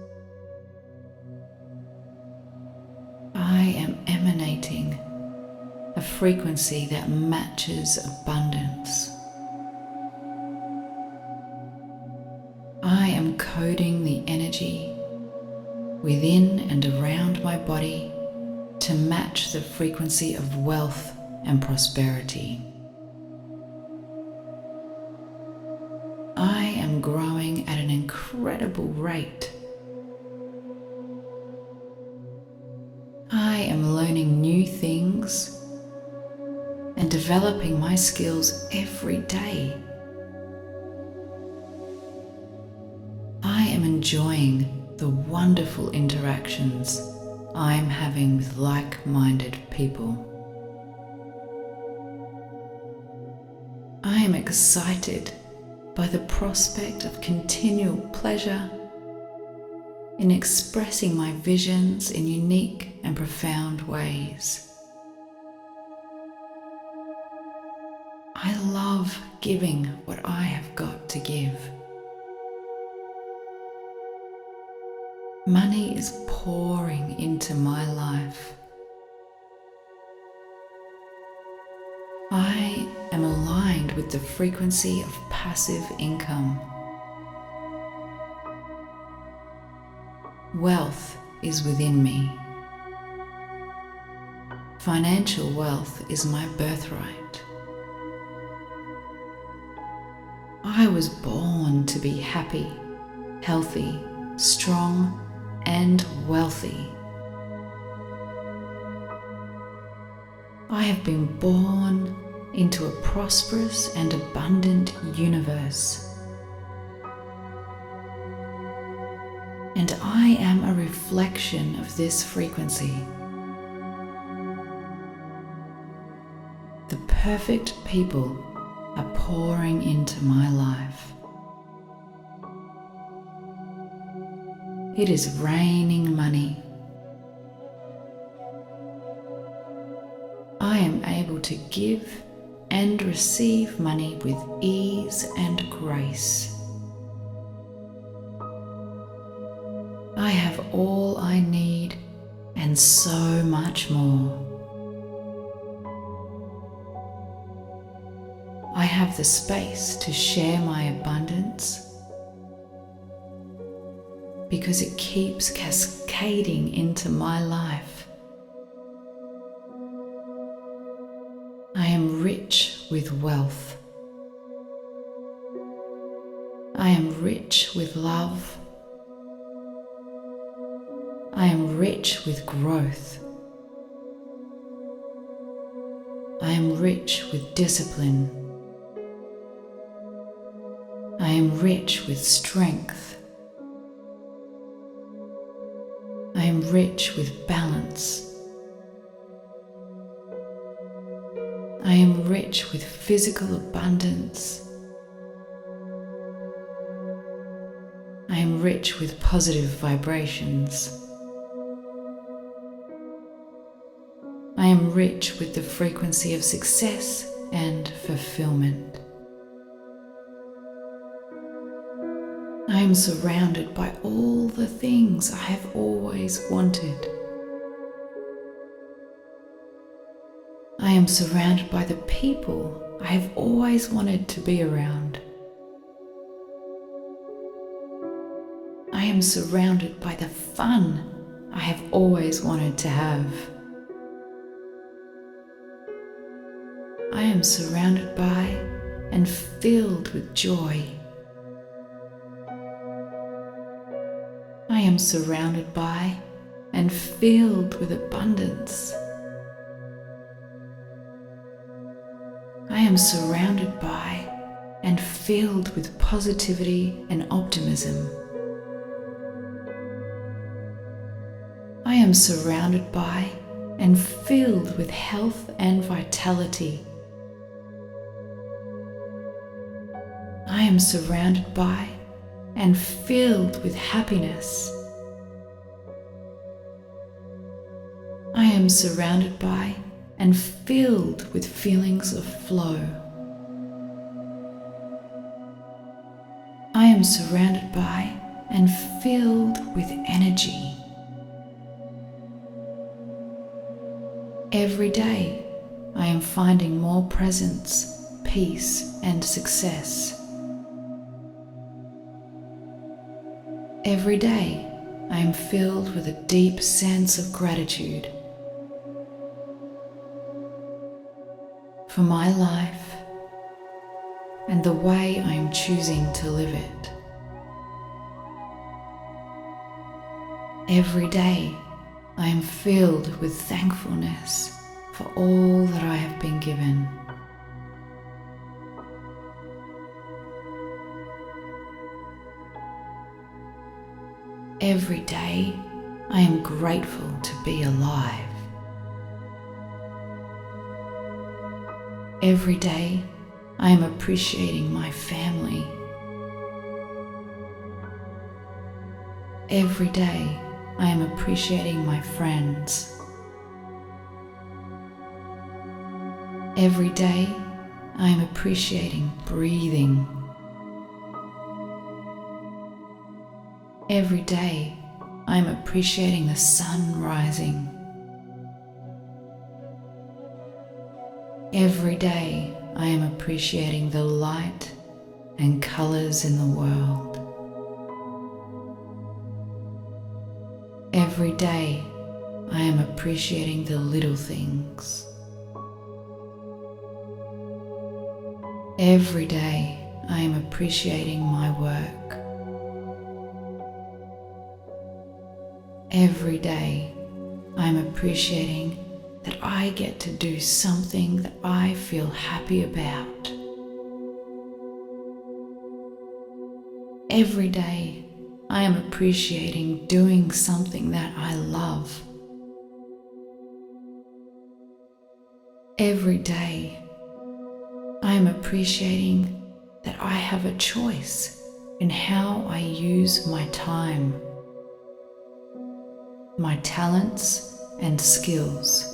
I am emanating a frequency that matches abundance. I am coding the energy within and around my body to match the frequency of wealth and prosperity. I am growing at an incredible rate. I am learning new things and developing my skills every day. I am enjoying the wonderful interactions I am having with like-minded people. I am excited by the prospect of continual pleasure in expressing my visions in unique and profound ways. I love giving what I have got to give. Money is pouring into my life. I am aligned with the frequency of passive income. Wealth is within me. Financial wealth is my birthright. I was born to be happy, healthy, strong, and wealthy. I have been born into a prosperous and abundant universe. And I am a reflection of this frequency. The perfect people are pouring into my life. It is raining money. I am able to give and receive money with ease and grace. I have all I need and so much more. I have the space to share my abundance because it keeps cascading into my life. I am rich with wealth. I am rich with love. I am rich with growth. I am rich with discipline. I am rich with strength. I am rich with balance. I am rich with physical abundance. I am rich with positive vibrations. I am rich with the frequency of success and fulfillment. I am surrounded by all the things I have always wanted. I am surrounded by the people I have always wanted to be around. I am surrounded by the fun I have always wanted to have. I am surrounded by and filled with joy. I am surrounded by and filled with abundance. I am surrounded by and filled with positivity and optimism. I am surrounded by and filled with health and vitality. I am surrounded by and filled with happiness. I am surrounded by and filled with feelings of flow. I am surrounded by and filled with energy. Every day, I am finding more presence, peace, and success. Every day, I am filled with a deep sense of gratitude for my life and the way I am choosing to live it. Every day, I am filled with thankfulness for all that I have been given. Every day, I am grateful to be alive. Every day, I am appreciating my family. Every day, I am appreciating my friends. Every day, I am appreciating breathing. Every day, I am appreciating the sun rising. Every day, I am appreciating the light and colors in the world. Every day, I am appreciating the little things. Every day, I am appreciating my work. Every day, I am appreciating that I get to do something that I feel happy about. Every day, I am appreciating doing something that I love. Every day, I am appreciating that I have a choice in how I use my time, my talents and skills.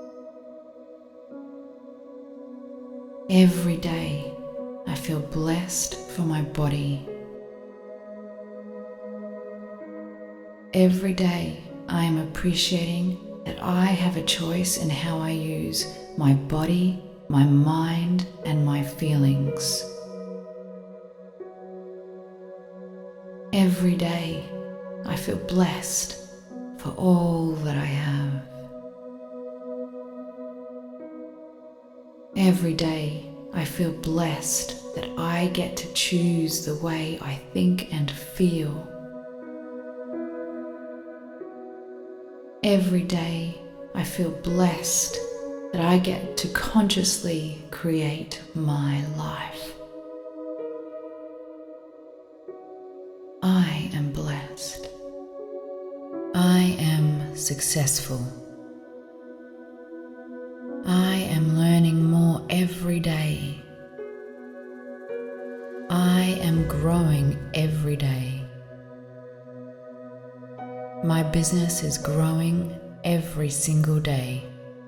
Every day, I feel blessed for my body. Every day, I am appreciating that I have a choice in how I use my body, my mind, and my feelings. Every day, I feel blessed for all that I have. Every day, I feel blessed that I get to choose the way I think and feel. Every day, I feel blessed that I get to consciously create my life. I am blessed. I am successful. I am learning more every day. I am growing every day. My business is growing every single day.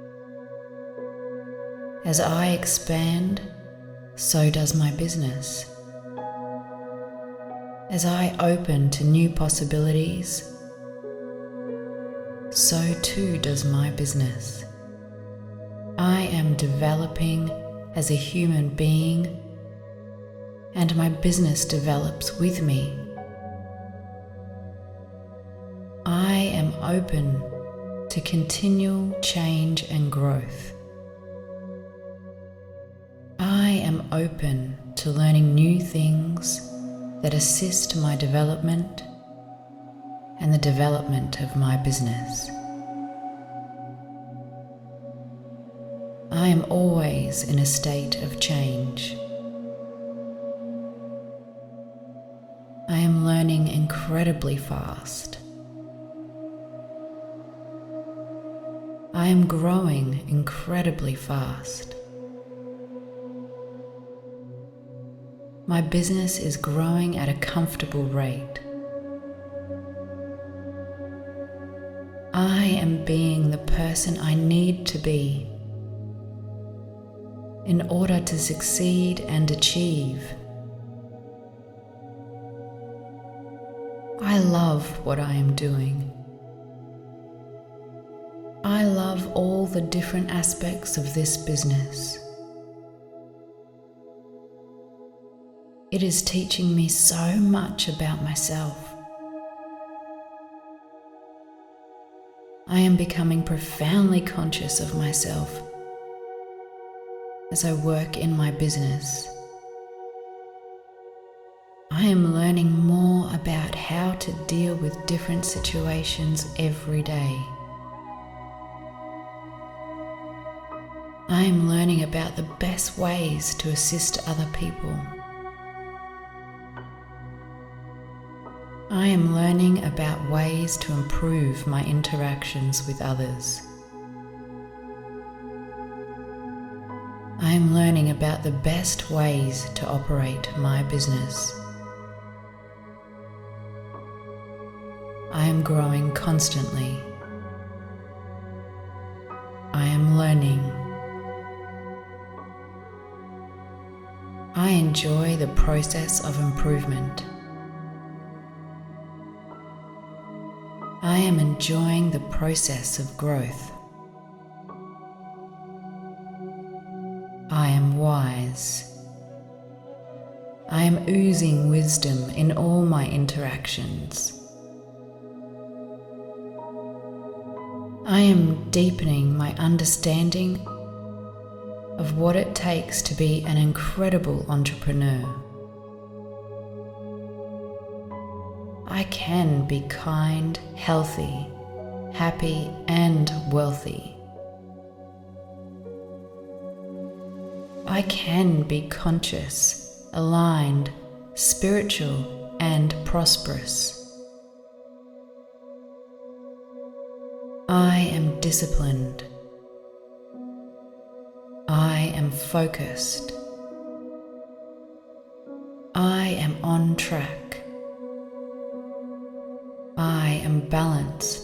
As I expand, so does my business. As I open to new possibilities, so too does my business. I am developing as a human being, and my business develops with me. I am open to continual change and growth. I am open to learning new things that assist my development and the development of my business. I am always in a state of change. I am learning incredibly fast. I am growing incredibly fast. My business is growing at a comfortable rate. I am being the person I need to be in order to succeed and achieve. I love what I am doing. I love all the different aspects of this business. It is teaching me so much about myself. I am becoming profoundly conscious of myself as I work in my business. I am learning more about how to deal with different situations every day. I am learning about the best ways to assist other people. I am learning about ways to improve my interactions with others. I am learning about the best ways to operate my business. I am growing constantly. I am learning. I enjoy the process of improvement. I am enjoying the process of growth. I am wise. I am oozing wisdom in all my interactions. I am deepening my understanding of what it takes to be an incredible entrepreneur. I can be kind, healthy, happy, and wealthy. I can be conscious, aligned, spiritual, and prosperous. I am disciplined. I am focused. I am on track. I am balanced.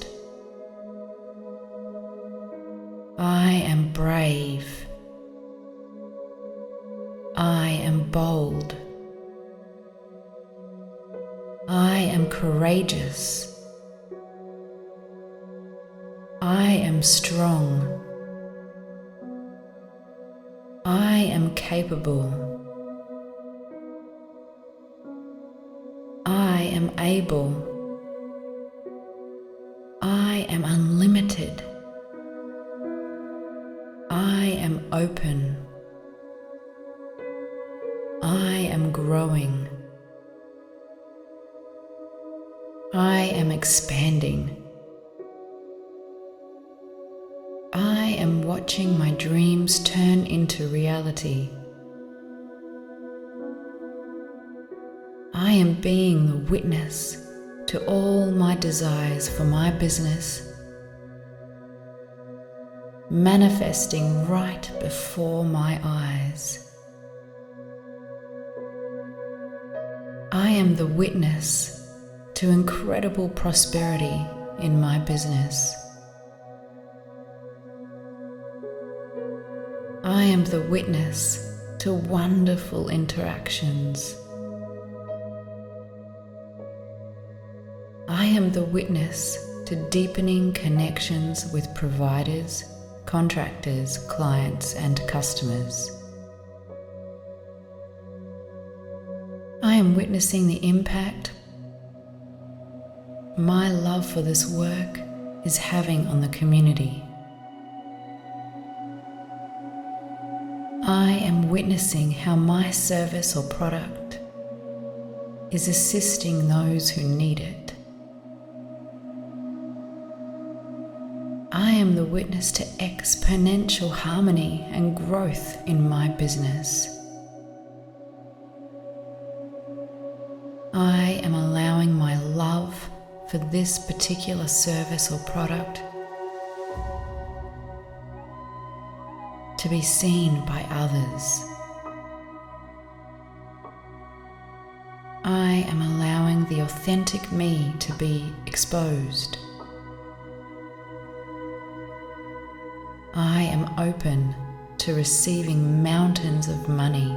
I am brave. I am bold. I am courageous. I am strong. I am capable. I am able. I am unlimited. I am open. I am growing. I am expanding. I am watching my dreams turn into reality. I am being the witness to all my desires for my business, manifesting right before my eyes. I am the witness to incredible prosperity in my business. I am the witness to wonderful interactions. am the witness to deepening connections with providers, contractors, clients, and customers. I am witnessing the impact my love for this work is having on the community. I am witnessing how my service or product is assisting those who need it. I am the witness to exponential harmony and growth in my business. I am allowing my love for this particular service or product to be seen by others. I am allowing the authentic me to be exposed. I am open to receiving mountains of money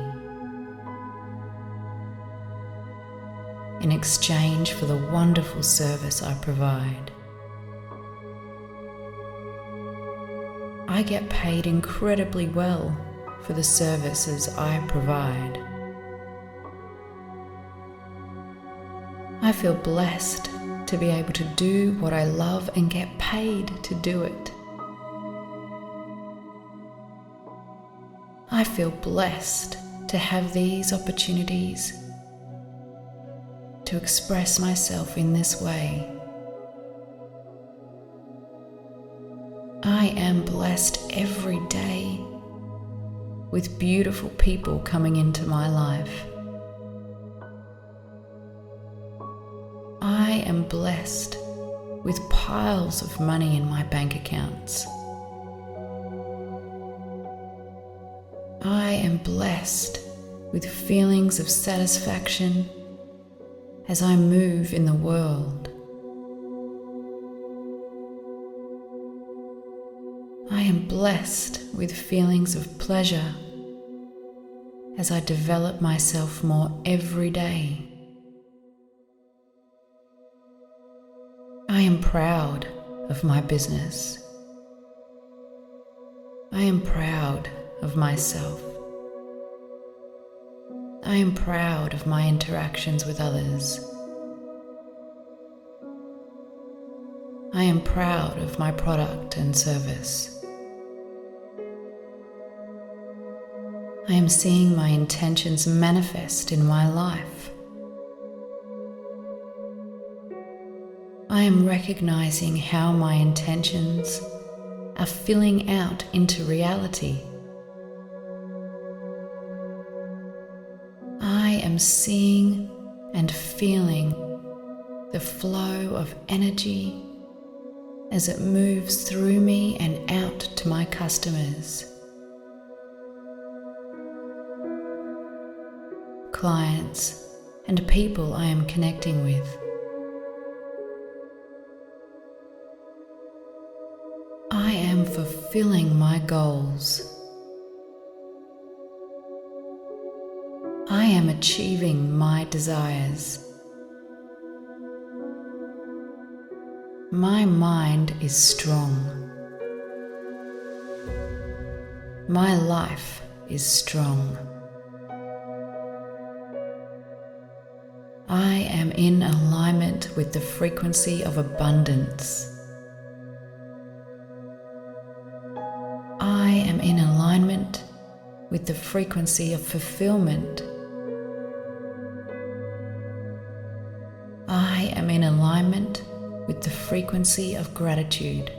in exchange for the wonderful service I provide. I get paid incredibly well for the services I provide. I feel blessed to be able to do what I love and get paid to do it. I feel blessed to have these opportunities to express myself in this way. I am blessed every day with beautiful people coming into my life. I am blessed with piles of money in my bank accounts. I am blessed with feelings of satisfaction as I move in the world. I am blessed with feelings of pleasure as I develop myself more every day. I am proud of my business. I am proud of myself. I am proud of my interactions with others. I am proud of my product and service. I am seeing my intentions manifest in my life. I am recognizing how my intentions are filling out into reality. I am seeing and feeling the flow of energy as it moves through me and out to my customers, clients, and people I am connecting with. I am fulfilling my goals. I am achieving my desires. My mind is strong. My life is strong. I am in alignment with the frequency of abundance. I am in alignment with the frequency of fulfillment. I am in alignment with the frequency of gratitude.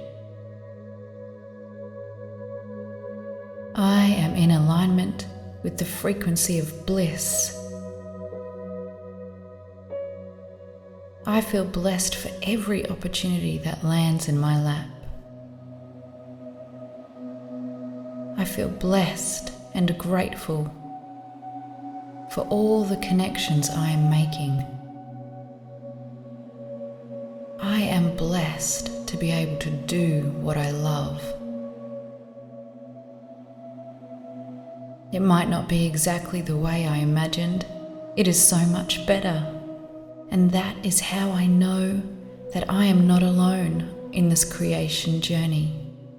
I am in alignment with the frequency of bliss. I feel blessed for every opportunity that lands in my lap. I feel blessed and grateful for all the connections I am making. I am blessed to be able to do what I love. It might not be exactly the way I imagined. It is so much better. And that is how I know that I am not alone in this creation journey.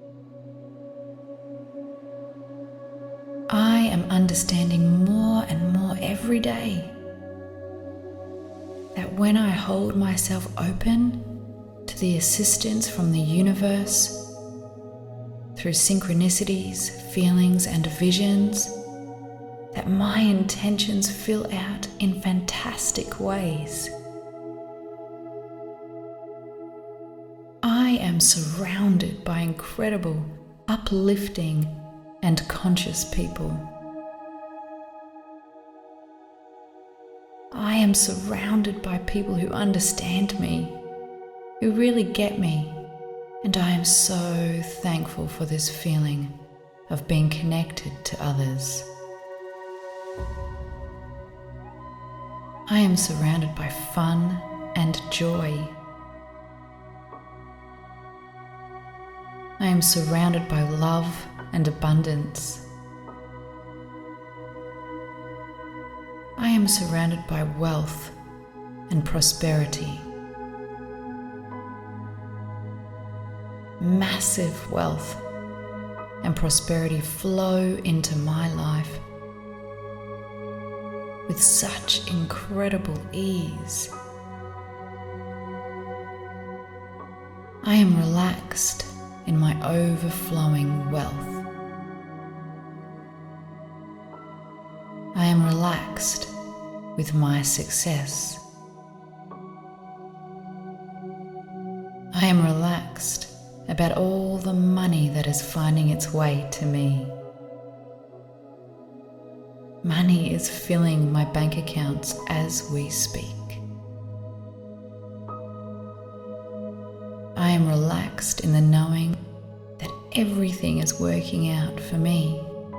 I am understanding more and more every day that when I hold myself open to the assistance from the universe through synchronicities, feelings, and visions, that my intentions fill out in fantastic ways. I am surrounded by incredible, uplifting, and conscious people. I am surrounded by people who understand me, who really get me, and I am so thankful for this feeling of being connected to others. I am surrounded by fun and joy. I am surrounded by love and abundance. I am surrounded by wealth and prosperity. Massive wealth and prosperity flow into my life with such incredible ease. I am relaxed in my overflowing wealth. I am relaxed with my success. I am relaxed about all the money that is finding its way to me. Money is filling my bank accounts as we speak. I am relaxed in the knowing that everything is working out for me.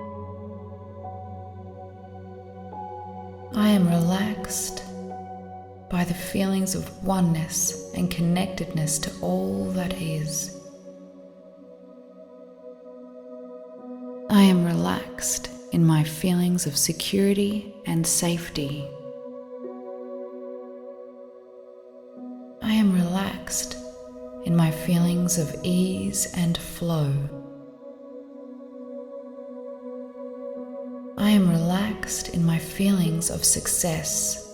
I am relaxed by the feelings of oneness and connectedness to all that is. I am relaxed in my feelings of security and safety. I am relaxed in my feelings of ease and flow. I am relaxed in my feelings of success.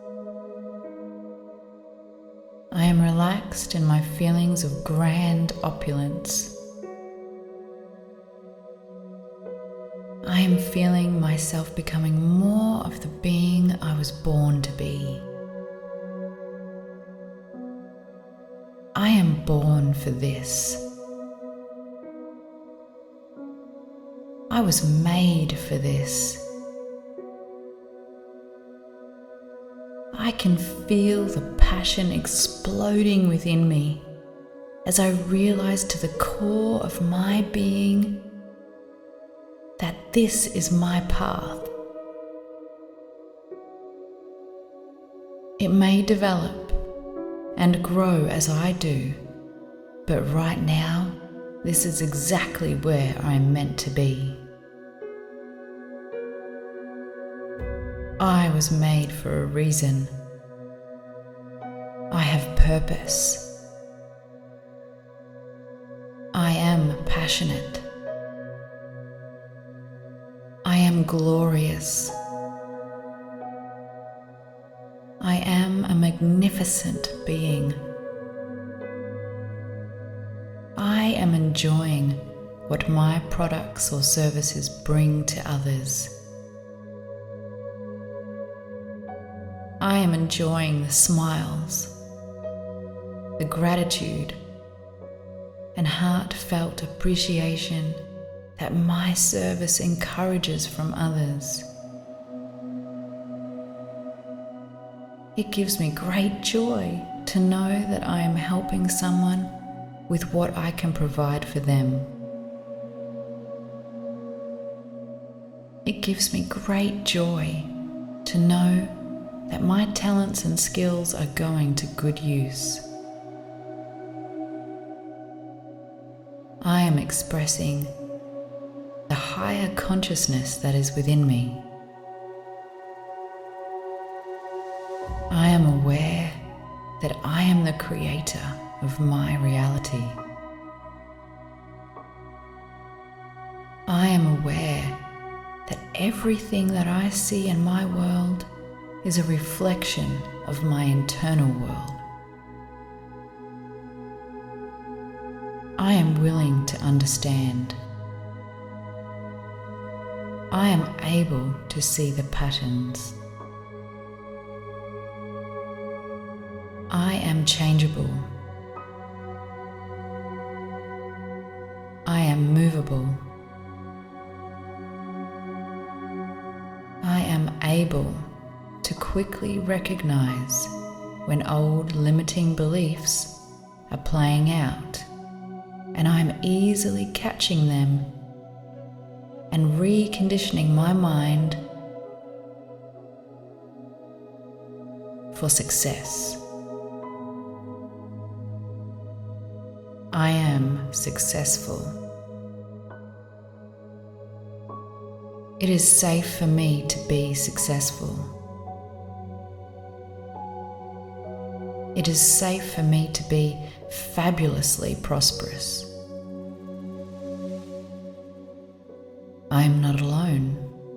I am relaxed in my feelings of grand opulence. I am feeling myself becoming more of the being I was born to be. I am born for this. I was made for this. I can feel the passion exploding within me as I realize to the core of my being that this is my path. It may develop and grow as I do, but right now, this is exactly where I am meant to be. I was made for a reason. I have purpose. I am passionate. I am glorious. I am a magnificent being. I am enjoying what my products or services bring to others. I am enjoying the smiles, the gratitude, and heartfelt appreciation that my service encourages from others. It gives me great joy to know that I am helping someone with what I can provide for them. It gives me great joy to know that my talents and skills are going to good use. I am expressing the higher consciousness that is within me. I am aware that I am the creator of my reality. I am aware that everything that I see in my world is a reflection of my internal world. I am willing to understand. I am able to see the patterns. I am changeable. I am movable. I am able to quickly recognize when old limiting beliefs are playing out, and I am easily catching them and reconditioning my mind for success. I am successful. It is safe for me to be successful. It is safe for me to be fabulously prosperous. I am not alone.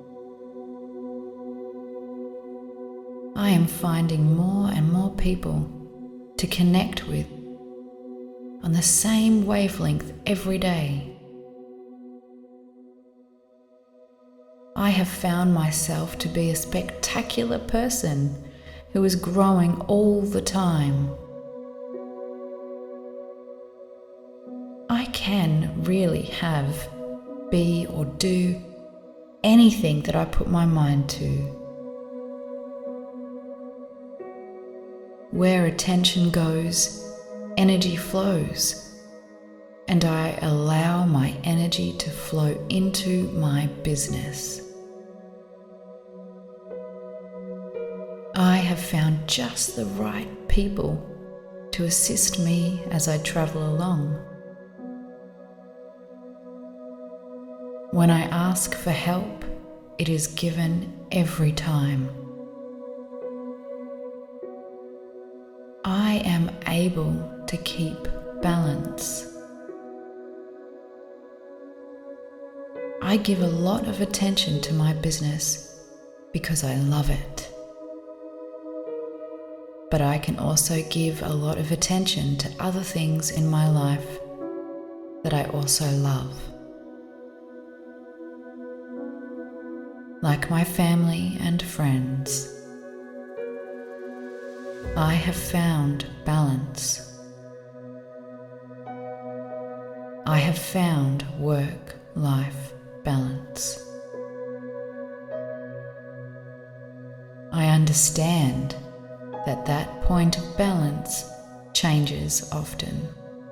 I am finding more and more people to connect with on the same wavelength every day. I have found myself to be a spectacular person who is growing all the time. I can really have, be or do anything that I put my mind to. Where attention goes, energy flows, and I allow my energy to flow into my business. I have found just the right people to assist me as I travel along. When I ask for help, it is given every time. I am able to keep balance. I give a lot of attention to my business because I love it. But I can also give a lot of attention to other things in my life that I also love. Like my family and friends. I have found balance. I have found work-life balance. I understand that that point of balance changes often,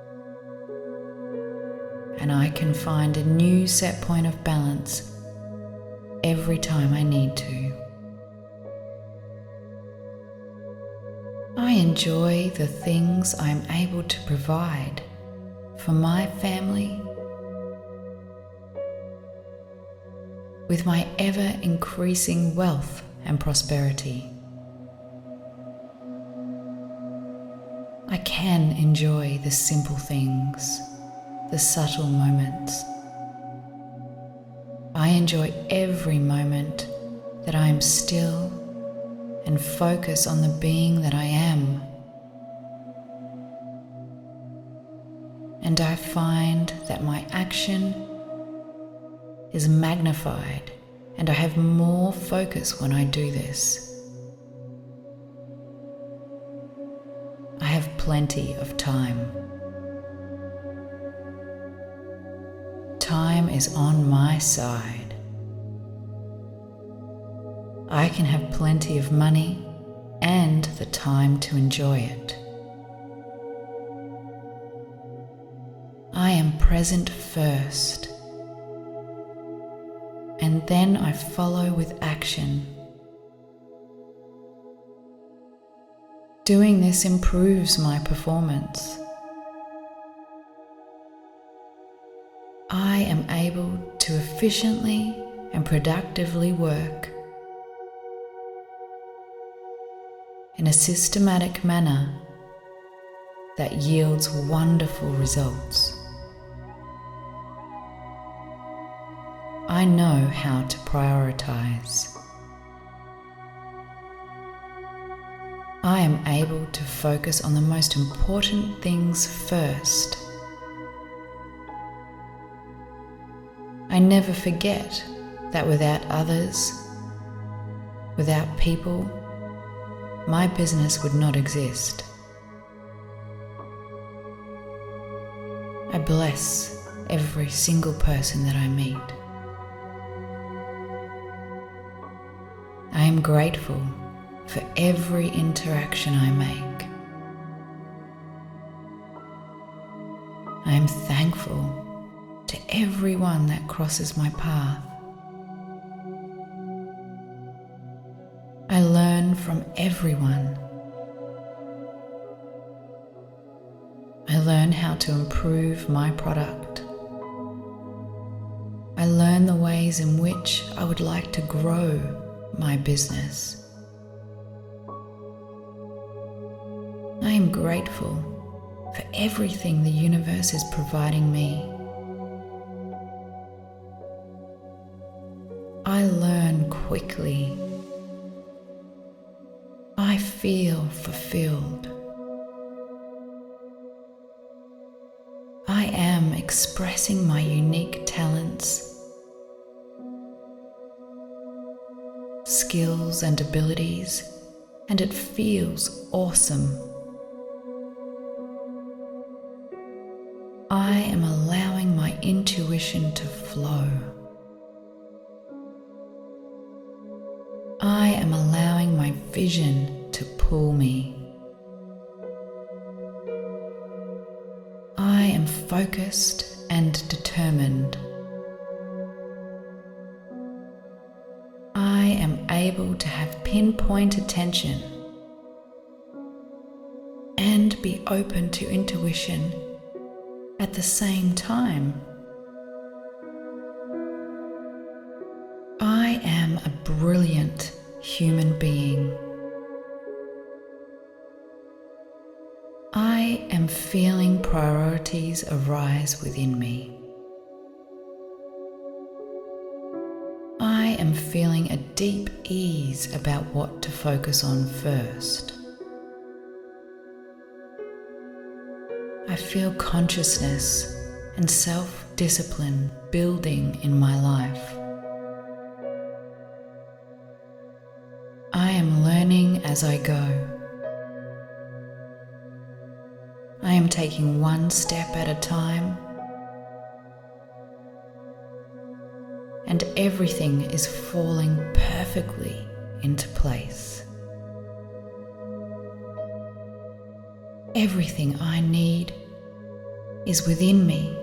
and I can find a new set point of balance every time I need to. I enjoy the things I'm able to provide for my family with my ever-increasing wealth and prosperity. I can enjoy the simple things, the subtle moments. I enjoy every moment that I am still and focus on the being that I am. And I find that my action is magnified and I have more focus when I do this. I have plenty of time. Time is on my side. I can have plenty of money and the time to enjoy it. I am present first, and then I follow with action. Doing this improves my performance. I am able to efficiently and productively work in a systematic manner that yields wonderful results. I know how to prioritize. I am able to focus on the most important things first. I never forget that without others, without people, my business would not exist. I bless every single person that I meet. I am grateful for every interaction I make. I am thankful to everyone that crosses my path. I learn from everyone. I learn how to improve my product. I learn the ways in which I would like to grow my business. I am grateful for everything the universe is providing me. I learn quickly. I feel fulfilled. I am expressing my unique talents, skills and abilities, and it feels awesome. I am allowing my intuition to flow. I am allowing my vision to pull me. I am focused and determined. I am able to have pinpoint attention and be open to intuition at the same time. I am a brilliant human being. I am feeling priorities arise within me. I am feeling a deep ease about what to focus on first. I feel consciousness and self-discipline building in my life. I am learning as I go. I am taking one step at a time, and everything is falling perfectly into place. Everything I need is within me.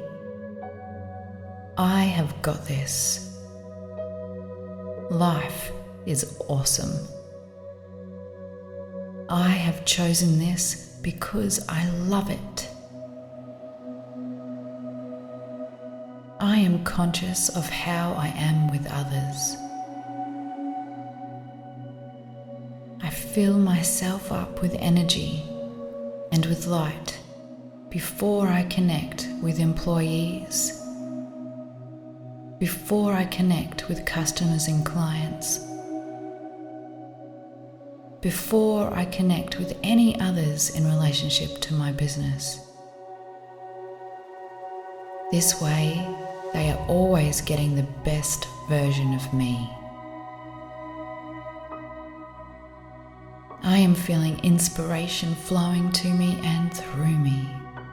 I have got this. Life is awesome. I have chosen this because I love it. I am conscious of how I am with others. I fill myself up with energy and with light before I connect with employees, before I connect with customers and clients, before I connect with any others in relationship to my business. This way, they are always getting the best version of me. I am feeling inspiration flowing to me and through me.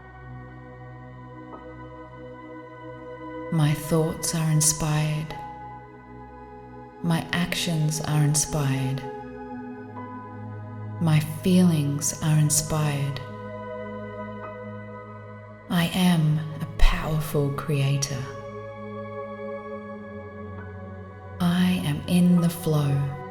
My thoughts are inspired. My actions are inspired. My feelings are inspired. I am a powerful creator. I am in the flow.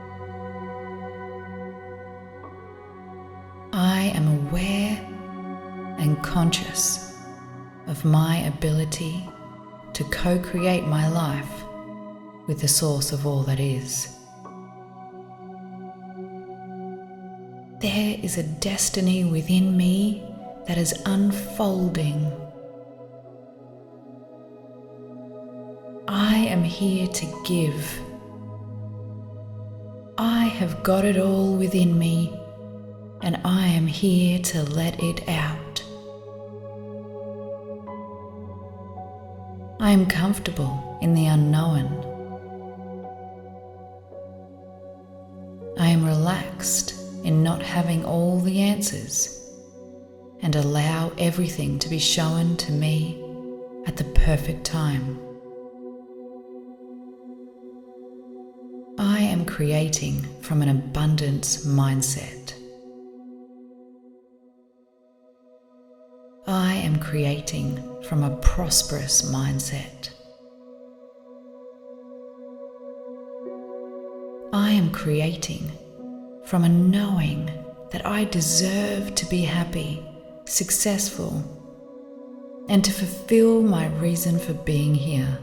I am aware and conscious of my ability to co-create my life with the source of all that is. There is a destiny within me that is unfolding. I am here to give. I have got it all within me, and I am here to let it out. I am comfortable in the unknown. I am relaxed in not having all the answers, and allow everything to be shown to me at the perfect time. I am creating from an abundance mindset. I am creating from a prosperous mindset. I am creating from a knowing that I deserve to be happy, successful, and to fulfill my reason for being here.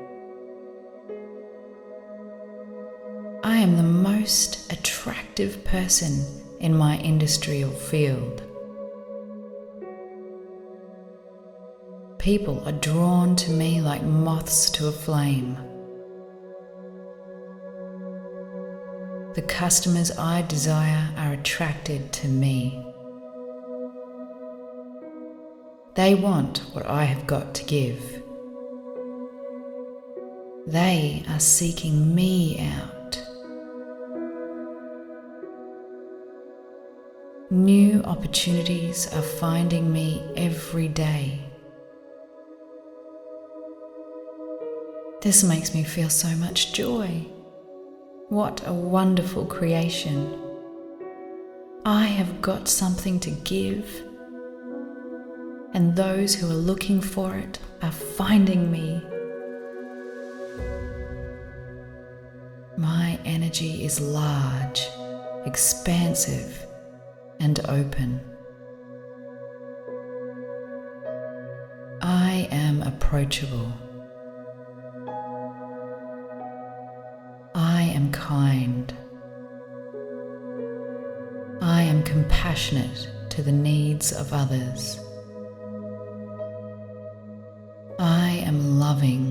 I am the most attractive person in my industry or field. People are drawn to me like moths to a flame. The customers I desire are attracted to me. They want what I have got to give. They are seeking me out. New opportunities are finding me every day. This makes me feel so much joy. What a wonderful creation. I have got something to give, and those who are looking for it are finding me. My energy is large, expansive, and open. I am approachable. I am kind. I am compassionate to the needs of others. I am loving.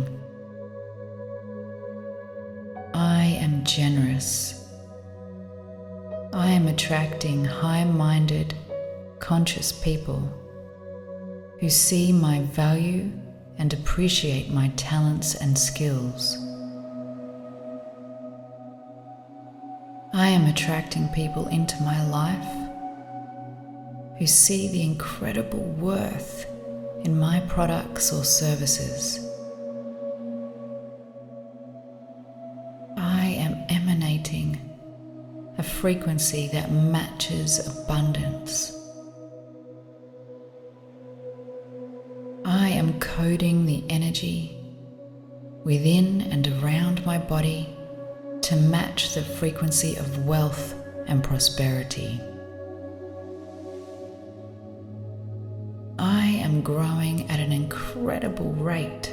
I am generous. I am attracting high-minded, conscious people who see my value and appreciate my talents and skills. I am attracting people into my life who see the incredible worth in my products or services. I am emanating a frequency that matches abundance. I am coding the energy within and around my body to match the frequency of wealth and prosperity. I am growing at an incredible rate.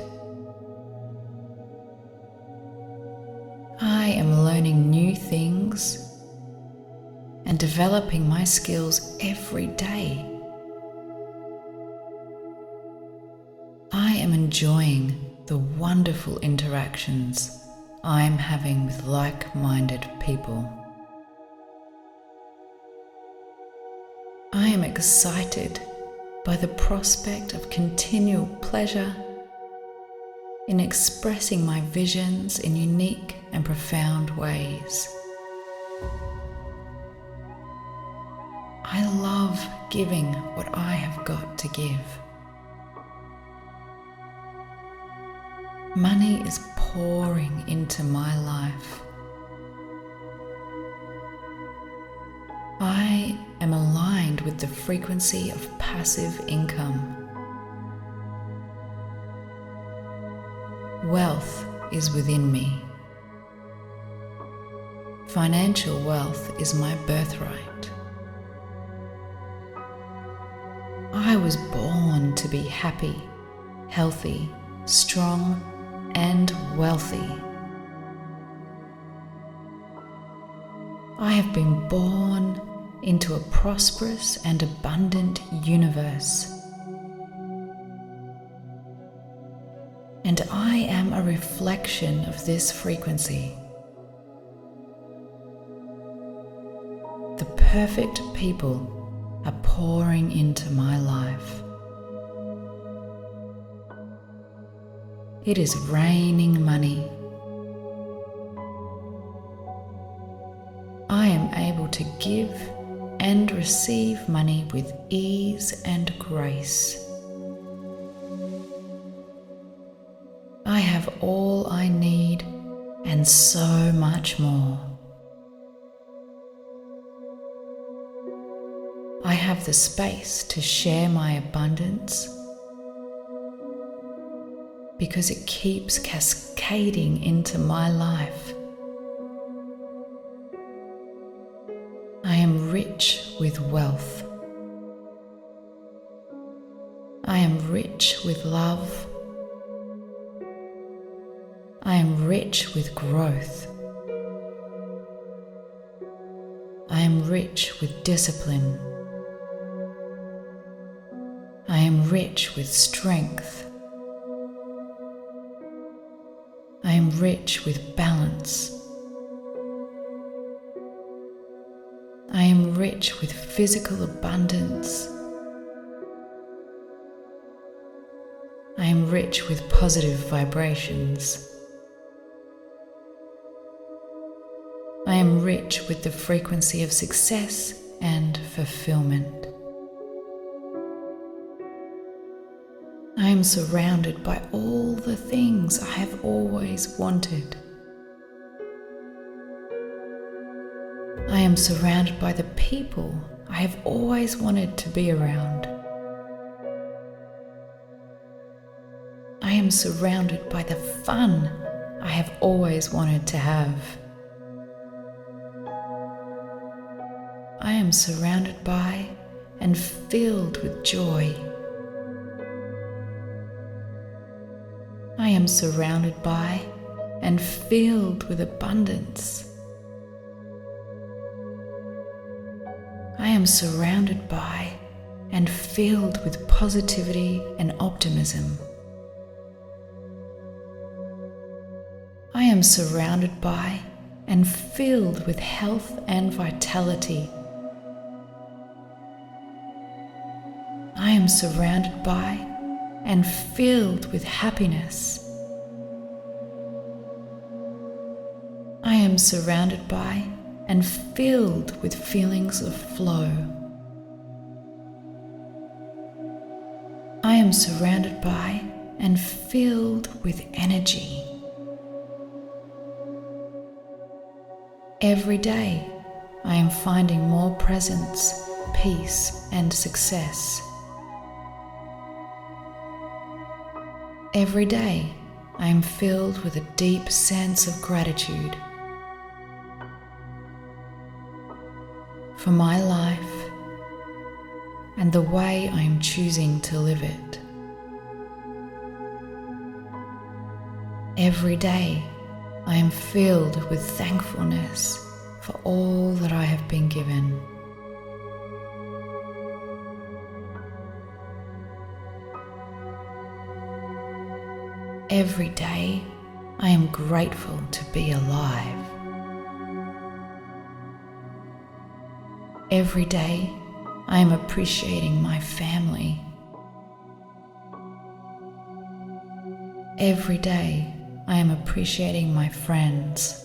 I am learning new things and developing my skills every day. I am enjoying the wonderful interactions I am having with like-minded people. I am excited by the prospect of continual pleasure in expressing my visions in unique and profound ways. I love giving what I have got to give. Money is pouring into my life. I am aligned with the frequency of passive income. Wealth is within me. Financial wealth is my birthright. I was born to be happy, healthy, strong, and wealthy. I have been born into a prosperous and abundant universe. And I am a reflection of this frequency. The perfect people are pouring into my life. It is raining money. I am able to give and receive money with ease and grace. I have all I need and so much more. I have the space to share my abundance because it keeps cascading into my life. I am rich with wealth. I am rich with love. I am rich with growth. I am rich with discipline. I am rich with strength. I am rich with balance. I am rich with physical abundance. I am rich with positive vibrations. I am rich with the frequency of success and fulfillment. I am surrounded by all the things I have always wanted. I am surrounded by the people I have always wanted to be around. I am surrounded by the fun I have always wanted to have. I am surrounded by and filled with joy. I am surrounded by and filled with abundance. I am surrounded by and filled with positivity and optimism. I am surrounded by and filled with health and vitality. I am surrounded by and filled with happiness. I am surrounded by and filled with feelings of flow. I am surrounded by and filled with energy. Every day, I am finding more presence, peace, and success. Every day, I am filled with a deep sense of gratitude for my life and the way I am choosing to live it. Every day, I am filled with thankfulness for all that I have been given. Every day, I am grateful to be alive. Every day, I am appreciating my family. Every day, I am appreciating my friends.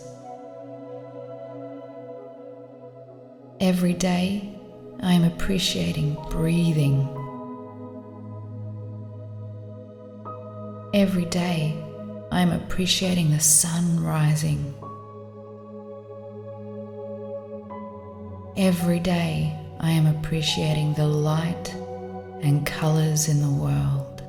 Every day, I am appreciating breathing. Every day, I am appreciating the sun rising. Every day, I am appreciating the light and colors in the world.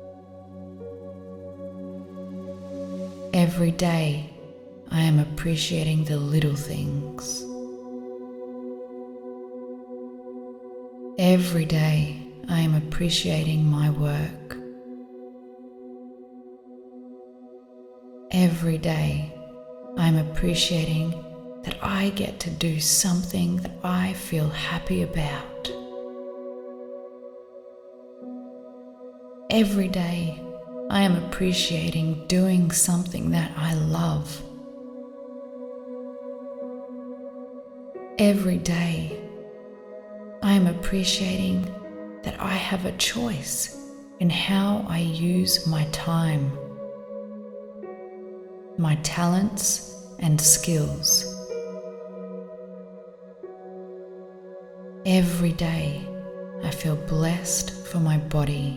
Every day, I am appreciating the little things. Every day, I am appreciating my work. Every day, I am appreciating that I get to do something that I feel happy about. Every day, I am appreciating doing something that I love. Every day, I am appreciating that I have a choice in how I use my time, my talents and skills. Every day, I feel blessed for my body.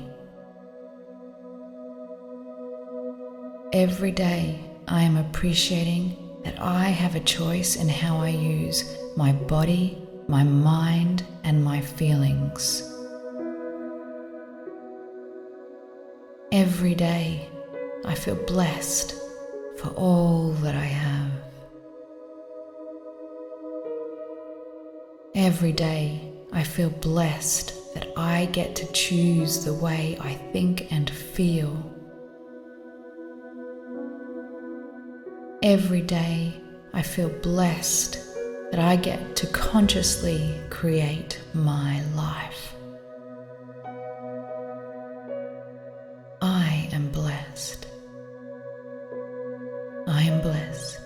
Every day, I am appreciating that I have a choice in how I use my body, my mind, and my feelings. Every day, I feel blessed for all that I have. Every day, I feel blessed that I get to choose the way I think and feel. Every day, I feel blessed that I get to consciously create my life. I am blessed. I am blessed.